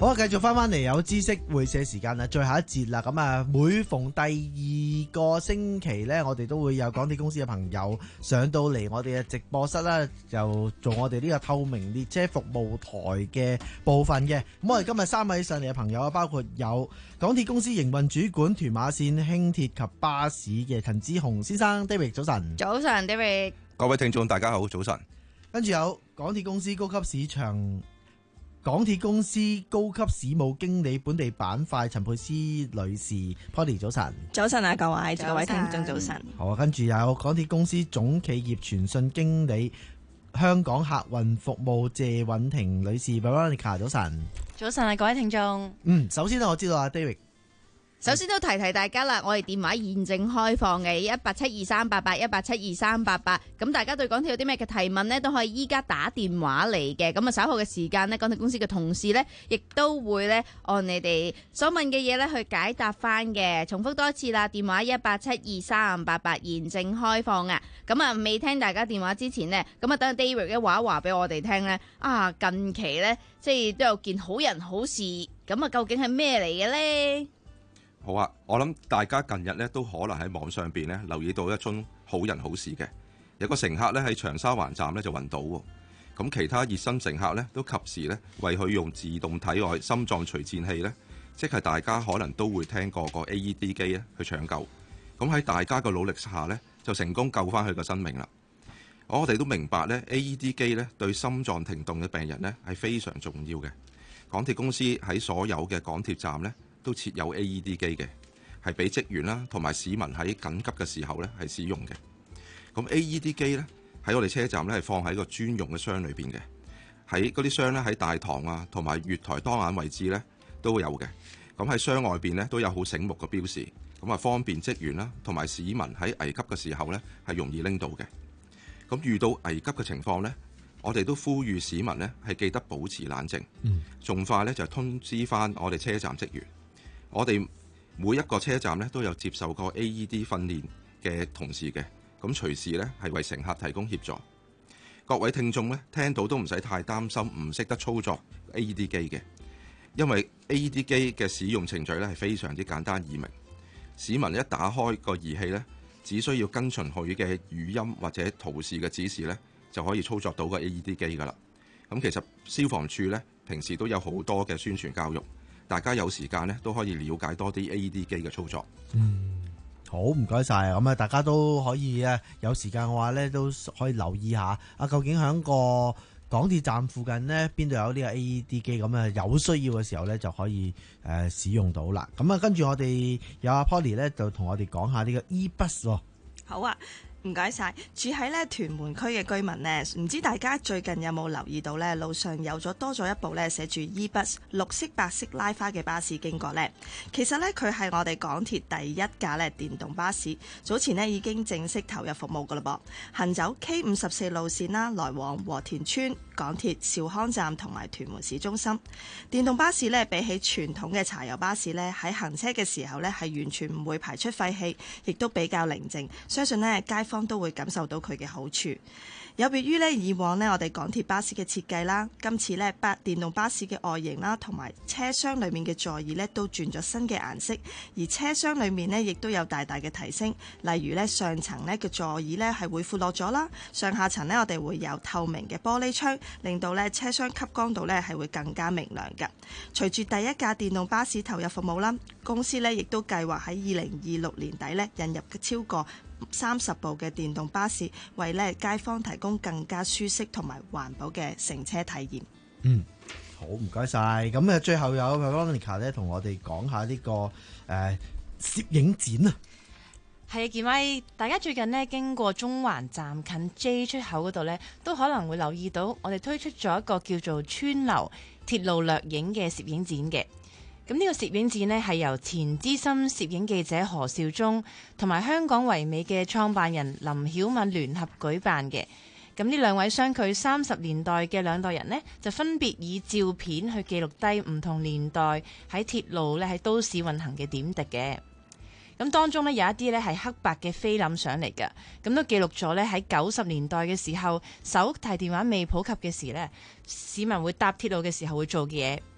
好啊，繼續翻翻嚟有知識會社時間啦，最後一節啦。咁啊，每逢第二個星期呢，我哋都會有港鐵公司嘅朋友上到嚟我哋嘅直播室啦，就做我哋呢個透明列車服務台嘅部分嘅。咁我哋今日三位上嚟嘅朋友啊，包括有港鐵公司營運主管屯馬線輕鐵及巴士嘅陳志雄先生 ，David 早晨。 早晨 David。 各位聽眾大家好，早晨。 跟住有港鐵公司高級市場。港鐵公司高級市務經理本地板塊陳佩斯女士 Polly 早晨。 早晨啊，各位各位聽眾早晨。 好啊，跟住有港鐵公司總企業傳訊經理香港客運服務謝韻婷女士 Veronica 早晨。 早晨啊，各位聽眾。 嗯，首先呢，我知道啊 David。 首先都提提大家啦，我哋電話現正開放嘅一八七二三八八一八七二三八八，咁大家對港鐵有啲咩嘅提問呢？都可以依家打電話嚟嘅。咁啊稍後嘅時間呢，港鐵公司嘅同事呢，亦都會呢按你哋所問嘅嘢呢去解答翻嘅。重複多次啦，電話一八七二三八八現正開放啊！咁啊未聽大家電話之前呢，咁啊等 David 嘅話話俾我哋聽呢。啊近期呢，即係都有件好人好事，咁啊究竟係咩嚟嘅呢？ 好啊！我諗大家近日咧都可能喺網上邊咧留意到一宗好人好事嘅，有個乘客咧喺長沙灣站咧就暈倒喎，咁其他熱心乘客咧都及時咧為佢用自動體外心臟除顫器咧，即係大家可能都會聽過個 A E D 機咧去搶救，咁喺大家嘅努力下咧就成功救翻佢個生命啦。我哋都明白咧 A E D 機咧對心臟停動嘅病人咧係非常重要嘅，港鐵公司喺所有嘅港鐵站咧都設有 A E D 機嘅，係俾職員啦同埋市民喺緊急嘅時候咧係使用嘅。咁 A E D 機咧喺我哋車站咧係放喺個專用嘅箱裏邊嘅，喺嗰啲箱咧喺大堂啊同埋月台當眼位置咧都會有嘅。咁喺箱外邊咧都有好醒目嘅標示，咁啊方便職員啦同埋市民喺危急嘅時候咧係容易拎到嘅。咁遇到危急嘅情況咧，我哋都呼籲市民咧係記得保持冷靜，盡快咧就通知翻我哋車站職員。我哋每一個車站咧都有接受過 A E D 訓練嘅同事嘅，咁隨時咧係為乘客提供協助。各位聽眾咧聽到都唔使太擔心，唔識得操作 A E D 機嘅，因為 A E D 機嘅使用程序咧係非常之簡單易明。市民一打開個儀器咧，只需要跟隨佢嘅語音或者圖示嘅指示咧，就可以操作到個 A E D 機噶啦。咁其實消防處咧平時都有好多嘅宣傳教育。大家有時間咧，都可以了解多啲 A E D 機嘅操作。 嗯，好，唔該晒。咁啊，大家都可以啊，有時間嘅話咧，都可以留意下啊，究竟喺個港鐵站附近呢邊度有呢個 A E D 機？咁啊，有需要嘅時候咧，就可以誒使用到啦。咁啊，跟住我哋有阿 Polly 咧，就同我哋講下呢個 E-Bus 喎。 好啊。唔該晒，住喺咧屯門區嘅居民呢，唔知大家最近有冇留意到呢？路上有咗多咗一部呢寫住 E-Bus 綠色白色拉花嘅巴士經過呢。其實呢，佢係我哋港鐵第一架呢電動巴士，早前呢已經正式投入服務噶啦噃，行走 K 五十四路線啦，來往和田村、港鐵兆康站同埋屯門市中心。電動巴士呢，比起傳統嘅柴油巴士呢，喺行車嘅時候呢，係完全唔會排出廢氣，亦都比較寧靜，相信呢，街方都會感受到佢嘅好處。有別於咧以往咧我哋港鐵巴士嘅設計啦，今次咧巴電動巴士嘅外形啦，同埋車廂裡面嘅座椅咧都轉咗新嘅顏色，而車廂裡面咧亦都有大大嘅提升。例如咧上層咧嘅座椅咧係會闊落咗啦，上下層咧我哋會有透明嘅玻璃窗，令到咧車廂吸光度咧係會更加明亮嘅。隨住第一架電動巴士投入服務啦，公司咧亦都計劃喺二零二六年底咧引入超過三十部嘅電動巴士，為咧街坊提供更加舒適同埋環保嘅乘車體驗。 嗯，好，唔該晒。咁啊，最後有 Veronica 咧同我哋講下呢、這個誒攝、呃、影展啊。 係啊，健威，大家最近呢經過中環站近 J 出口嗰度呢，都可能會留意到我哋推出咗一個叫做川流鐵路掠影嘅攝影展嘅。咁呢個攝影展呢，係由前資深攝影記者何兆忠同埋香港唯美嘅創辦人林曉敏聯合舉辦嘅。咁呢兩位相距三十年代嘅兩代人呢，就分別以照片去記錄低唔同年代喺鐵路咧喺都市運行嘅點滴嘅。咁當中呢，有一啲咧係黑白嘅菲林相嚟嘅，咁都記錄咗咧喺九十年代嘅時候手提電話未普及嘅時呢，市民會搭鐵路嘅時候會做嘅嘢。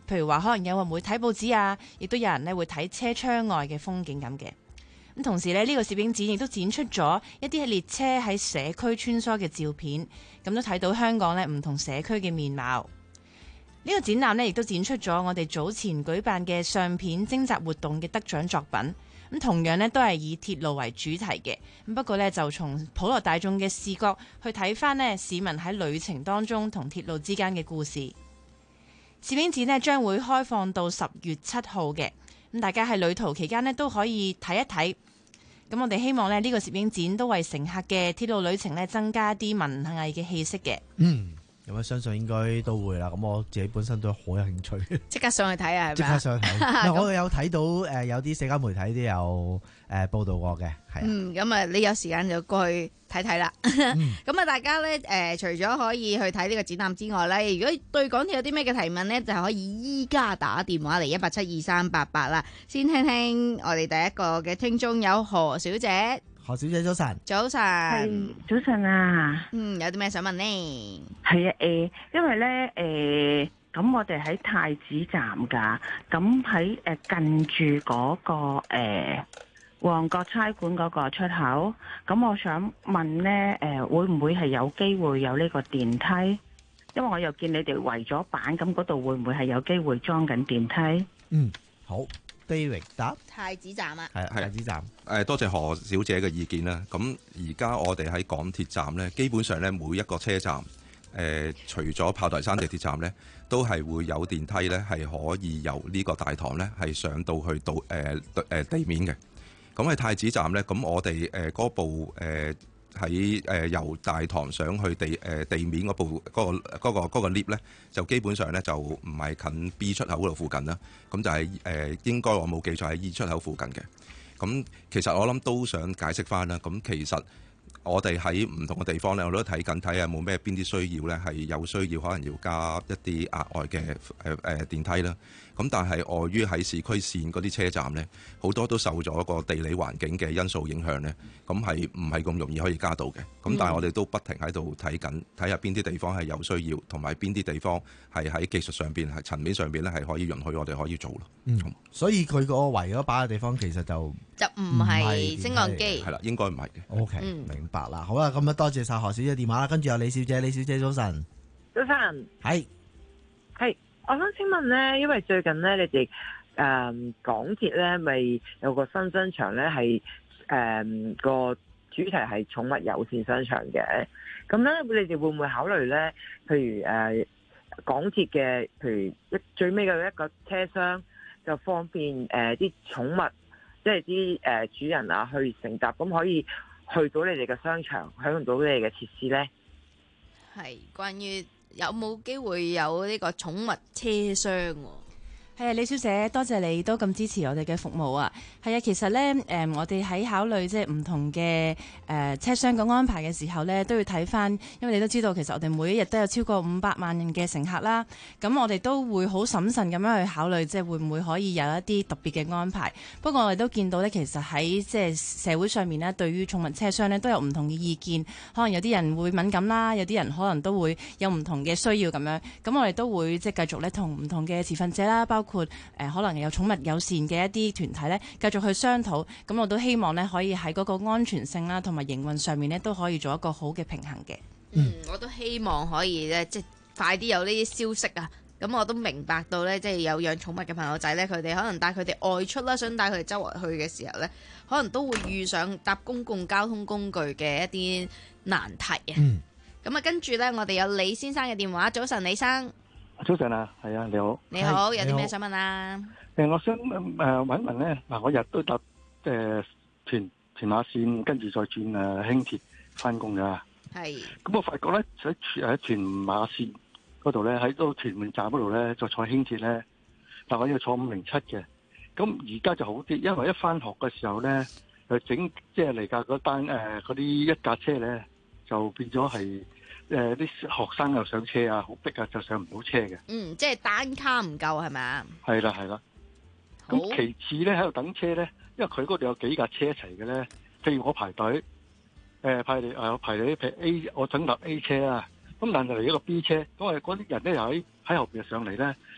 譬如話可能有人會睇報紙啊，亦都有人咧會睇車窗外嘅風景咁嘅。咁同時咧，呢個攝影展亦都展出咗一啲列車喺社區穿梭嘅照片，咁都睇到香港咧唔同社區嘅面貌。呢個展覽咧亦都展出咗我哋早前舉辦嘅相片徵集活動嘅得獎作品。咁同樣咧都係以鐵路為主題嘅，咁不過咧就從普羅大眾嘅視角去睇翻咧市民喺旅程當中同鐵路之間嘅故事。攝影展咧將會開放到十月七號嘅，咁大家喺旅途期間咧都可以睇一睇。咁我哋希望咧呢個攝影展都為乘客嘅鐵路旅程咧增加啲文藝嘅氣息嘅。 嗯，咁啊相信應該都會啦。咁我自己本身都好有興趣， 即刻上去睇啊！係咪？ 即刻上去睇。我有睇到誒有啲社交媒體都有誒報導過嘅，係。 嗯，咁啊，你有時間就過去睇睇啦。咁啊，大家咧誒，除咗可以去睇呢個展覽之外咧，如果對港鐵有啲咩嘅提問咧，就可以依家打電話嚟一八七二三八八啦。先聽聽我哋第一個嘅聽眾有何小姐。 何小姐早晨， 早晨， 係早晨啊。 嗯，有啲咩想問呢？ 係啊，誒、呃，因為咧，誒、呃，咁我哋喺太子站噶，咁喺誒近住嗰、那個誒、呃、旺角差館嗰個出口，咁我想問咧，誒、呃，會唔會係有機會有呢個電梯？因為我又見你哋圍咗板，咁嗰度會唔會係有機會裝緊電梯？ 嗯，好。David 答太子站啊， 係太子站。 誒，多謝何小姐嘅意見啦。咁而家我哋喺港鐵站呢，基本上呢，每一個車站，誒、呃，除咗炮台山地鐵站呢，都係會有電梯呢，係可以由呢個大堂呢，係上到去到誒誒、呃、地面嘅。咁喺太子站呢，咁我哋誒嗰部誒喺誒由大堂上去地誒、呃、地面嗰部嗰、嗰個嗰、嗰個嗰、嗰個 lift 咧，就基本上咧就唔係近 B 出口嗰度附近啦。咁就係、是、誒、呃、應該我冇記錯喺 E 出口附近嘅。咁其實我諗都想解釋翻啦。咁其實我哋喺唔同嘅地方咧，我都睇緊睇下冇咩邊啲需要咧，係有需要可能要加一啲額外嘅誒誒電梯啦。咁但係礙於喺市區線嗰啲車站呢，好多都受咗個地理環境嘅因素影響呢，咁係唔係咁容易可以加到嘅？咁但係我哋都不停喺度睇緊，睇下邊啲地方係有需要，同埋邊啲地方係喺技術上邊、係層面上邊咧係可以容許我哋可以做咯。 嗯，所以佢個圍咗把嘅地方其實就就唔係升降機， 係啦，應該唔係嘅。 O K，明白啦。好啦，咁啊多謝晒何小姐電話啦，跟住有李小姐，李小姐早晨， 早晨， 係係。我想請問咧，因為最近咧，你哋誒、呃、港鐵咧，咪有個新商場咧，係誒個主題係寵物友善商場嘅。咁咧，你哋會唔會考慮咧？譬如誒、呃、港鐵嘅，譬如一最尾嘅一個車廂，就方便誒啲寵物，即係啲誒主人啊去乘搭，咁可以去到你哋嘅商場，享用到你哋嘅設施咧？ 係關於。有冇機會有呢個寵物車廂？ 係啊，李小姐，多謝你都咁支持我哋嘅服務啊！係啊，其實咧，誒、呃，我哋喺考慮即係唔同嘅誒、呃、車廂嘅安排嘅時候咧，都要睇翻，因為你都知道，其實我哋每一日都有超過五百萬人嘅乘客啦。咁我哋都會好審慎咁樣去考慮，即係會唔會可以有一啲特別嘅安排。不過我哋都見到咧，其實喺即係社會上面咧，對於寵物車廂咧都有唔同嘅意見。可能有啲人會敏感啦，有啲人可能都會有唔同嘅需要咁樣。咁我哋都會即係繼續咧同唔同嘅持份者啦，包括誒、呃、可能有寵物友善嘅一啲團體咧，繼續去商討。咁我都希望咧可以喺嗰個安全性啦，同埋營運上面咧都可以做一個好嘅平衡嘅。 嗯，我都希望可以咧，即係快啲有呢啲消息啊！咁我都明白到咧，即係有養寵物嘅朋友仔咧，佢哋可能帶佢哋外出啦，想帶佢哋周圍去嘅時候咧，可能都會遇上搭公共交通工具嘅一啲難題啊。嗯。咁啊，跟住咧，我哋有李先生嘅電話。早晨，李生。 早晨啊，係啊，你好。 你好，有啲咩想問啊？ 誒，我想誒問一問咧，嗱，我日都搭誒屯屯馬線，跟住再轉誒輕鐵翻工噶。係。咁我發覺咧，喺喺屯馬線嗰度咧，喺嗰個屯門站嗰度咧，再坐輕鐵咧，但我要坐五零七嘅。咁而家就好啲，因為一翻學嘅時候咧，誒整即係嚟架嗰單誒嗰啲一架車咧，就變咗係。誒，啲學生又上車啊，好逼啊，就上唔到車嘅。 嗯，即係單卡唔夠係咪？係啦係啦。咁其次咧喺度等車咧，因為佢嗰度有幾架車一齊嘅咧。譬如我排隊，誒、呃、排嚟誒排嚟譬如 A，我等搭 A 車啊。咁但係嚟一個 B 車，咁啊嗰啲人咧又喺喺後邊上嚟咧，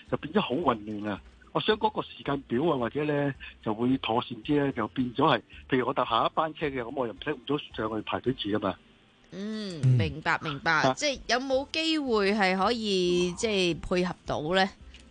就變咗好混亂啊！我想嗰個時間表啊，或者咧就會妥善啲咧，就變咗係，譬如我搭下一班車嘅，咁我又唔使唔早上去排隊住噶嘛。 嗯，明白明白，啊、即係有冇機會係可以即係配合到咧？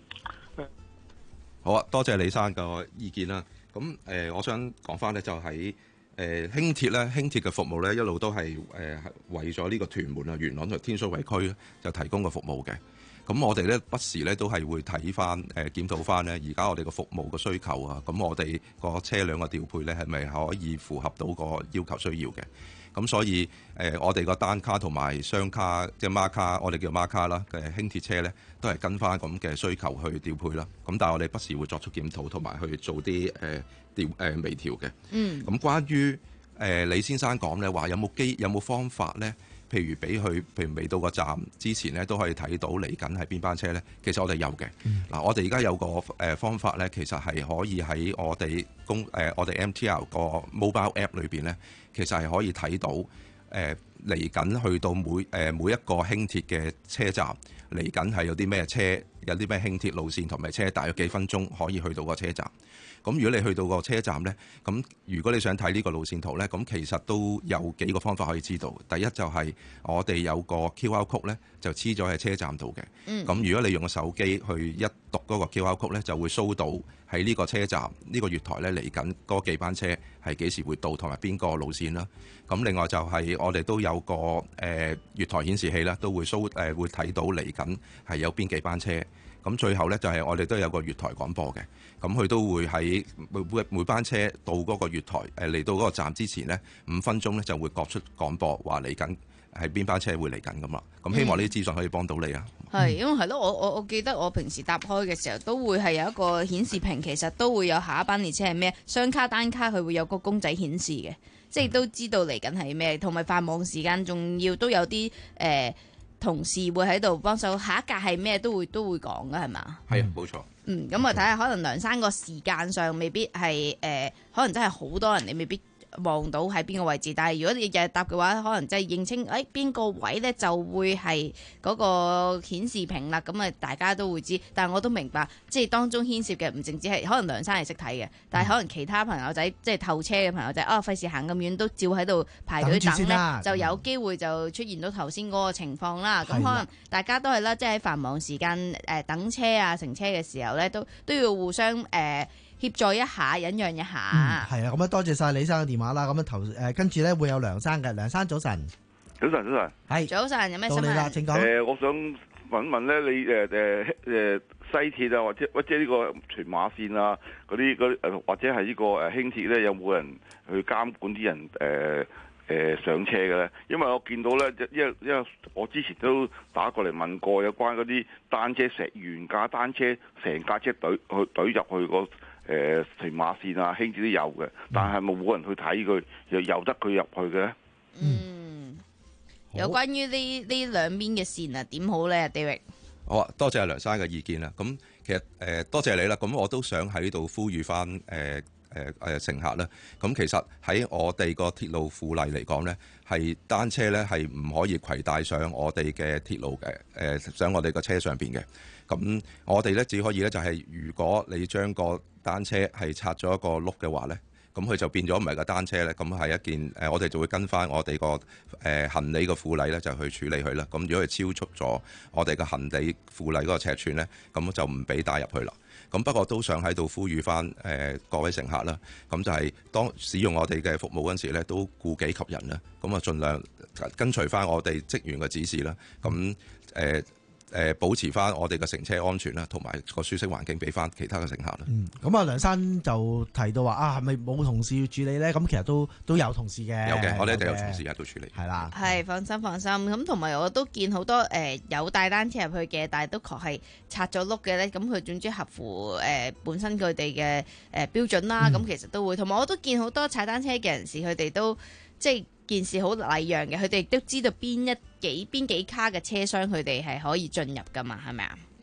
好啊，多謝李生嘅意見啦。咁誒、呃，我想講翻咧，就喺誒輕鐵咧，輕鐵嘅服務咧，一路都係誒、呃、為咗呢個屯門啊、元朗同天水圍區咧，就提供個服務嘅。咁我哋咧不時咧都係會睇翻誒檢討翻咧，而家我哋個服務個需求啊，咁我哋個車輛嘅調配咧係咪可以符合到個要求需要嘅？咁所以誒、呃，我哋個單卡同埋雙卡即係孖卡，我哋叫孖卡啦嘅輕鐵車咧，都係跟翻咁嘅需求去調配啦。咁但係我哋不時會作出檢討同埋去做啲誒調誒微調嘅。嗯。咁關於誒、呃、李先生講咧話有冇機有冇方法咧？譬如俾佢，譬如未到個站之前咧，都可以睇到嚟緊係邊班車咧。其實我哋有嘅。嗱、嗯，我哋而家有個誒方法咧，其實係可以喺我哋公誒我哋 M T R 個 mobile app 裏邊咧，其實係可以睇到誒嚟緊去到每誒每一個輕鐵嘅車站嚟緊係有啲咩車，有啲咩輕鐵路線同埋車，大約幾分鐘可以去到個車站。咁如果你去到個車站呢，咁如果你想睇呢個路線圖呢，咁其實都有幾個方法可以知道。第一就係我哋有個 Q R code 呢，就黐咗喺車站度嘅。咁、嗯、如果你用個手機去一讀嗰個 Q R code 呢，就會 show 到喺呢個車站呢、呢個月台呢嚟緊嗰幾班車係幾時會到同埋邊個路線啦。咁另外就係我哋都有個誒、呃、月台顯示器啦，都會 show 誒、呃、會睇到嚟緊係有邊幾班車。咁最後呢，就係、是、我哋都有個月台廣播嘅，咁佢都會喺每每每班車到嗰個月台誒嚟到嗰個站之前呢，五分鐘呢就會各出廣播話嚟緊係邊班車會嚟緊咁啦。咁希望呢啲資訊可以幫到你啊。係、嗯，因為係咯，我我我記得我平時搭開嘅時候都會係有一個顯示屏，其實都會有下一班列車係咩雙卡單卡，佢會有個公仔顯示嘅，即係都知道嚟緊係咩，同埋繁忙時間仲要都有啲誒。呃同事會喺度幫手，下一格係咩都會都會講㗎係嘛？係啊，冇錯。嗯，咁我睇下可能梁生個時間上未必係誒、呃，可能真係好多人你未必望到喺邊個位置，但係如果你日日搭嘅話，可能真係認清誒邊個位咧就會係嗰個顯示屏啦。咁啊，大家都會知。但係我都明白，即係當中牽涉嘅唔淨止係可能梁生係識睇嘅，但係可能其他朋友仔即係透車嘅朋友仔，啊費事行咁遠都照喺度排隊等咧，就有機會就出現到頭先嗰個情況啦。咁可能大家都係啦，即係喺繁忙時間誒、呃、等車啊乘車嘅時候咧，都都要互相誒。呃協助一下，忍讓一下。嗯，係啊，咁啊，多謝晒李生嘅電話啦。咁啊，頭誒跟住咧會有梁生嘅，梁生早晨。早晨，早晨。係早晨，有咩新聞？到你啦，請講。誒、呃，我想問問咧，你誒誒誒西鐵啊，或者或者呢個屯馬線啊，嗰啲嗰誒或者係呢個誒輕鐵咧，有冇人去監管啲人誒誒、呃呃、上車嘅咧？因為我見到咧，因為因為我之前都打過嚟問過有關嗰啲單車成原價單車成架車隊去隊入去個。誒屯馬線啊，輕鐵都有嘅，但係冇冇人去睇佢，又由得佢入去嘅。嗯，有關於呢呢兩邊嘅線啊，點好咧 ，David？好啊，多謝阿梁生嘅意見啦。咁其實誒、呃、多謝你啦。咁我都想喺度呼籲翻誒誒誒乘客啦。咁其實喺我哋個鐵路附例嚟講咧，係單車咧係唔可以攜帶上我哋嘅鐵路嘅誒、呃、上我哋個車上邊嘅。咁我哋咧只可以咧就係、是、如果你將個單車係拆咗一個轆嘅話咧，咁佢就變咗唔係個單車咧，咁係一件誒，我哋就會跟翻我哋個誒行李嘅附例咧，就去處理佢啦。咁如果係超出咗我哋嘅行李附例嗰個尺寸咧，咁就唔俾帶入去啦。咁不過都想喺度呼籲翻誒各位乘客啦，咁就係當使用我哋嘅服務嗰陣時咧，都顧己及人啦，咁啊盡量跟隨翻我哋職員嘅指示啦，咁誒。呃誒保持翻我哋嘅乘車安全啦，同埋個舒適環境俾翻其他嘅乘客啦。嗯，咁啊，梁生就提到話啊，係咪冇同事要處理咧？咁其實都都有同事嘅。有嘅，我哋一定有同事喺度處理。係啦，係放心放心。咁同埋我都見好多誒、呃、有帶單車入去嘅，但係都確係拆咗轆嘅咧。咁佢總之合乎誒、呃、本身佢哋嘅誒標準啦。咁、嗯、其實都會。同埋我都見好多踩單車嘅人士，佢哋都即係。件事好禮讓嘅，佢哋都知道邊一幾邊幾卡嘅車廂佢哋係可以進入噶嘛，係咪啊？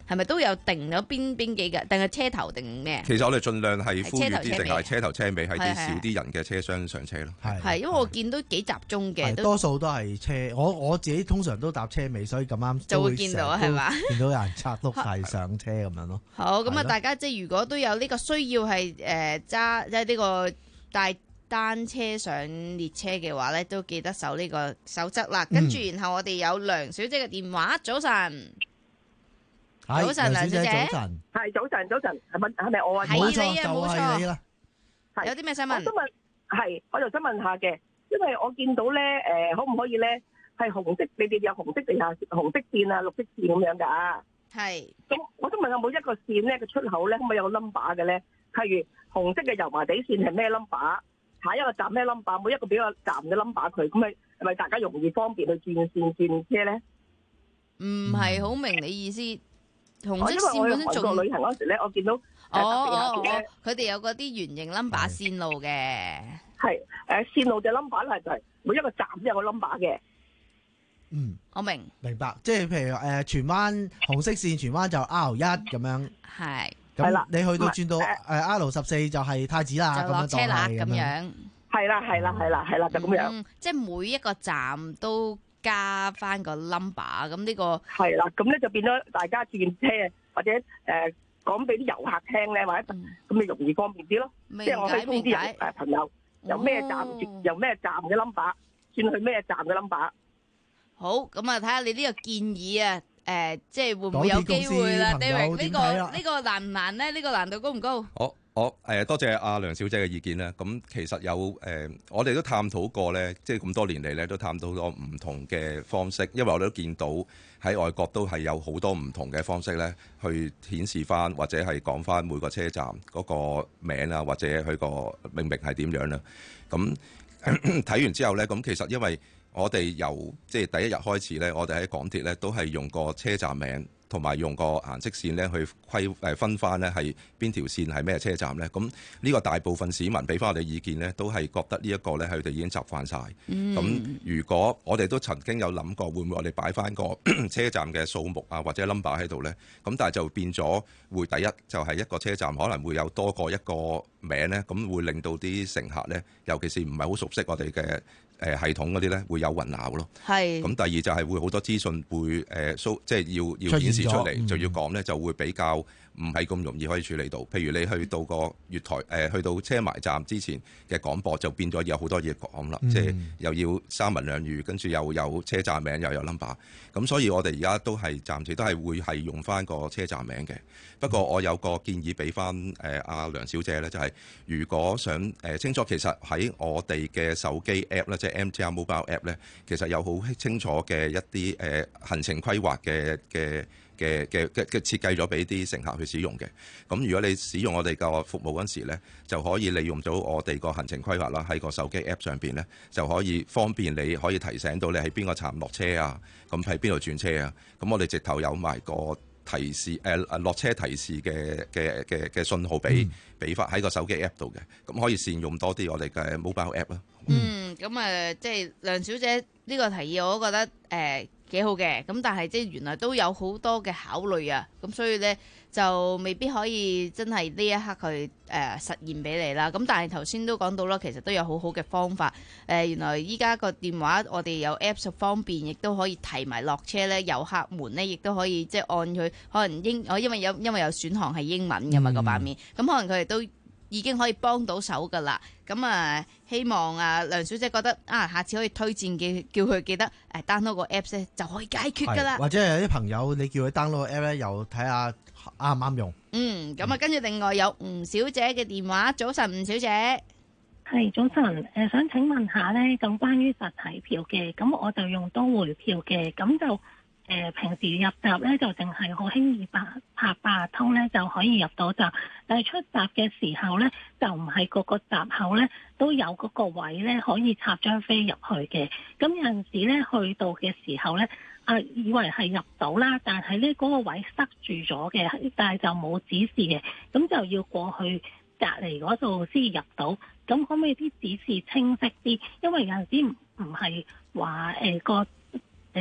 係咪都有定咗邊邊幾嘅？定係車頭定咩？ 其實我哋盡量係呼籲啲， 定係車頭車尾，係啲少啲人嘅車廂上車咯。 係係，因為我見到幾集中嘅， 多數都係車。我我自己通常都搭車尾，所以咁啱就會見到係嘛？ 見到有人拆碌係上車咁樣咯。 好，咁啊，大家即係如果都有呢個需要係誒揸即係呢個帶單車上列車嘅話咧，都記得守呢個守則啦。跟住，然後我哋有梁小姐嘅電話，早晨，早晨，梁小姐， 早晨，係早晨，早晨，係咪係咪我啊？ 係你啊，冇錯， 你啦。 有啲咩想問？ 我想問，係，我就想問下嘅，因為我見到咧，誒，可唔可以咧係紅色？你哋有紅色定係紅色線啊、綠色線咁樣噶？ 係。 咁我想問有冇一個線咧嘅出口咧，可唔可以有個 number 嘅咧？譬如紅色嘅油麻地線係咩 number？下一個站咩 number？每一個俾個站嘅 number 佢，咁咪係咪大家容易方便去轉線轉車咧？ 唔係好明你意思。紅色線本身仲因為我去韓國旅行嗰時咧，我見到哦哦哦，佢哋有嗰啲圓形 number 線路嘅。 係誒線路嘅 number 咧就係每一個站都有個 number 嘅。 嗯， 我明明白，即係譬如誒荃灣紅色線，荃灣就 R 一咁樣。 係。 咁你去到轉到誒 R 十四就係太子啦， 就落車啦咁樣。 係啦係啦係啦係啦就咁樣。 嗯，即係每一個站都加翻個 number， 咁呢個係啦，咁咧就變咗大家轉車或者誒講俾啲遊客聽咧，或者咁你容易方便啲咯。即係我去通啲人誒朋友由咩站由咩站嘅 number 轉去咩站嘅 number。 好，咁啊睇下你呢個建議啊。誒、呃，即係會唔會有機會啦 David 呢個呢、呢個難唔難咧？呢、呢個難度高唔高？ 我我誒多謝阿梁小姐嘅意見啦。咁其實有誒、呃，我哋都探討過咧，即係咁多年嚟咧，都探討咗唔同嘅方式。因為我哋都見到喺外國都係有好多唔同嘅方式咧，去顯示翻或者係講翻每個車站嗰個名啊，或者佢個命名係點樣啦。咁睇完之後咧，咁其實因為我哋由即係第一日開始咧，我哋喺港鐵咧都係用個車站名同埋用個顏色線咧去規誒分翻咧係邊條線係咩車站咧。咁呢個大部分市民俾翻我哋意見咧，都係覺得呢一個咧係佢哋已經習慣晒。咁、嗯、如果我哋都曾經有諗過，會唔會我哋擺翻個車站嘅數目啊或者 number 喺度咧？咁但係就變咗會第一就係一個車站可能會有多過一個名咧，咁會令到啲乘客咧，尤其是唔係好熟悉我哋嘅誒系統嗰啲咧會有混淆咯。係。咁第二就係會好多資訊會誒 show，即係要要顯示出嚟，嗯、就要講咧就會比較唔係咁容易可以處理到。譬如你去到個月台誒、呃，去到車埋站之前嘅廣播就變咗有好多嘢講啦，嗯、即係又要三文兩語，跟住又有車站名又有 number。咁所以我哋而家都係暫時都係會係用翻個車站名嘅。不過我有個建議俾翻誒阿梁小姐咧，就係、是、如果想誒、呃、清楚，其實喺我哋嘅手機 app 咧，即係 M T R Mobile App 咧，其實有好清楚嘅一啲誒、呃、行程規劃嘅嘅嘅嘅嘅嘅設計咗俾啲乘客去使用嘅。咁如果你使用我哋個服務嗰陣時咧，就可以利用到我哋個行程規劃啦，喺個手機 app 上邊咧，就可以方便你可以提醒到你喺邊個站落車啊，咁喺邊度轉車啊。咁我哋直頭有埋個提示誒誒落車提示嘅嘅嘅嘅信號俾俾翻喺個手機 app 度嘅，咁可以善用多啲我哋嘅 mobile app 啦。 嗯，咁啊，即係梁小姐呢個提議，我都覺得誒幾好嘅。咁但係即係原來都有好多嘅考慮啊，咁所以咧就未必可以真係呢一刻去誒、呃、實現俾你啦。咁但係頭先都講到啦，其實都有好好嘅方法。誒、呃、原來依家個電話我哋有 Apps 方便，亦都可以提埋落車咧，遊客們咧亦都可以即係按佢可能英，我因為有因為有選項係英文㗎嘛、嗯、個版面，咁可能佢哋都已經可以幫到手㗎啦。咁啊，希望啊梁小姐覺得啊，下次可以推薦嘅叫佢記得誒 download 個 Apps 咧就可以解決㗎啦。 或者有啲朋友你叫佢 download 個 App 咧，又睇下啱唔啱用。嗯， 咁啊，跟住另外有吳小姐嘅電話，早晨吳小姐。 係早晨，誒、呃、想請問下咧，咁關於實體票嘅，咁我就用都會票嘅，咁就。誒、呃、平時入閘咧就淨係好輕易拍拍八達通咧就可以入到閘，但係出閘嘅時候咧就唔係個個閘口咧都有嗰個位咧可以插張飛入去嘅。咁有陣時咧去到嘅時候咧，啊以為係入到啦，但係咧嗰個位塞住咗嘅，但係就冇指示嘅，咁就要過去隔離嗰度先入到。咁可唔可以啲指示清晰啲？因為有陣時唔唔係話誒個誒。呃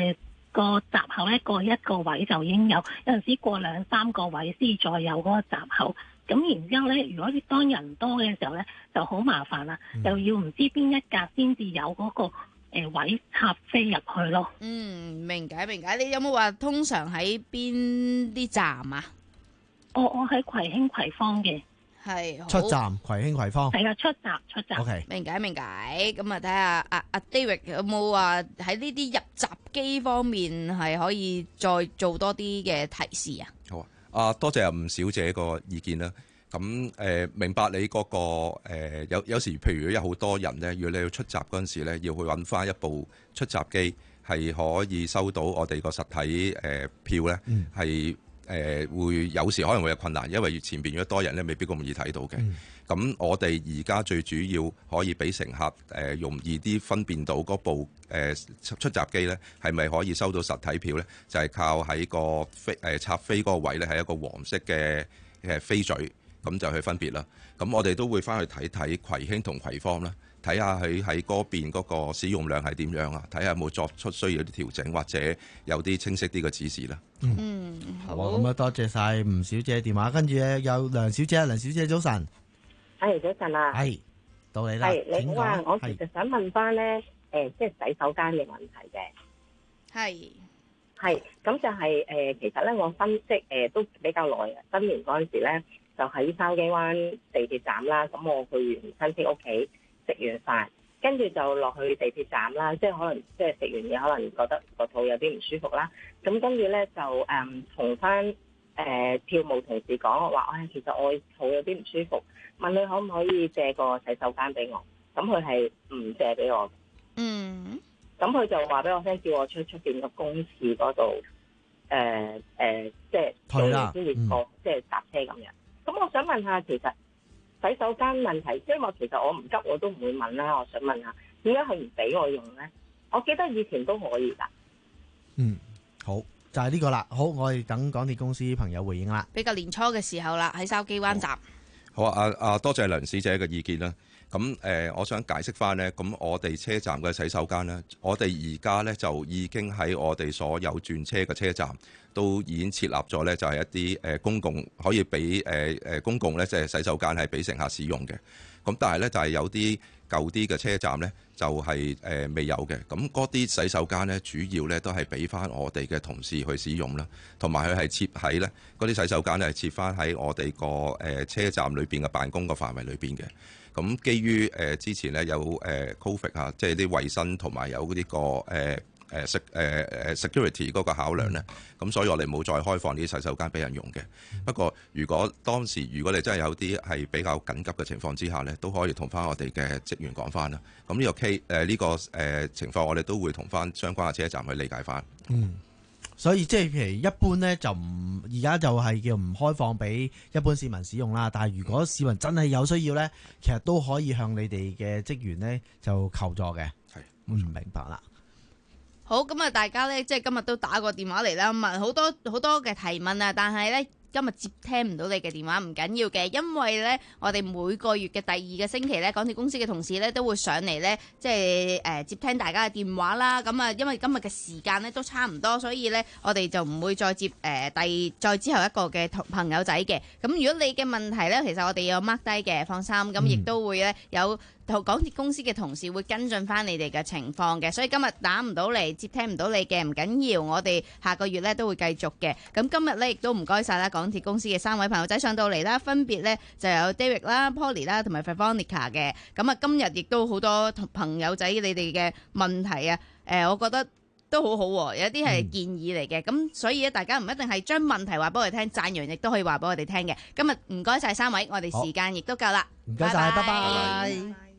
個閘口咧過一個位就已經有，有陣時過兩三個位先再有嗰個閘口。咁然之後咧，如果當人多嘅時候咧，就好麻煩啦，嗯、又要唔知邊一格先至有嗰、嗰個。誒，位插飛入去咯。 嗯，明解明解。你有冇話通常喺邊啲站啊？ 我我喺葵興葵芳嘅。 係出站葵興葵芳。 係啊，出站出站。 OK， 明解明解。咁啊，睇下阿阿 David 有冇話喺呢啲入閘機方面係可以再做多啲嘅提示啊？ 好啊，啊多謝阿吳小姐個意見啦。咁誒、呃、明白你嗰、那個、呃、有有時，譬如有好多人咧，如果你要出閘嗰陣時咧，要去揾翻一部出閘機，係可以收到我哋個實體誒、呃、票咧，係誒、呃、會有時可能會有困難，因為前邊如果多人咧，未必咁容易睇到嘅。咁、嗯、我哋而家最主要可以俾乘客誒、呃、容易啲分辨到嗰部誒、呃、出閘機咧，係咪可以收到實體票咧？就係、是、靠喺個飛誒、呃、插飛嗰個位咧，係一個黃色嘅誒飛嘴。咁就去分別啦。咁我哋都會翻去睇睇葵興同葵芳啦，睇下佢喺嗰邊嗰個使用量係點樣啊？睇下有冇作出需要啲調整，或者有啲清晰啲嘅指示啦。 嗯，好啊。咁啊，多謝晒吳小姐電話。跟住咧有梁小姐，梁小姐早晨。 係早晨啊。係到你啦。 係你好啊，我其實想問翻咧，誒、呃，即係洗手間嘅問題嘅。係。係。咁就係、是、誒、呃，其實咧我分析誒、呃、都比較耐啊。新年嗰陣時咧。就喺筲箕灣地鐵站啦，咁我去完親戚屋企食完飯，跟住就落去地鐵站啦，即係可能即係食完嘢，可能覺得個肚有啲唔舒服啦，咁跟住咧就誒同翻誒票務同事講，我話唉，其實我肚有啲唔舒服，問佢可唔可以借個洗手間俾我，咁佢係唔借俾我。嗯，咁佢就話俾我聽，叫我出出邊個公廁嗰度，誒、呃、誒、呃，即係做完先至過，即係搭車咁樣。咁我想問下，其實洗手間問題，即係我其實我唔急我都唔會問啦。我想問下，點解佢唔俾我用咧？我記得以前都可以㗎。 嗯，好，就係呢個啦。好，我哋等港鐵公司朋友回應啦。 比較年初嘅時候啦，喺筲箕灣站。 好啊，啊啊，多謝梁小姐嘅意見啦。咁誒、呃，我想解釋翻呢。咁我哋車站嘅洗手間呢，我哋而家呢就已經喺我哋所有轉車嘅車站都已經設立咗呢，就係一啲誒公共可以俾誒誒公共呢，即係洗手間係俾乘客使用嘅。咁但係呢，就係有啲舊啲嘅車站呢，就係誒未有嘅。咁嗰啲洗手間呢，主要呢都係俾翻我哋嘅同事去使用啦，同埋佢係設喺呢嗰啲洗手間呢，係設翻喺我哋個誒車站裏邊嘅辦公個範圍裏邊嘅。咁基於誒、呃、之前咧有誒、呃、Covid 啊，即係啲衞生同埋有呢、這個誒誒 sec 誒誒 security 嗰個考量咧，咁、嗯、所以我哋冇再開放呢啲洗手間俾人用嘅。嗯、不過如果當時如果你真係有啲係比較緊急嘅情況之下咧，都可以同翻我哋嘅職員講翻啦。咁呢個 K 誒、呃、呢、這個誒、呃、情況，我哋都會同翻相關嘅車站去理解翻。 嗯。所以即係譬如一般咧就唔而家就係叫唔開放俾一般市民使用啦。但係如果市民真係有需要咧，其實都可以向你哋嘅職員咧就求助嘅。係，嗯，明白啦。 好，咁啊，大家咧即係今日都打個電話嚟啦，問好多好多嘅提問啊，但係咧。今日接聽唔到你嘅電話唔緊要嘅，因為咧我哋每個月嘅第二個星期咧，港鐵公司嘅同事咧都會上嚟咧，即係誒、呃、接聽大家嘅電話啦。咁啊，因為今日嘅時間咧都差唔多，所以咧我哋就唔會再接誒、呃、第再之後一個嘅朋友仔嘅。咁如果你嘅問題咧，其實我哋有 mark 低嘅，放心。咁亦都會咧有同港鐵公司嘅同事會跟進翻你哋嘅情況嘅。所以今日打唔到嚟，接聽唔到你嘅唔緊要，我哋下個月咧都會繼續嘅。咁今日咧亦都唔該晒啦，港鐵公司嘅三位朋友仔上到嚟啦，分別咧就有 David 啦、Polly 啦同埋 Veronica 嘅。咁啊，今日亦都好多朋友仔你哋嘅問題啊，誒、呃，我覺得都好好，有啲係建議嚟嘅。咁、嗯、所以咧，大家唔一定係將問題話俾我哋聽，讚揚亦都可以話俾我哋聽嘅。今日唔該晒三位，我哋時間亦都夠啦。 唔該晒，拜拜。 拜拜。